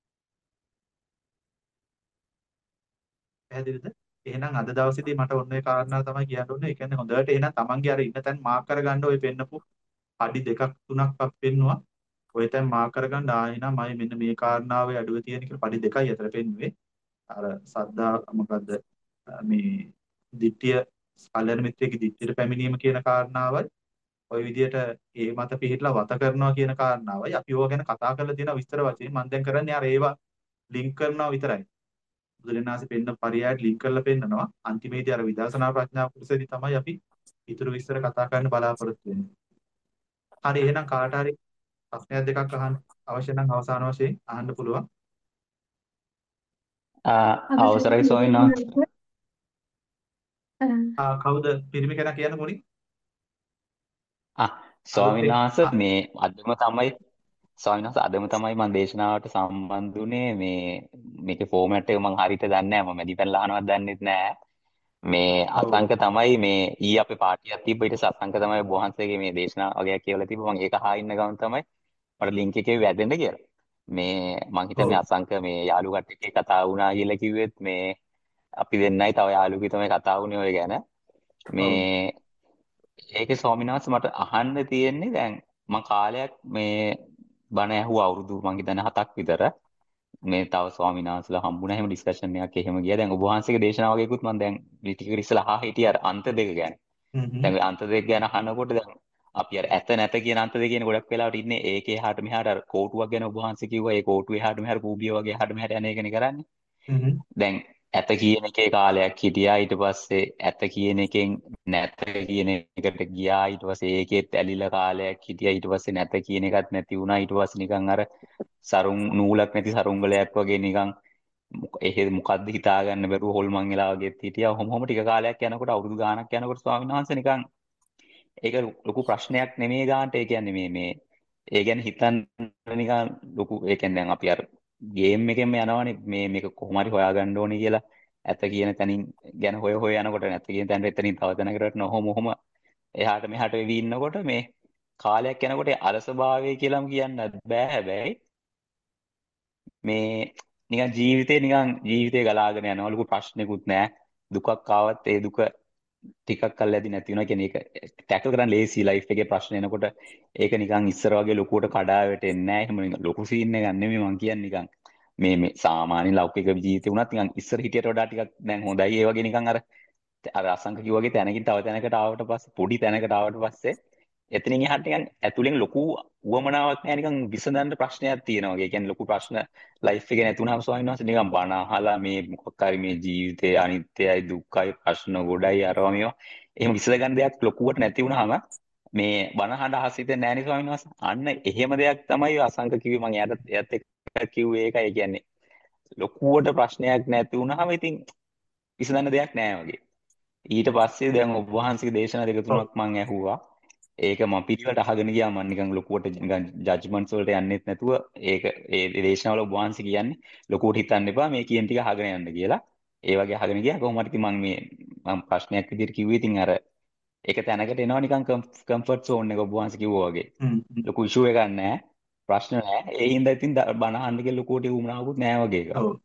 පැහැදිලිද? එහෙනම් අද දවසේදී මට ඔන්න ඔය කාරණා තමයි කියන්න ඕනේ. ඒ කියන්නේ හොඳට එහෙනම් තමන්ගේ අර ඉන්න තැන් මාක් කරගන්න ඔය පෙන්නපු අඩි දෙකක් තුනක් අප් පෙන්නුවා. ඔය තැන් මාක් කරගන්න ආ එහෙනම් මම මෙන්න මේ කාරණාවේ අඩුව තියෙන කියලා පඩි දෙකයි අතර පෙන්නුවේ. අර සද්දා මොකද්ද මේ දිට්ඨිය කල්‍යාණ මිත්‍රයේ දිට්ඨියට පැමිණීම කියන කාරණාවයි ওই විදිහට ඒ මත පිළිట్లా වත කරනවා කියන කාරණාවයි අපි ඕවා ගැන කතා කරලා තියෙන විස්තර වශයෙන් මම දැන් කරන්නේ අර ඒවා ලින්ක් කරනවා විතරයි. බුදුරණාහි පෙන්න පරියායට ලින්ක් කරලා පෙන්නනවා. අන්තිමේදී අර විදර්ශනා ප්‍රඥා කුසෙදි තමයි අපි ඊටු විස්තර කතා කරන්න බලාපොරොත්තු වෙන්නේ. හරි එහෙනම් කාට හරි ප්‍රශ්නයක් දෙකක් අහන්න අවශ්‍ය නම් අවසාන වශයෙන් අහන්න පුළුවන්. අවසරයි ස්වාමීන් වහන්සේ. ආ කවුද පිරිමි කෙනා කියන්න මුලින්? ආ ස්වාමීන් අලුතෙන් වහන්සේ මේ අදම තමයි ස්වාමීන් වහන්සේ අදම තමයි මම දේශනාවට සම්බන්ධ වුණේ මේ මේකේ ෆෝමැට් එක මම හරියට දන්නේ නැහැ මම මැදිපැන් අහනවත් දන්නෙත් නැහැ මේ ඔව් අසංක තමයි මේ ඊ අපේ පාටියක් තිබ්බ ඊට පස්සේ අසංක තමයි බොහන්සේගේ මේ දේශනා වගේක් කියවලා තිබ්බ මම ඒක අහා ඉන්න ගමන් තමයි මට ලින්ක් එකේ වැදෙන්න කියලා මේ මම ඔව් හිතන්නේ අසංක මේ යාළු කට්ටිය කතා වුණා කියලා කිව්වෙත් මේ අපි දෙන්නයි තව යාළුවෙක් තමයි කතා වුණේ ඔය ගැන ඔව් මේ ඒකේ ස්වාමීන් වහන්සේ මට අහන්න තියෙන්නේ දැන් මම කාලයක් මේ බණ ඇහුවා අවුරුදු මං හිතන්නේ හතක් විතර මේ තව ස්වාමීන් වහන්සේලා හම්බුණා එහෙම ඩිස්කෂන් එකක් එහෙම ගියා දැන් ඔබ වහන්සේගේ දේශනාව වගේකුත් මම දැන් ටික ඉස්සලා අහා හිටියා අර අන්ත දෙක ගැන හ්ම් දැන් ඔය අන්ත දෙක ගැන අහනකොට දැන් අපි අර ඇත නැත කියන අන්ත දෙක කියන ගොඩක් වෙලාවට ඉන්නේ ඒකේ එහාට මෙහාට අර කෝටුවක් ගැන ඔබ වහන්සේ කිව්වා ඒ කෝටුවේ එහාට මෙහාට කූඹිය වගේ එහාට මෙහාට යන එකනේ කරන්නේ හ්ම් දැන් ඇත කියන එකේ කාලයක් හිටියා. ඊට පස්සේ ඇත කියන එකෙන් නැත කියන එකට ගියා. ඊට පස්සේ ඒකෙත් ඇලිලා කාලයක් හිටියා. ඊට පස්සේ නැත කියන එකත් නැති වුණා. ඊට පස්සේ නිකන් අර සරුන් නූලක් නැති සරුංගලයක් වගේ නිකන් එහෙ මොකද්ද හිතාගන්න බැරුව හොල්මන් වෙලා වගේත් හිටියා. ඔහොම ඔහොම ටික කාලයක් යනකොට අවුරුදු ගාණක් යනකොට ස්වාමීන් වහන්සේ නිකන් ඒක ලොකු ප්‍රශ්නයක් නෙමෙයි ගන්නට. ඒ කියන්නේ මේ මේ ඒ ගැන හිතන්න නිකන් ලොකු ඒ කියන්නේ දැන් අපි අර ගේම් එකෙන්ම යනවනේ මේ මේක කොහොම හරි හොයාගන්න ඕනේ කියලා. ඇත කියන තැනින් ගැන හොය හොය යනකොට නැත කියන තැනට එතනින් තව තැනකට නොහොම ඔහොම එහාට මෙහාට වෙවි ඉන්නකොට මේ කාලයක් යනකොට ඒ අලසභාවය කියලාම කියන්නත් බෑ. හැබැයි මේ නිකන් ජීවිතේ නිකන් ජීවිතේ ගලාගෙන යනවා. ලොකු ප්‍රශ්නෙකුත් නැහැ. දුකක් ආවත් ඒ දුක ටිකක් කල් ඇති නැති වෙනවා. කියන්නේ ඒක ටැකල් කරන්න ලේසි ලයිෆ් එකේ ප්‍රශ්න එනකොට ඒක නිකන් ඉස්සර වගේ ලොකුවට කඩා වැටෙන්නේ නැහැ. එහෙම නිකන් ලොකු සීන් එකක් නෙමෙයි මං කියන්නේ නිකන් මේ මේ සාමාන්‍ය ලෞකික ජීවිතේ වුණත් නිකන් ඉස්සර හිටියට වඩා ටිකක් දැන් හොඳයි. ඒ වගේ නිකන් අර අර අසංක කිව්වාගේ තැනකින් තව තැනකට ආවට පස්සේ පොඩි තැනකට ආවට පස්සේ එතනින් එහාට නිකන් ඇතුලෙන් ලොකු උවමනාවක් නැහැ. නිකන් විසඳන්න ප්‍රශ්නයක් තියෙනවා වගේ. කියන්නේ ලොකු ප්‍රශ්න ලයිෆ් එකේ නැති වුණාම ස්වාමීන් වහන්සේ නිකන් බණ අහලා මේ මොකක් හරි මේ ජීවිතේ අනිත්‍යයි දුක්ඛයි ප්‍රශ්න ගොඩයි අරවා මේවා එහෙම විසඳ ගන්න දෙයක් ලොකුවට නැති වුණාම මේ බණ අහන්න අහස හිතෙන්නේ නැහැ නේ ස්වාමීන් වහන්සේ. අන්න එහෙම දෙයක් තමයි අසංක කිව්වේ. මම එයාට එයාත් එක්ක කිව්වේ ඒකයි. ඒ කියන්නේ ලොකුවට ප්‍රශ්නයක් නැති වුණාම ඉතින් විසඳන්න දෙයක් නැහැ වගේ. ඊට පස්සේ දැන් ඔබ වහන්සේගේ දේශනා දෙක ඔව්. තුනක් මම ඇහුවා. ඒක මම පිළිවෙලට අහගෙන ගියා. මම නිකන් ලොකුවට නිකන් ජජ්මන්ට්ස් වලට යන්නෙත් නැතුව ඒක ඒ දේශනාවල ඔබ වහන්සේ කියන්නේ ලොකුවට හිතන්න එපා මේ කියන ටික අහගෙන යන්න කියලා. ඒ වගේ අහගෙන ගියා. කොහොම හරි ඉතින් මම මේ මම ප්‍රශ්නයක් විදිහට කිව්වේ ඉතින් අර ඒක තැනකට එනවා නිකන් කම්ෆර්ට් සෝන් එක ඔබ වහන්සේ කිව්වා වගේ. හ්ම් හ්ම්. ලොකු ඉෂුව එකක් නැහැ. ප්‍රශ්න නැහැ. ඒ හින්දා ඉතින් ද- බණ අහන්න කියලා ලොකුවට උමනාවකුත් නැහැ වගේ එකක්. ඔව්.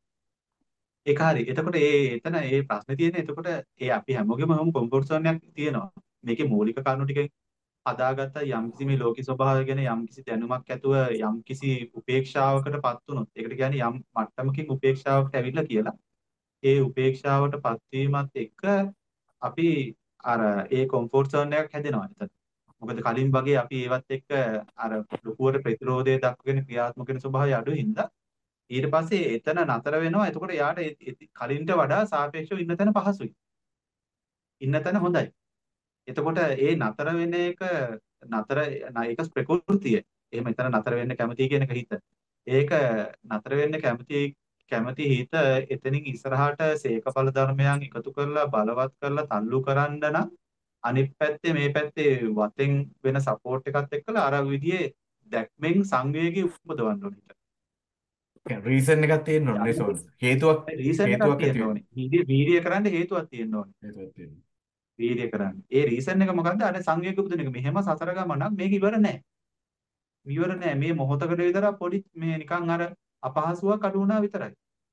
ඒක හරි. එතකොට ඒ එතන ඒ ප්‍රශ්නේ තියෙන්නේ එතකොට ඒ අපි හැමෝගෙම හැම කම්ෆර්ට් සෝන් එකක් තියෙනවා. මේකේ මූලික කරුණු ටික හදාගත්ත යම්කිසි මේ ලෝක ස්වභාවය ගැන යම්කිසි දැනුමක් ඇතුව යම්කිසි උපේක්ෂාවකටපත් වුණොත් ඒකට කියන්නේ යම් මට්ටමකින් උපේක්ෂාවකට ඇවිල්ලා කියලා. ඒ උපේක්ෂාවටපත් වීමත් එක්ක අපි අර ඒ කම්ෆර්ට් සෝන් එකක් හැදෙනවා එතන. මොකද කලින් වගේ අපි ඒවත් එක්ක අර ලොකුවට ප්‍රතිරෝධය දක්වගෙන ක්‍රියාත්මක වෙන ස්වභාවය අඩු හින්දා ඊට පස්සේ එතන නතර වෙනවා. එතකොට යාට ඒ- ඒ- කලින්ට වඩා සාපේක්ෂව ඉන්න තැන පහසුයි. ඉන්න තැන හොඳයි. එතකොට ඒ නතර වෙන එක නතර ඒක ප්‍රകൃතිය. එහෙම එතන නතර වෙන්න කැමති කියන එක හිත. ඒක නතර වෙන්න කැමති කැමති හිත එතනින් ඉස්සරහට සේකඵල ධර්මයන් එකතු කරලා බලවත් කරලා තල්ලු කරන්න නම් අනිත් පැත්තේ මේ පැත්තේ වතෙන් වෙන සපෝට් එකත් එක්කලා අර විදිහේ දැක්මෙන් සංවේගී උපදවන්න ඕනේ. රීසන් එකක් තියෙන්න ඕනේ සෝන. හේතුවක් රීසන් එකක් හේතුවක් ඇති තියෙන්න වෙන්න. ඕනේ. වීර්ය වීර්ය කරන්න හේතුවක් තියෙන්න ඕනේ. හේතුවක් තියෙන්න. වීර්ය කරන්න. ඒ රීසන් එක මොකද්ද? අර සංවේග උපදින එක. මෙහෙම සතර ගමනක් මේක ඉවර නෑ. ඉවර නෑ. මේ මොහොතකට විතර පොඩි මේ නිකන් අර අපහසුයක් අඩු වුණා විතරයි.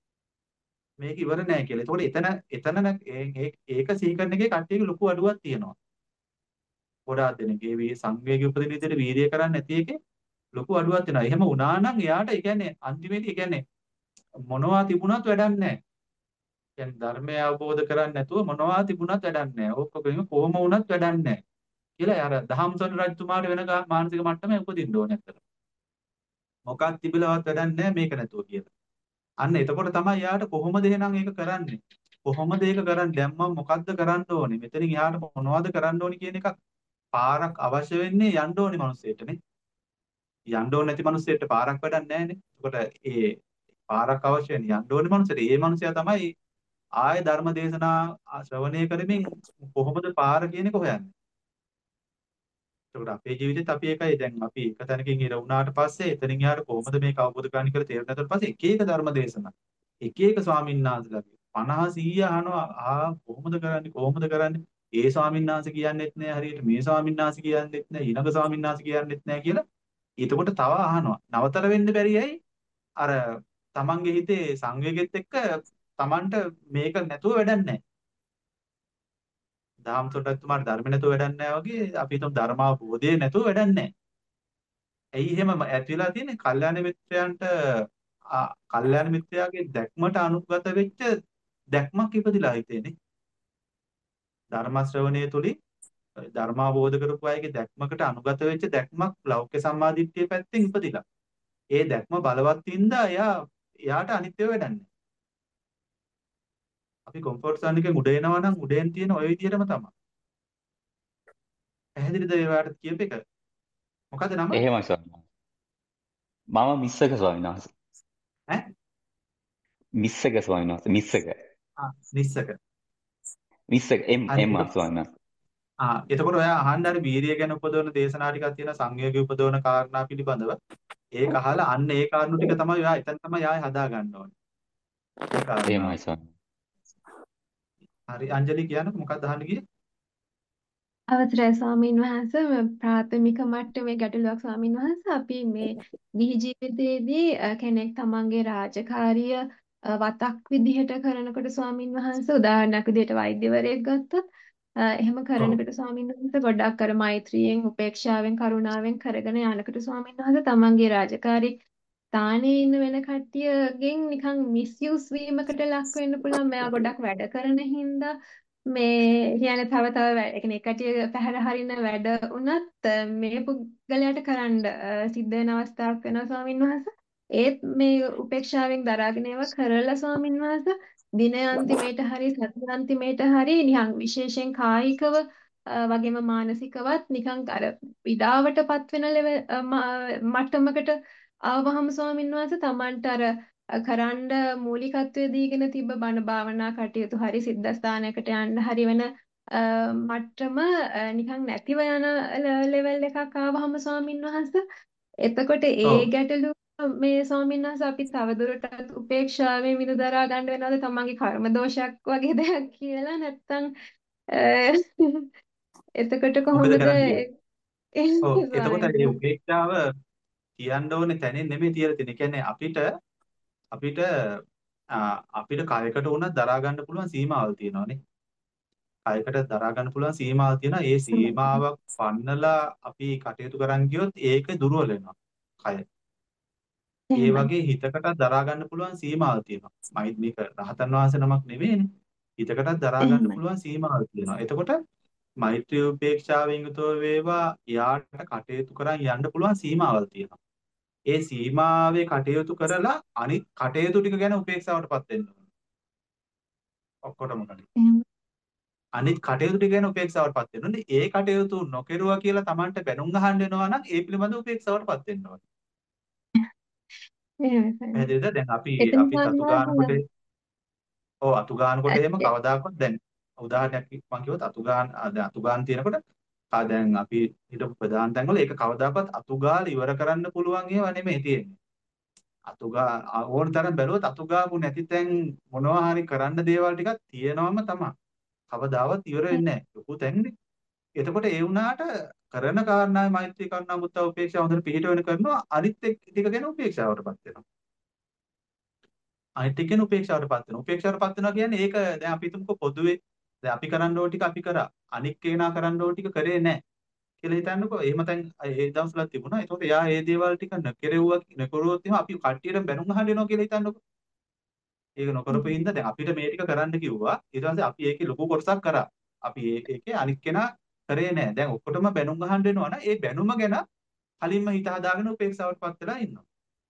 මේක ඉවර නෑ කියලා. ඒතකොට එතන එතන නම් ඒ- ඒ- ඒක සිහි කරන එකේ කට්ටියක ලොකු අඩුවක් තියෙනවා. ගොඩාක් දෙනෙක් ඒ වී සංවේගී උපදින විදිහට වීර්ය කරන්නේ නැති එකේ ලොකු අඩුවක් තියෙනවා. එහෙම වුණා නම් එයාට ඒ කියන්නේ අන්තිමේදී ඒ කියන්නේ මොනවා තිබුණත් වැඩක් නැහැ. කියන්නේ ධර්මය අවබෝධ කරන්නේ නැතුව මොනවා තිබුණත් වැඩක් නැහැ. ඕකකෙම කොහොම වුණත් වැඩක් නැහැ. කියලා අර දහම්සොඬ රජතුමාට වෙන ගා- මානසික මට්ටමේ උපදින්න ඕනේ ඇත්තට. මොකක් තිබිලවත් වැඩක් නැහැ මේක නැතුව කියලා. අන්න එතකොට තමයි යාට කොහොමද එහෙනම් ඒක කරන්නේ? කොහොමද ඒක කරන්නේ? දැන් මම මොකද්ද කරන්න ඕනේ? මෙතනින් එහාට මොනවද කරන්න ඕනේ කියන එකක් පාරක් අවශ්‍ය වෙන්නේ යන්න ඕනේ මිනිස්සෙටනේ. යන්න ඕනේ නැති මිනිස්සෙට පාරක් වැඩක් නැහැනේ. එතකොට ඒ පාරක් අවශ්‍ය වෙන්නේ යන්න ඕනේ මිනිස්සෙට. ඒ මිනිසයා තමයි ආය ධර්ම දේශනා ශ්‍රවණය කරමින් කොහොමද පාර කියන එක හොයන්නේ. එතකොට අපේ ජීවිතේත් අපි ඒකයි දැන් අපි එක තැනකින් ඉර වුණාට පස්සේ එතනින් එහාට කොහොමද මේක අවබෝධ කරගන්න කියලා තේරුම් ගත්තට පස්සේ එක එක ධර්ම දේශනා එක එක ස්වාමීන් වහන්සේලාගේ පනහ සීය අහනවා ආ කොහොමද කරන්නේ කොහොමද කරන්නේ ඒ ස්වාමීන් වහන්සේ කියන්නෙත් නෑ හරියට මේ ස්වාමීන් වහන්සේ කියන්නෙත් නෑ ඊළඟ ස්වාමීන් වහන්සේ කියන්නෙත් නෑ කියලා එතකොට තව අහනවා නවතර වෙන්න බැරියයි අර තමන්ගේ හිතේ සංවේගෙත් එක්ක තමන්ට මේක නැතුව වැඩක් නෑ දහම් සොටතුමාට ධර්ම නැතුව වැඩක් නෑ වගේ අපි හිතමු ධර්මාවබෝධය නැතුව වැඩක් නෑ ඇයි එහෙම ඇති වෙලා තියෙන්නේ? කල්යාණ මිත්‍රයන්ට ආ, කල්යාණ මිත්‍රයාගේ දැක්මට අනුගත වෙච්ච දැක්මක් ඉපදිලා හිතේනේ. ධර්ම ශ්‍රවණයේ තුලින් ධර්මාවබෝධ කරපු අයගේ දැක්මකට අනුගත වෙච්ච දැක්මක් ලෞකික සම්මාදිට්ඨිය පැත්තෙන් ඉපදිලා. ඒ දැක්ම බලවත් වින්දා එයා එයාට අනිත්‍යව වැඩන්නේ. අපි කොම්ෆර්ට් සෝන් එකෙන් උඩ එනවා නම් උඩෙන් තියෙන ওই විදිහටම තමයි. පැහැදිලිද ඒ වාට කියප එක? මොකද නම? එහෙමයි ස්වාමීන් වහන්සේ. මම මිස් එක ස්වාමීන් වහන්සේ. ඈ? මිස් එක ස්වාමීන් වහන්සේ මිස් එක. ආ නිස්සක. මිස් එක එම් හරි. එම් ඒක- ස්වාමීන් වහන්සේ. ආ එතකොට ඔයා අහන්න හරි වීර්යය ගැන උපදවන දේශනා ටිකක් තියෙන සංයෝගය උපදවන කාරණා පිළිබඳව ඒක අහලා අන්න ඒ කාරණු ටික තමයි ඔයා එතන තමයි ආයෙ හදා ගන්න ඕනේ. ඒ කාරණාව. එහෙමයි ස්වාමීන් හරි අංජලි කියන්නකො මොකක්ද අහන්න ගියේ? අවසරයි ස්වාමීන් වහන්සේ ම- ප්‍රාථමික මට්ටමේ ගැටලුවක් ස්වාමීන් වහන්සේ අපි මේ ගිහි ජීවිතයේදී අ, කෙනෙක් තමන්ගේ රාජකාරිය අ, වතක් විදිහට කරනකොට ස්වාමීන් වහන්සේ උදාහරණයක් විදිහට වෛද්‍යවරයෙක් ගත්තොත් අ, එහෙම ඔව්. කරනකොට ස්වාමීන් වහන්සේ ගොඩක් අර මෛත්‍රියෙන් උපේක්ෂාවෙන් කරුණාවෙන් කරගෙන යනකොට ස්වාමීන් වහන්සේ තමන්ගේ රාජකාරී ස්ථානයේ ඉන්න වෙන කට්ටියගෙන් නිකන් මිස්යූස් වීමකට ලක් වෙන්න පුළුවන් මෙයා ගොඩක් වැඩ කරන හින්දා මේ කියන්නේ තව තව වැඩ ඒ කියන්නේ එකට පැහැර හරින වැඩ වුණත් අ, මේ පුද්ගලයාට කරන්න අ, සිද්ධ වෙන අවස්ථාවක් වෙනවා ස්වාමින් වහන්සේ. ඒත් මේ උපේක්ෂාවෙන් දරාගෙන ඒවා කරලා ස්වාමින් වහන්සේ දින අන්තිමේට හරි සති අන්තිමේට හරි නිකන් විශේෂයෙන් කායිකව අ, වගේම මානසිකවත් නිකන් අර පීඩාවටපත් වෙන ලෙවල් මට්ටමකට ආවහම ස්වාමින් වහන්සේ Tamanට අර කරන්න මූලිකත්වයේ දීගෙන තිබ්බ බණ භාවනා කටයුතු හරි සිද්ධාස්ථානයකට යන්න හරි වෙන අ, මට්ටම අ, නිකන් නැතිව යන ලෙවල් එකක් ආවහම ස්වාමින් වහන්සේ එතකොට ඒ ඔව්. ගැටලුව මේ ස්වාමින් වහන්සේ අපි තවදුරටත් උපේක්ෂාවෙන් විඳ දරා ගන්න වෙනවද තමන්ගේ කර්ම දෝෂයක් වගේ දෙයක් කියලා නැත්තම් අ, එතකොට මොකද කොහොමද කරන්නේ? ඒ ඔව්. එතකොට ස්වාමීන් මේ වහන්සේ උපේක්ෂාව කියන්න ඕනේ තැනින් නෙමෙයි තියලා තියෙන්නේ. කියන්නේ අපිට අපිට ආ, අපිට කයකට උනත් දරා ගන්න පුළුවන් සීමාවල් තියෙනවානේ. කයකට දරා ගන්න පුළුවන් සීමාවල් තියෙනවා. ඒ සීමාවක් පන්නලා අපි කටයුතු කරන් ගියොත් ඒක දුර්වල වෙනවා. කය. ඒ එහෙමයි. වගේ හිතකට දරා ගන්න පුළුවන් සීමාවල් තියෙනවා. මයි මේක රහතන් වහන්සේ නමක් නෙවෙයිනේ. හිතකටත් දරා ගන්න එහෙමයි. පුළුවන් සීමාවල් තියෙනවා. එතකොට මෛත්‍රී උපේක්ෂාවෙන් යුතුව වේවා යාට කටයුතු කරන් යන්න පුළුවන් සීමාවල් තියෙනවා. ඒ සීමාවේ කටයුතු කරලා අනිත් කටයුතු ටික ගැන උපේක්ෂාවටපත් වෙන්න ඕනේ. ඔක්කොටම කලින්. එහෙමයි. අනිත් කටයුතු ටික ගැන උපේක්ෂාවටපත් වෙන්න ඕනේ. ඒ කටයුතු නොකරුවා කියලා Tamanට බැනුම් අහන්න වෙනවා නම් ඒ පිළිබඳව උපේක්ෂාවටපත් වෙන්න ඕනේ. එහෙමයි ස්වාමීන් පැහැදිලිද? දැන් අපි එතන අපි අතු ගන්නකොට ඔව් අතු ගන්නකොට එහෙම ස්වාමීන් කවදාකවත් දැන් උදාහරණයක් මම කිව්වොත් අතු ගන්න ආ, දැන් අතු ගන්න තියෙනකොට ආ දැන් අපි හිටපු ප්‍රධාන තැන්වල ඒක කවදාකවත් අතු ගාලා ඉවර කරන්න පුළුවන් ඒවා නෙමෙයි තියෙන්නේ. අතු ගා ආ, ඕන තරම් බැලුවොත් අතු ගාපු නැති තැන් මොනවා හරි කරන්න දේවල් ටිකක් තියෙනවම තමයි. කවදාවත් ඉවර වෙන්නේ නැහැ. ලොකු තැන්නේ. එතකොට ඒ වුණාට කරන කාරණාවේ මෛත්‍රී කරුණා මුත්තා උපේක්ෂා හොඳට පිළිහිට වෙන කරනවා අනිත් එක් ටික ගැන උපේක්ෂාවටපත් වෙනවා. අනිත් එක ගැන උපේක්ෂාවටපත් වෙනවා. උපේක්ෂාවටපත් වෙනවා කියන්නේ ඒක දැන් අපි හිතමුකෝ පොදුවේ දැන් අපි කරන්න ඕන ටික අපි කරා. අනික් කෙනා කරන්න ඕන ටික කරේ නැහැ කියලා හිතන්නකෝ. එහෙම දැන් ඒ දවස්වල තිබුණා. ඒතකොට එයා ඒ දේවල් ටික නොකරෙව්වා නොකරුවොත් එහෙම අපි කට්ටියට බැනුම් අහන්න වෙනවා කියලා හිතන්නකෝ. ඒක නොකරපු හින්දා දැන් අපිට මේ ටික කරන්න කිව්වා. ඊට පස්සේ අපි ඒකේ ලොකු කොටසක් කරා. අපි ඒ ඒකේ අනිත් කෙනා කරේ නැහැ. දැන් ඔක්කොටම බැනුම් අහන්න වෙනවා නම් ඒ බැනුම ගැන කලින්ම හිත හදාගෙන උපේක්ෂාවටපත් වෙලා ඉන්නවා.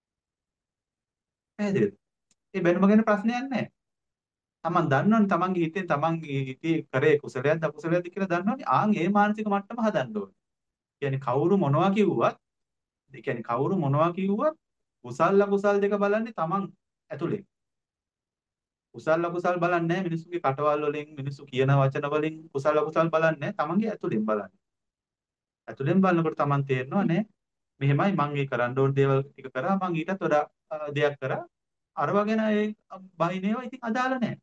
පැහැදිලිද? ඒ බැනුම ගැන ප්‍රශ්නයක් නැහැ. තමන් දන්නවනේ තමන්ගේ හිතෙන් තමන්ගේ හිතේ කරේ කුසලයක්ද අකුසලයක්ද කියලා දන්නවනේ. ආන් ඒ මානසික මට්ටම හදන්න ඕනේ. කියන්නේ කවුරු මොනවා කිව්වත්, ඒ කියන්නේ කවුරු මොනවා කිව්වත් කුසල් අකුසල් දෙක බලන්නේ තමන් ඇතුලේ. කුසල් අකුසල් බලන්නේ නැහැ මිනිස්සුගේ කටවල් වලින්, මිනිස්සු කියන වචන වලින් කුසල් අකුසල් බලන්නේ නැහැ. තමන්ගේ ඇතුලෙන් බලන්නේ. ඇතුලෙන් බලනකොට තමන් තේරෙනවා නේ මෙහෙමයි මම මේ කරන්න ඕන දේවල් ටික කරා මම ඊටත් වඩා අ, දෙයක් කරා. අරවා ගැන ඒ බහිනේවා ඉතින් අදාළ නැහැ.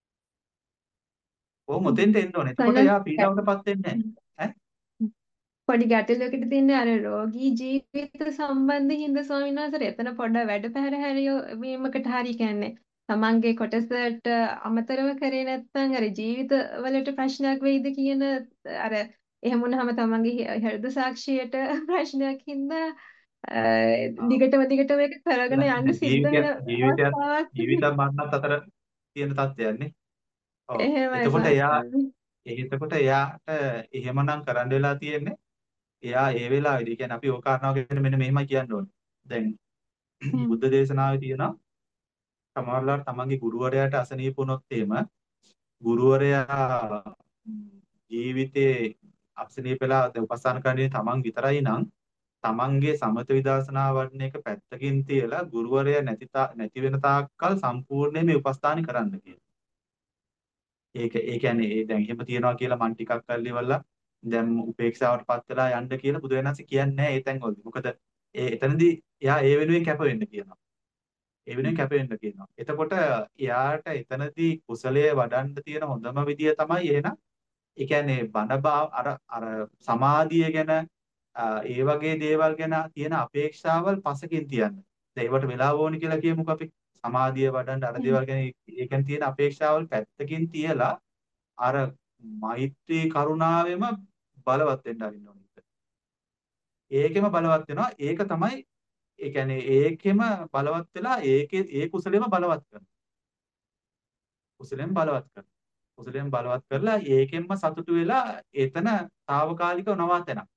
කොහොම ඔතෙන්ට එන්න ඕනේ. එතකොට එයා පීඩාවටපත් වෙන්නේ නැහැ. ඈ පොඩි ගැටලුවකට තියන්නේ අර රෝගී ජීවිත සම්බන්ධ හින්දා ස්වාමීන් වහන්සේ එතන පොඩ්ඩක් වැඩ පැහැර හැරීමකට හරි කියන්නේ තමන්ගේ කොටසට අමතරව කරේ නැත්නම් අර ජීවිත වලට ප්‍රශ්නයක් වෙයිද කියන අර එහෙම වුණාම තමන්ගේ හෘද සාක්ෂියට ප්‍රශ්නයක් හින්දා අ, දිගටම දිගටම ඒක කරගෙන යන්න සිද්ධ ජීවිතය වෙන ජීවිතයත් අවස්ථාවක් ජීවිත මරණත් අතර තියෙන තත්ත්වයක් නේ. ඔව්. එහෙමයි එතකොට එයා ස්වාමීන් එතකොට එයාට එහෙමනම් කරන්න වෙලා තියෙන්නේ එයා ඒ වෙලාවේදී කියන්නේ අපි ඕක කාරණාව ගැන මෙන්න මෙහෙමයි කියන්න ඕනේ. දැන් වහන්සේ. බුද්ධ දේශනාවේ තියෙනවා සමහරවල්ලාට තමන්ගේ ගුරුවරයාට අසනීප වුණොත් එහෙම ගුරුවරයා ජීවිතේ අක්ෂණීය පෙළ උපස්ථාන කරන්නේ තමන් විතරයි නම් තමන්ගේ සමත විදර්ශනා වඩන එක පැත්තකින් තියලා ගුරුවරයා නැති නැති වෙන තාක්කල් සම්පූර්ණයෙන් මේ උපස්ථාන කරන්න කියලා. ඒක ඒ කියන්නේ ඒ දැන් එහෙම තියනවා කියලා මං ටිකක් කල්ලි වල්ලා දැන් උපේක්ෂාවටපත් වෙලා යන්න කියලා බුදුරජාණන්සේ කියන්නේ නැහැ ඒ තැන්වලදී. මොකද ඒ එතනදී එයා ඒ වෙනුවෙන් කැප වෙන්න කියනවා. ඒ වෙනුවෙන් කැප වෙන්න කියනවා. එතකොට එයාට එතනදී කුසලයේ වඩන්න තියෙන හොඳම විදිය තමයි එහෙනම් ඒ කියන්නේ බණ භාව අර අර සමාධිය ගැන ඒ වගේ දේවල් ගැන තියෙන අපේක්ෂාවල් පසකින් තියන්න. දැන් ඒවට වෙලාව ඕනි කියලා කියමුකෝ අපි. සමාධිය වඩන්න අර දේවල් ගැන ඒකෙන් තියෙන අපේක්ෂාවල් පැත්තකින් තියලා අර මෛත්‍රී කරුණාවෙම බලවත් වෙන්න අරින්න ඕනේ. ඒකෙම බලවත් වෙනවා. ඒක තමයි ඒ කියන්නේ ඒකෙම බලවත් වෙලා ඒකේ ඒ කුසලෙම බලවත් කරනවා. කුසලෙන් බලවත් කරනවා. කුසලෙන් බලවත් කරලා ඒකෙන්ම සතුටු වෙලා එතන తాවකාලිකව නවතනවා.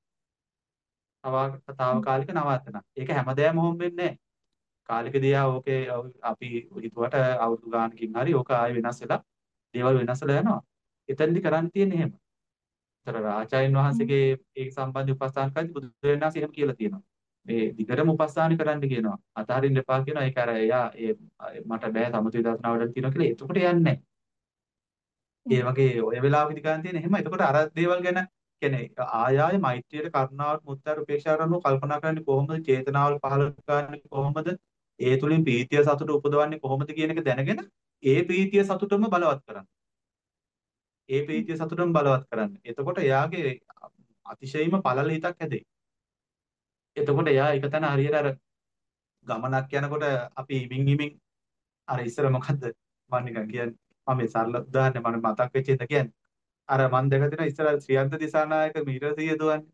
తాවකාලික නවතනවා. ඒක හැමදේම හොම්බෙන්නේ නැහැ. කාලිකදී ආ ඕකේ අපි හිතුවට අවුරුදු ගානකින් හරි ඕක ආයෙ වෙනස් වෙලා දේවල් වෙනස් වෙලා යනවා. එතනදි කරන්න තියෙන්නේ එහෙම. ඒතර ආචාර්යන් වහන්සේගේ ඒක සම්බන්ධ උපස්ථාන කරද්දී බුදුරජාණන් වහන්සේ එහෙම කියලා තියෙනවා. මේ දිගටම උපස්ථාන කරන්න කියනවා. අතහරින්න එපා කියනවා. ඒක අර එයා ඒ මට බෑ සමථ විදර්ශනා වඩන්න තියෙනවා කියලා. එතකොට යන්නේ නැහැ. ඒ වගේ ඔය වෙලාවෙදි ගන්න තියෙන එහෙම. එතකොට අර දේවල් ගැන කියන්නේ ආය ආය මෛත්‍රියට කරුණාවට මුත්තර උපේක්ෂාවට අනුව කල්පනා කරන්නේ කොහොමද? චේතනාවල් පහළ කරන්නේ කොහොමද? ඒ තුලින් ප්‍රීතිය සතුට උපදවන්නේ කොහොමද කියන එක දැනගෙන ඒ ප්‍රීතිය සතුටම බලවත් කරන්න. ඒ ප්‍රීතිය සතුටම බලවත් කරන්න. එතකොට එයාගේ අතිශයින්ම පළල හිතක් හැදේ. එතකොට එයා එක තැන හරියට අර ගමනක් යනකොට අපි හිමින් හිමින් අර ඉස්සර මොකද්ද මම නිකන් කියන්නේ මම මේ සරල උදාහරණයක් මම මතක් වෙච්ච එක කියන්නේ අර මම දැකලා තියෙනවා ඉස්සර ශ්‍රියන්ත දිසානායක මීටර සියය දුවන්නේ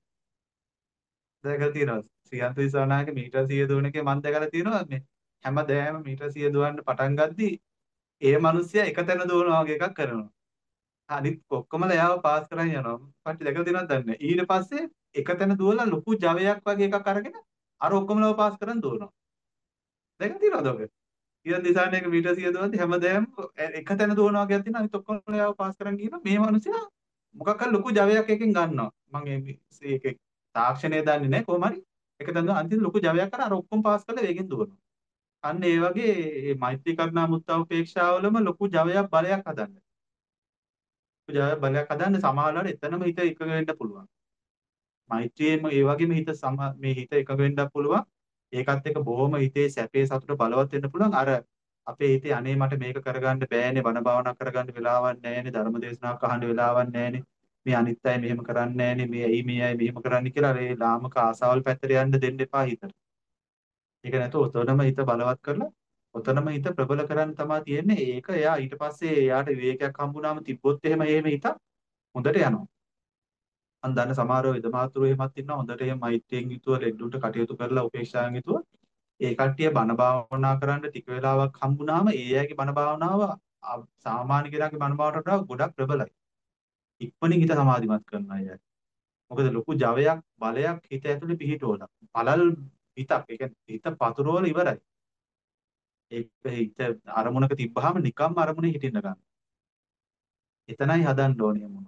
දැකලා තියෙනවා ශ්‍රියන්ත දිසානායක මීටර සියය දුවන එකේ මම දැකලා තියෙනවා මේ හැමදේම මීටර සියය දුවන්න පටන් ගද්දි ඒ මිනිස්සයා එක තැන දුවනවා වගේ එකක් කරනවා අනිත් ඔක්කොමලා එයාව පාස් කරන් යනවා පස්සේ දැකලා තියෙනවද දන්නේ ඊට පස්සේ එක තැන දුවලා ලොකු ජවයක් වගේ එකක් අරගෙන අර ඔක්කොමලා පාස් කරන් දුවනවා දැකලා තියෙනවද ඔක ඊයන් දිසානායක මීටර සියය දුවද්දි හැමදේම එක තැන දුවනවා වගේ තියෙනවා අනිත් ඔක්කොමලා එයාව පාස් කරන් ගිහිනවා මේ මිනිස්සයා මොකක් හරි ලොකු ජවයක් එකකින් ගන්නවා මම මේකේ තාක්ෂණය දන්නේ නැහැ කොහොම හරි එක තැන අන්තිම ලොකු ජවයක් කරලා අර ඔක්කොම පාස් කරලා වේගෙන් දුවනවා අන්න ඒ වගේ මේ මෛත්‍රී කරුණා මුත්තා උපේක්ෂාවලම ලොකු ජවයක් බලයක් හදන්න ලොකු ජවයක් බලයක් හදන්න සමාහලට එතනම හිත එකඟ වෙන්න පුළුවන් මෛත්‍රියේම ඒ වගේම හිත සම මේ හිත එකඟ වෙන්නත් පුළුවන් ඒකත් එක්ක බොහොම හිතේ සැපේ සතුට බලවත් වෙන්න පුළුවන් අර අපේ හිතේ අනේ මට මේක කරගන්න බෑනේ බණ භාවනා කරගන්න වෙලාවක් නැහැනේ ධර්ම දේශනාවක් අහන්න වෙලාවක් නැහැනේ මේ අනිත් අය මෙහෙම කරන්නේ නැහැනේ මේ ඇයි මේ අය මෙහෙම කරන්නේ කියලා ඒ ලාමක ආසාවල් පැත්තට යන්න දෙන්න එපා හිතට. ඒක නැතුව ඔතනම හිත බලවත් කරලා ඔතනම හිත ප්‍රබල කරන්න තමයි තියෙන්නේ. ඒක එයා ඊට පස්සේ එයාට විවේකයක් හම්බුනාම තිබ්බොත් එහෙම එහෙම හිත හොඳට යනවා. මම දන්න සමහරව විදමාතුරු එහෙමත් ඉන්නවා හොඳට එහෙම මෛත්‍රියෙන් යුතුව ලෙඩුන්ට කටයුතු කරලා උපේක්ෂාවෙන් යුතුව ඒ කට්ටිය බණ භාවනා කරන්න ටික වෙලාවක් හම්බුනාම ඒ අයගේ බණ භාවනාව සාමාන්‍ය කෙනාගේ බණ භාවනාවට වඩා ගොඩක් ප්‍රබලයි. ඉක්මනින් හිත සමාධිමත් කරනවා අය. මොකද ලොකු ජවයක් බලයක් හිත ඇතුලේ පිහිටවලා. පළල් හිතක්. ඒ කියන්නේ හිත පතුරවල ඉවරයි. ඒක හිත අරමුණක තිබ්බහම නිකම්ම අරමුණේ හිටින්න ගන්න. එතනයි හදන්න ඕනේ මොනවද?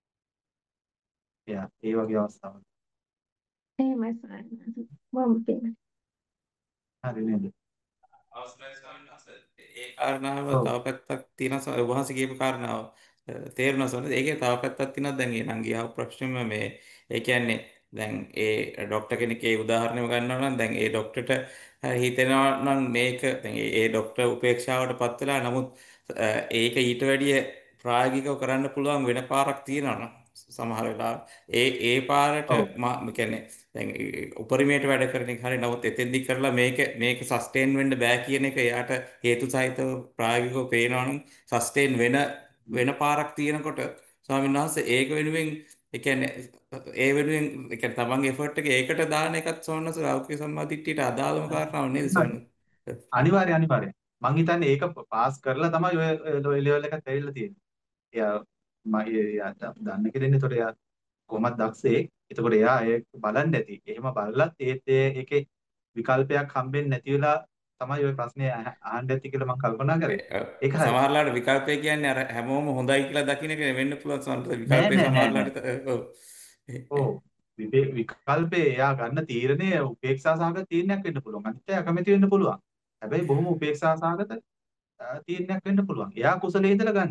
එයා ඒ වගේ අවස්ථාවක්. එහෙමයි සාරා. මම පේන. හරි නේද? අවස්ථාවේ ස්වාමීන් වහන්සේ ඒ කාරණාව ඔව්. තව පැත්තක් තියෙනවා ඔබ වහන්සේ කියපු කාරණාව තේරුණා සොනද ඒකේ තව පැත්තක් තියෙනවා දැන් ඒ නංගි ආව ප්‍රශ්නෙම මේ ඒ කියන්නේ දැන් ඒ ડોක්ටර් කෙනෙක් ඒ උදාහරණයක් ගන්නවා නම් දැන් ඒ ડોක්ටර්ට හිතෙනවා නම් මේක දැන් ඒ ડોක්ටර් උපේක්ෂාවට පත් වෙලා නමුත් ඒක ඊට වැඩිය ප්‍රායෝගිකව කරන්න පුළුවන් වෙන පාරක් තියෙනවා නම් සමහර වෙලාවට ඒ ඒ පාරට ඔව්. මම කියන්නේ දැන් උපරිමයට වැඩ කරන එක හරි නමුත් එතෙන්දි කරලා මේක මේක සස්ටේන් වෙන්න බෑ කියන එක එයාට හේතු සහිතව ප්‍රායෝගිකව පේනවා නම් සස්ටේන් වෙන වෙන පාරක් තියෙනකොට ස්වාමීන් වහන්සේ ඒක වෙනුවෙන් ඒ කියන්නේ ඒ වෙනුවෙන් ඒ කියන්නේ තමන්ගේ එෆර්ට් එක ඒකට දාන එකත් සෝනස ලෞකික සම්මාදිට්ඨියට අදාළම කාරණාවක් නේද සෝනස? අනිවාර්ය අනිවාර්ය. මං හිතන්නේ ඒක පාස් කරලා තමයි ඔය ලෙවල් එකත් ඇවිල්ලා තියෙන්නේ. එයා මම එයා දන්න කෙනෙක් නේ. ඒතකොට එයා කොහොමද දක්ෂයෙක්. එතකොට එයා ඒක බලන්නේ නැති. එහෙම බලලත් ඒත් ඒකේ විකල්පයක් හම්බෙන්නේ නැති වෙලා තමයි ওই ප්‍රශ්නේ අහ- අහන්න ඇති කියලා මම කල්පනා කරේ. ඒක හරි. සමහරලාට විකල්පය කියන්නේ අර හැමෝම හොඳයි කියලා දකින්න එක වෙන්න පුළුවන් සමහරලාට නෑ විකල්පය නෑ නෑ නෑ. සමහරලාට ඔව් ඔව්. විපේ- විකල්පේ එයා ගන්න තීරණය උපේක්ෂා සහගත තීරණයක් වෙන්න පුළුවන්. අනිත් අය අකමැති වෙන්න පුළුවන්. හැබැයි බොහොම උපේක්ෂා සහගත අ, තීරණයක් වෙන්න පුළුවන්. එයා කුසලයේ ඉඳලා ගන්න.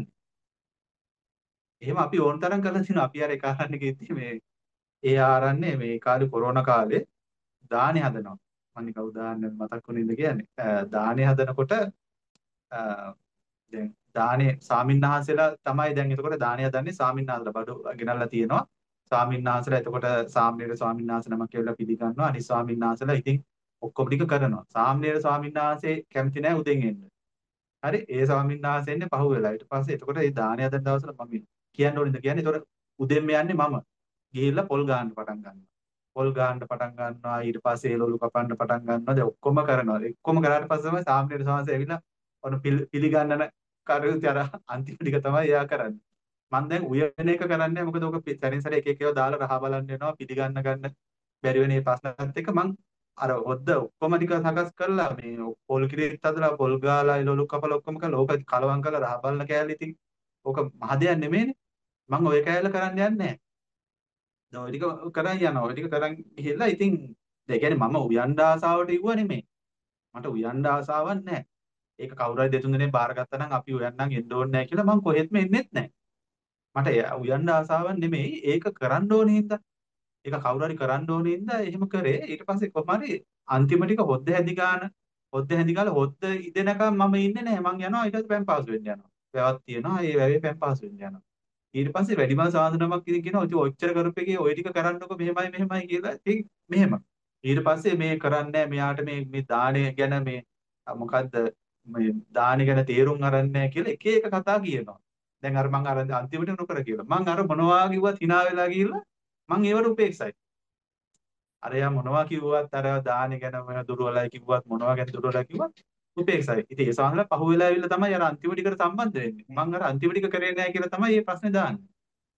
එහෙම අපි ඕන තරම් කරලා තිනවා. අපි අර එක ආරන්නේ කිව්වේ මේ ඒ ආරන්නේ මේ කාලේ කොරෝනා කාලේ දානි හදනවා. මම නිකන් උදාහරණ මතක් වුණේද කියන්නේ. අ, දානි හදනකොට අ, දැන් දානේ සාමින්හන්සලා තමයි දැන් එතකොට දානය හදන්නේ සාමින්හන්සලා බඩු ගෙනල්ලා තියෙනවා. සාමින්හන්සලා එතකොට සාම්නීර ස්වාමින්වහන්සේ නමක් කියලා පිළිගන්නවා. අනිත් ස්වාමින්හන්සලා ඉතින් ඔක්කොම ටික කරනවා. සාම්නීර ස්වාමින්වහන්සේ කැමති නැහැ උදෙන් එන්න. හරි ඒ ස්වාමීන් වහන්සේ ඉන්නේ පහුවෙලා ඊට පස්සේ එතකොට ඒ දානය හදන දවසට මම කියන්න ඕනින්ද කියන්නේ එතකොට උදෙන්ම යන්නේ මම ගිහිල්ලා පොල් ගහන්න පටන් ගන්නවා පොල් ගහන්න පටන් ගන්නවා ඊට පස්සේ ඒලොලු කපන්න පටන් ගන්නවා දැන් ඔක්කොම කරනවා ඔක්කොම කරාට පස්සේ තමයි සාමණේර ස්වාමීන් ඇවිල්ලා ඔන්න පිළිගන්නන කරුත් අර අන්තිම ටික තමයි එයා කරන්නේ මම දැන් උයන එක කරන්නේ මොකද ඔක සැරින් සැර එක එක ඒවා දාලා රහ බලන්න වෙනවා පිළිගන්න ගන්න බැරි වෙන මේ ප්‍රශ්නත් එක්ක මම අර ඔද්ද ඔක්කොම ටික සකස් කරලා මේ පොල් කිරිත් හදලා පොල් ගාලා එළවලු කපලා ඔක්කොම කරලා ඕක කලවම් කරලා රහ බලන කෑල්ල ඉතින් ඕක මහ දෙයක් නෙමෙයිනේ මම ඔය කෑල්ල කරන්න යන්නේ නැහැ දැන් ඔය ටික කරන් යනවා ඔය ටික කරන් ගිහිල්ලා ඉතින් ඒ කියන්නේ මම උයන්ඩ ආසාවට ඉවුව නෙමෙයි මට උයන්ඩ ආසාවක් නැහැ ඒක කවුරු හරි දෙතුන් දෙනෙක් බාරගත්තා නම් අපි උයන්නම් එන්න ඕනේ නැහැ කියලා මම කොහෙත්ම එන්නෙත් නැහැ මට උයන්ඩ ආසාවක් නෙමෙයි ඒක කරන්න ඕනේ හින්දා ඒක කවුරු හරි කරන්න ඕනේ හින්දා එහෙම කරේ ඊට පස්සේ කොහොම හරි අන්තිම ටික හොද්ද හැදි ගන්න හොද්ද හැදි ගාලා හොද්ද ඉදෙනකම් මම ඉන්නේ නැහැ මං යනවා ඊට පස්සේ පැන් පාස් වෙන්න යනවා වැවක් තියෙනවා ඒ වැවේ පැන් පාස් වෙන්න යනවා ඊට පස්සේ වැඩිමල් සාධනමක් ඉතින් කියනවා ඉතින් ඔච්චර කරපෙකේ ඔය ටික කරන්නකො මෙහෙමයි මෙහෙමයි කියලා ඉතින් මෙහෙම ඊට පස්සේ මේ කරන්නේ මෙයාට මේ මේ දාණය ගැන මේ මොකද්ද මේ දාණය ගැන තේරුම් අරන් නැහැ කියලා එක එක කතා කියනවා දැන් අර මං අර අන්තිමට නොකර කියලා මං අර මොනවා කිව්වත් hina වෙලා ගිහිල්ලා මං ඒවට උපේක්ෂයි. අරයා මොනවා කිව්වත් අර දානි ගැන මොන දුර්වලයි කිව්වත් මොනවා ගැන දුර්වලයි කිව්වත් උපේක්ෂයි. ඉතින් ඒ සාහල පහුවෙලා ඇවිල්ලා තමයි අර අන්තිම ටිකට සම්බන්ධ වෙන්නේ. මං අර අන්තිම ටික කරේ නැහැ කියලා තමයි මේ ප්‍රශ්නේ දාන්නේ.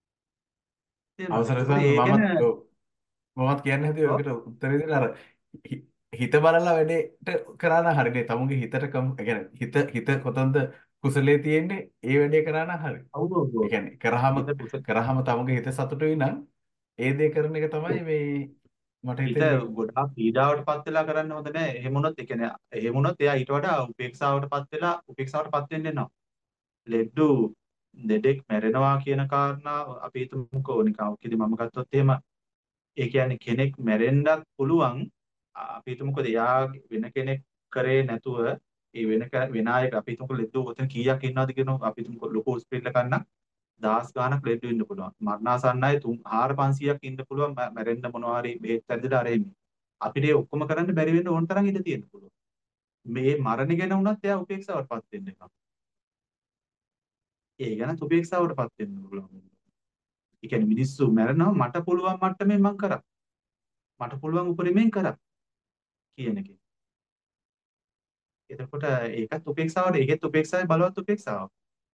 තේරුණාද? අවසරයි එතකොට සර් ඒ ගැන මමත් ඔව් මමත් කියන්න හැදුවේ ඔව් ඔයකට උත්තරේ දෙන්න අර හි- හිත බලලා වැඩේට කරා නම් හරිනේ. තමුන්ගේ හිතට කම් ඒ කියන්නේ හිත හිත කොතනද කුසලයේ තියෙන්නේ ඒ වැඩේ කරා නම් හරි. අවුල් අවුල් ඒ කියන්නේ කරාම හිත කුසල කරාම තමුන්ගේ හිත සතුටුයි නම් ඒ දේ කරන එක තමයි මේ මට හිත හිතෙන්නේ. ගොඩාක් පීඩාවටපත් වෙලා කරන්න හොඳ නැහැ. එහෙම වුණොත් ඒ කියන්නේ එහෙම වුණොත් එයා ඊට වඩා උපේක්ෂාවටපත් වෙලා උපේක්ෂාවටපත් වෙන්න එනවා. ලෙඩ්ඩු දෙඩෙක් මැරෙනවා කියන කාරණාව අපි හිතමුකෝ නිකන් ඔක්කෙදි මම ගත්තොත් එහෙම ඒ කියන්නේ කෙනෙක් මැරෙන්නත් පුළුවන් අපි හිතමුකෝ එයා වෙන කෙනෙක් කරේ නැතුව ඒ වෙන ක- වෙන අය අපි හිතමුකෝ ලෙඩ්ඩු ඔතන කීයක් ඉන්නවද කියනවා අපි හිතමුකෝ ලොකු හොස්පිටල් එකක් නම් දහස් ගාණක් ලෙඩ්ඩු ඉන්න පුළුවන් මරණාසන්න අය තුන් හාර පන්සීයක් ඉන්න පුළුවන් මැ- මැරෙන්න මොනවා හරි බෙහෙත් ඇද්දලා අර එන්නේ අපිට ඒ ඔක්කොම කරන්න බැරි වෙන්න ඕන තරම් ඉඩ තියෙන්න පුළුවන් මේ මරණ ගැන වුණත් එයා උපේක්ෂාවටපත් වෙන්න එපා ඒ ගැන උපේක්ෂාවටපත් වෙන්න පුළුවන් ඒ කියන්නේ මිනිස්සු මැරෙනවා මට පුළුවන් මට්ටමේ මං කරා මට පුළුවන් උපරිමයෙන් කරා කියන එක. එතකොට ඒකත් උපේක්ෂාවට ඒකෙත් උපේක්ෂාවේ බලවත් උපේක්ෂාවක්.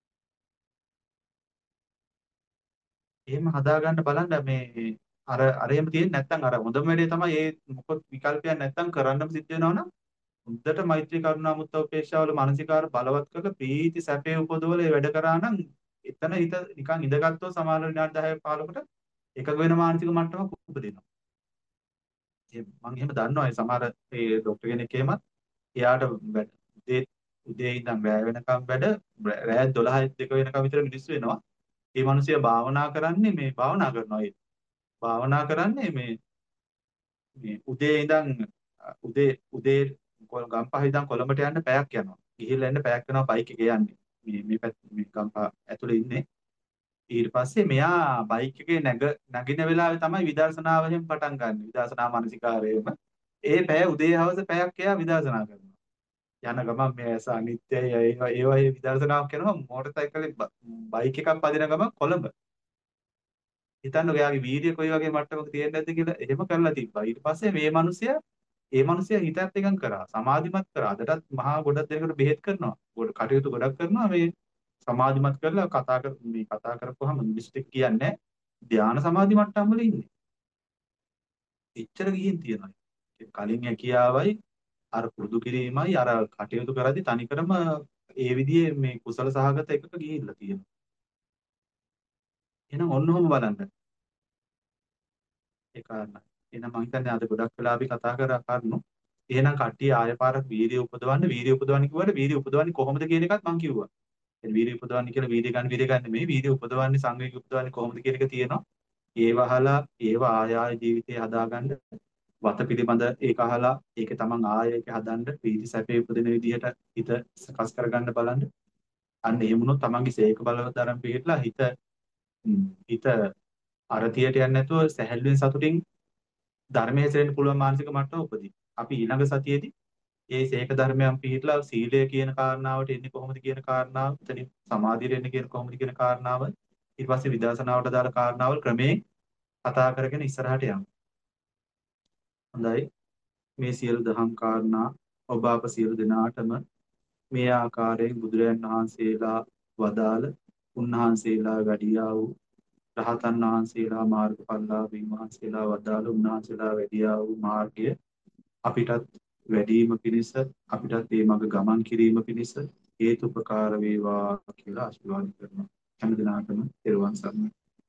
එහෙම හදාගන්න බලන්න මේ අර අර එහෙම තියෙන්නේ නැත්නම් අර හොඳම වැඩේ තමයි ඒ මොකද විකල්පයක් නැත්නම් කරන්නම සිද්ධ වෙනවනම් හොඳට මෛත්‍රී කරුණා මුත්තා උපේක්ෂාවල මානසිකාර බලවත් කරලා ප්‍රීති සැපේ උපදවල ඒ වැඩ කරා නම් එතන හිත නිකන් ඉඳගත්තුව සමාන විනාඩි දහය පහළොකට එකග වෙන මානසික මට්ටමක් උපදිනවා. ඒ මම එහෙම දන්නවා ඒ සමහර ඒ ડોක්ටර් කෙනෙක් එහෙමත් එයාට වැඩ උදේ උදේ ඉඳන් රෑ වෙනකම් වැඩ රෑ දොළහයි දෙක වෙනකම් විතර මිනිස්සු වෙනවා. ඒ මිනිස්සයා භාවනා කරන්නේ මේ භාවනා කරනවා ඒ භාවනා කරන්නේ මේ මේ උදේ ඉඳන් අ, උදේ උදේ කො- ගම්පහ ඉඳන් කොළඹට යන්න පැයක් යනවා. ගිහිල්ලා එන්න පැයක් යනවා බයික් එකේ යන්නේ. මේ මේ පැත්ත මේ ගම්පහ ඇතුලේ ඉන්නේ. ඊට පස්සේ මෙයා බයික් එකේ නැග නගින වෙලාවේ තමයි විදර්ශනාවෙන් පටන් ගන්න. විදර්ශනා මානසිකාරයේම ඒ පැය උදේ හවස පැයක් එයා විදර්ශනා කරනවා. යන ගමන් මේ ඇස අනිත්‍යයි ඒවා ඒවා ඒ විදර්ශනාවක් කරනවා මෝටර් සයිකලේ බයික් එකක් පදින ගමන් කොළඹ. හිතන්න ඔයාගේ වීර්යය කොයි වගේ මට්ටමක තියෙන්නේ නැද්ද කියලා එහෙම කරලා තිබ්බා. ඊට පස්සේ මේ මිනිසයා ඒ මිනිසයා හිතත් එකඟ කරා. සමාධිමත් කරා. අදටත් මහා ගොඩක් දෙනෙකුට බෙහෙත් කරනවා. ගොඩ කටයුතු ගොඩක් කරනවා මේ සමාධිමත් කරලා කතා කර මේ කතා කරපුවාම මිනිස්සුත් කියන්නේ ධානා සමාධි මට්ටම් වල ඉන්නේ. එච්චර ගිහින් තියෙනවා. කලින් හැකියාවයි අර පුරුදු කිරීමයි අර කටයුතු කරද්දී තනිකරම ඒ විදිහේ මේ කුසල සහගත එකක ගිහිල්ලා තියෙනවා. එහෙනම් ඔන්නෝම බලන්න ඒ කාරණා. එහෙනම් මම හිතන්නේ අද ගොඩක් වෙලා අපි කතා කරා කරුණු. එහෙනම් කට්ටිය ආය පාරක් වීර්යය උපදවන්න වීර්යය උපදවන්න කිව්වට වීර්යය උපදවන්නේ කොහොමද කියන එකත් මම කිව්වා. ඒ වීර්යය උපදවන්නේ කියලා වීර්ය ගන්න වීර්ය ගන්න නෙමෙයි වීර්යය උපදවන්නේ සංවේගය උපදවන්නේ කොහොමද කියන එක තියෙනවා. ඒව අහලා ඒව ආය ආය ජීවිතේ හදාගන්න වත පිළිබඳ ඒක අහලා ඒකේ තමන් ආය ඒක හදන්න ප්‍රීති සැපේ උපදින විදිහට හිත සකස් කරගන්න බලන්න. අන්න එහෙම වුණොත් තමන්ගේ සේක බලවතරම් පිළිట్లా හිත ම්, හිත අරතියට යන්නේ නැතුව සැහැල්ලුවෙන් සතුටින් ධර්මයේ හැසිරෙන්න පුළුවන් මානසික මට්ටම උපදී. අපි ඊළඟ සතියේදී මේ සේක ධර්මයන් පිළිట్లా සීලය කියන කාරණාවට එන්නේ කොහොමද කියන කාරණාව, එතනින් සමාධියට එන්නේ කියන කොහොමද කියන කාරණාව, ඊට පස්සේ විදර්ශනාවට දාලා කාරණාවල් ක්‍රමයෙන් කතා කරගෙන ඉස්සරහට යමු. හොඳයි. මේ සියලු දහම් කාරණා ඔබ අප සියලු දෙනාටම මේ ආකාරයෙන් බුදුරයන් වහන්සේලා වදාළ උන්වහන්සේලා වැඩියා වූ රහතන් වහන්සේලා මාර්ගඵලලාභීන් වහන්සේලා වදාළ උන්වහන්සේලා වැඩියා වූ මාර්ගය අපිටත් වැඩිම පිණිස අපිටත් මේ මඟ ගමන් කිරීම පිණිස හේතුපකාර වේවා කියලා ආශිර්වාද කරනවා. හැම දිනාටම තෙරුවන් සරණයි.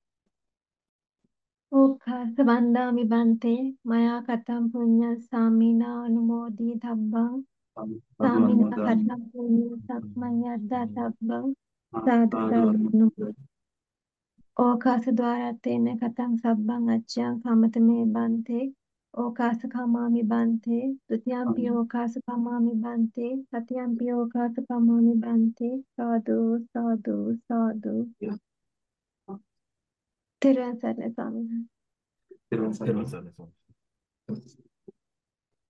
ඕකාස වන්දාමි බන්තේ මයා කතම් පුඤ්ඤං සාමිනා අනුමෝදී තබ්බං සාමිනා කතම් පුඤ්ඤං සක්මන් යද්දා තබ්බං සාදු සාදු ඕකාස ద్వාරත්තේන කතං සබ්බං අච්ඡං කමතමේ බන්තේ ඕකාස කමාමි බන්තේ ဒ ුතියම්පි ඕකාස කමාමි බන්තේ තතියම්පි ඕකාස කමාමි බන්තේ සාදු සාදු සාදු තිරසන සම්මා තෙරුවන් ඊට සරණයි. පස්සේ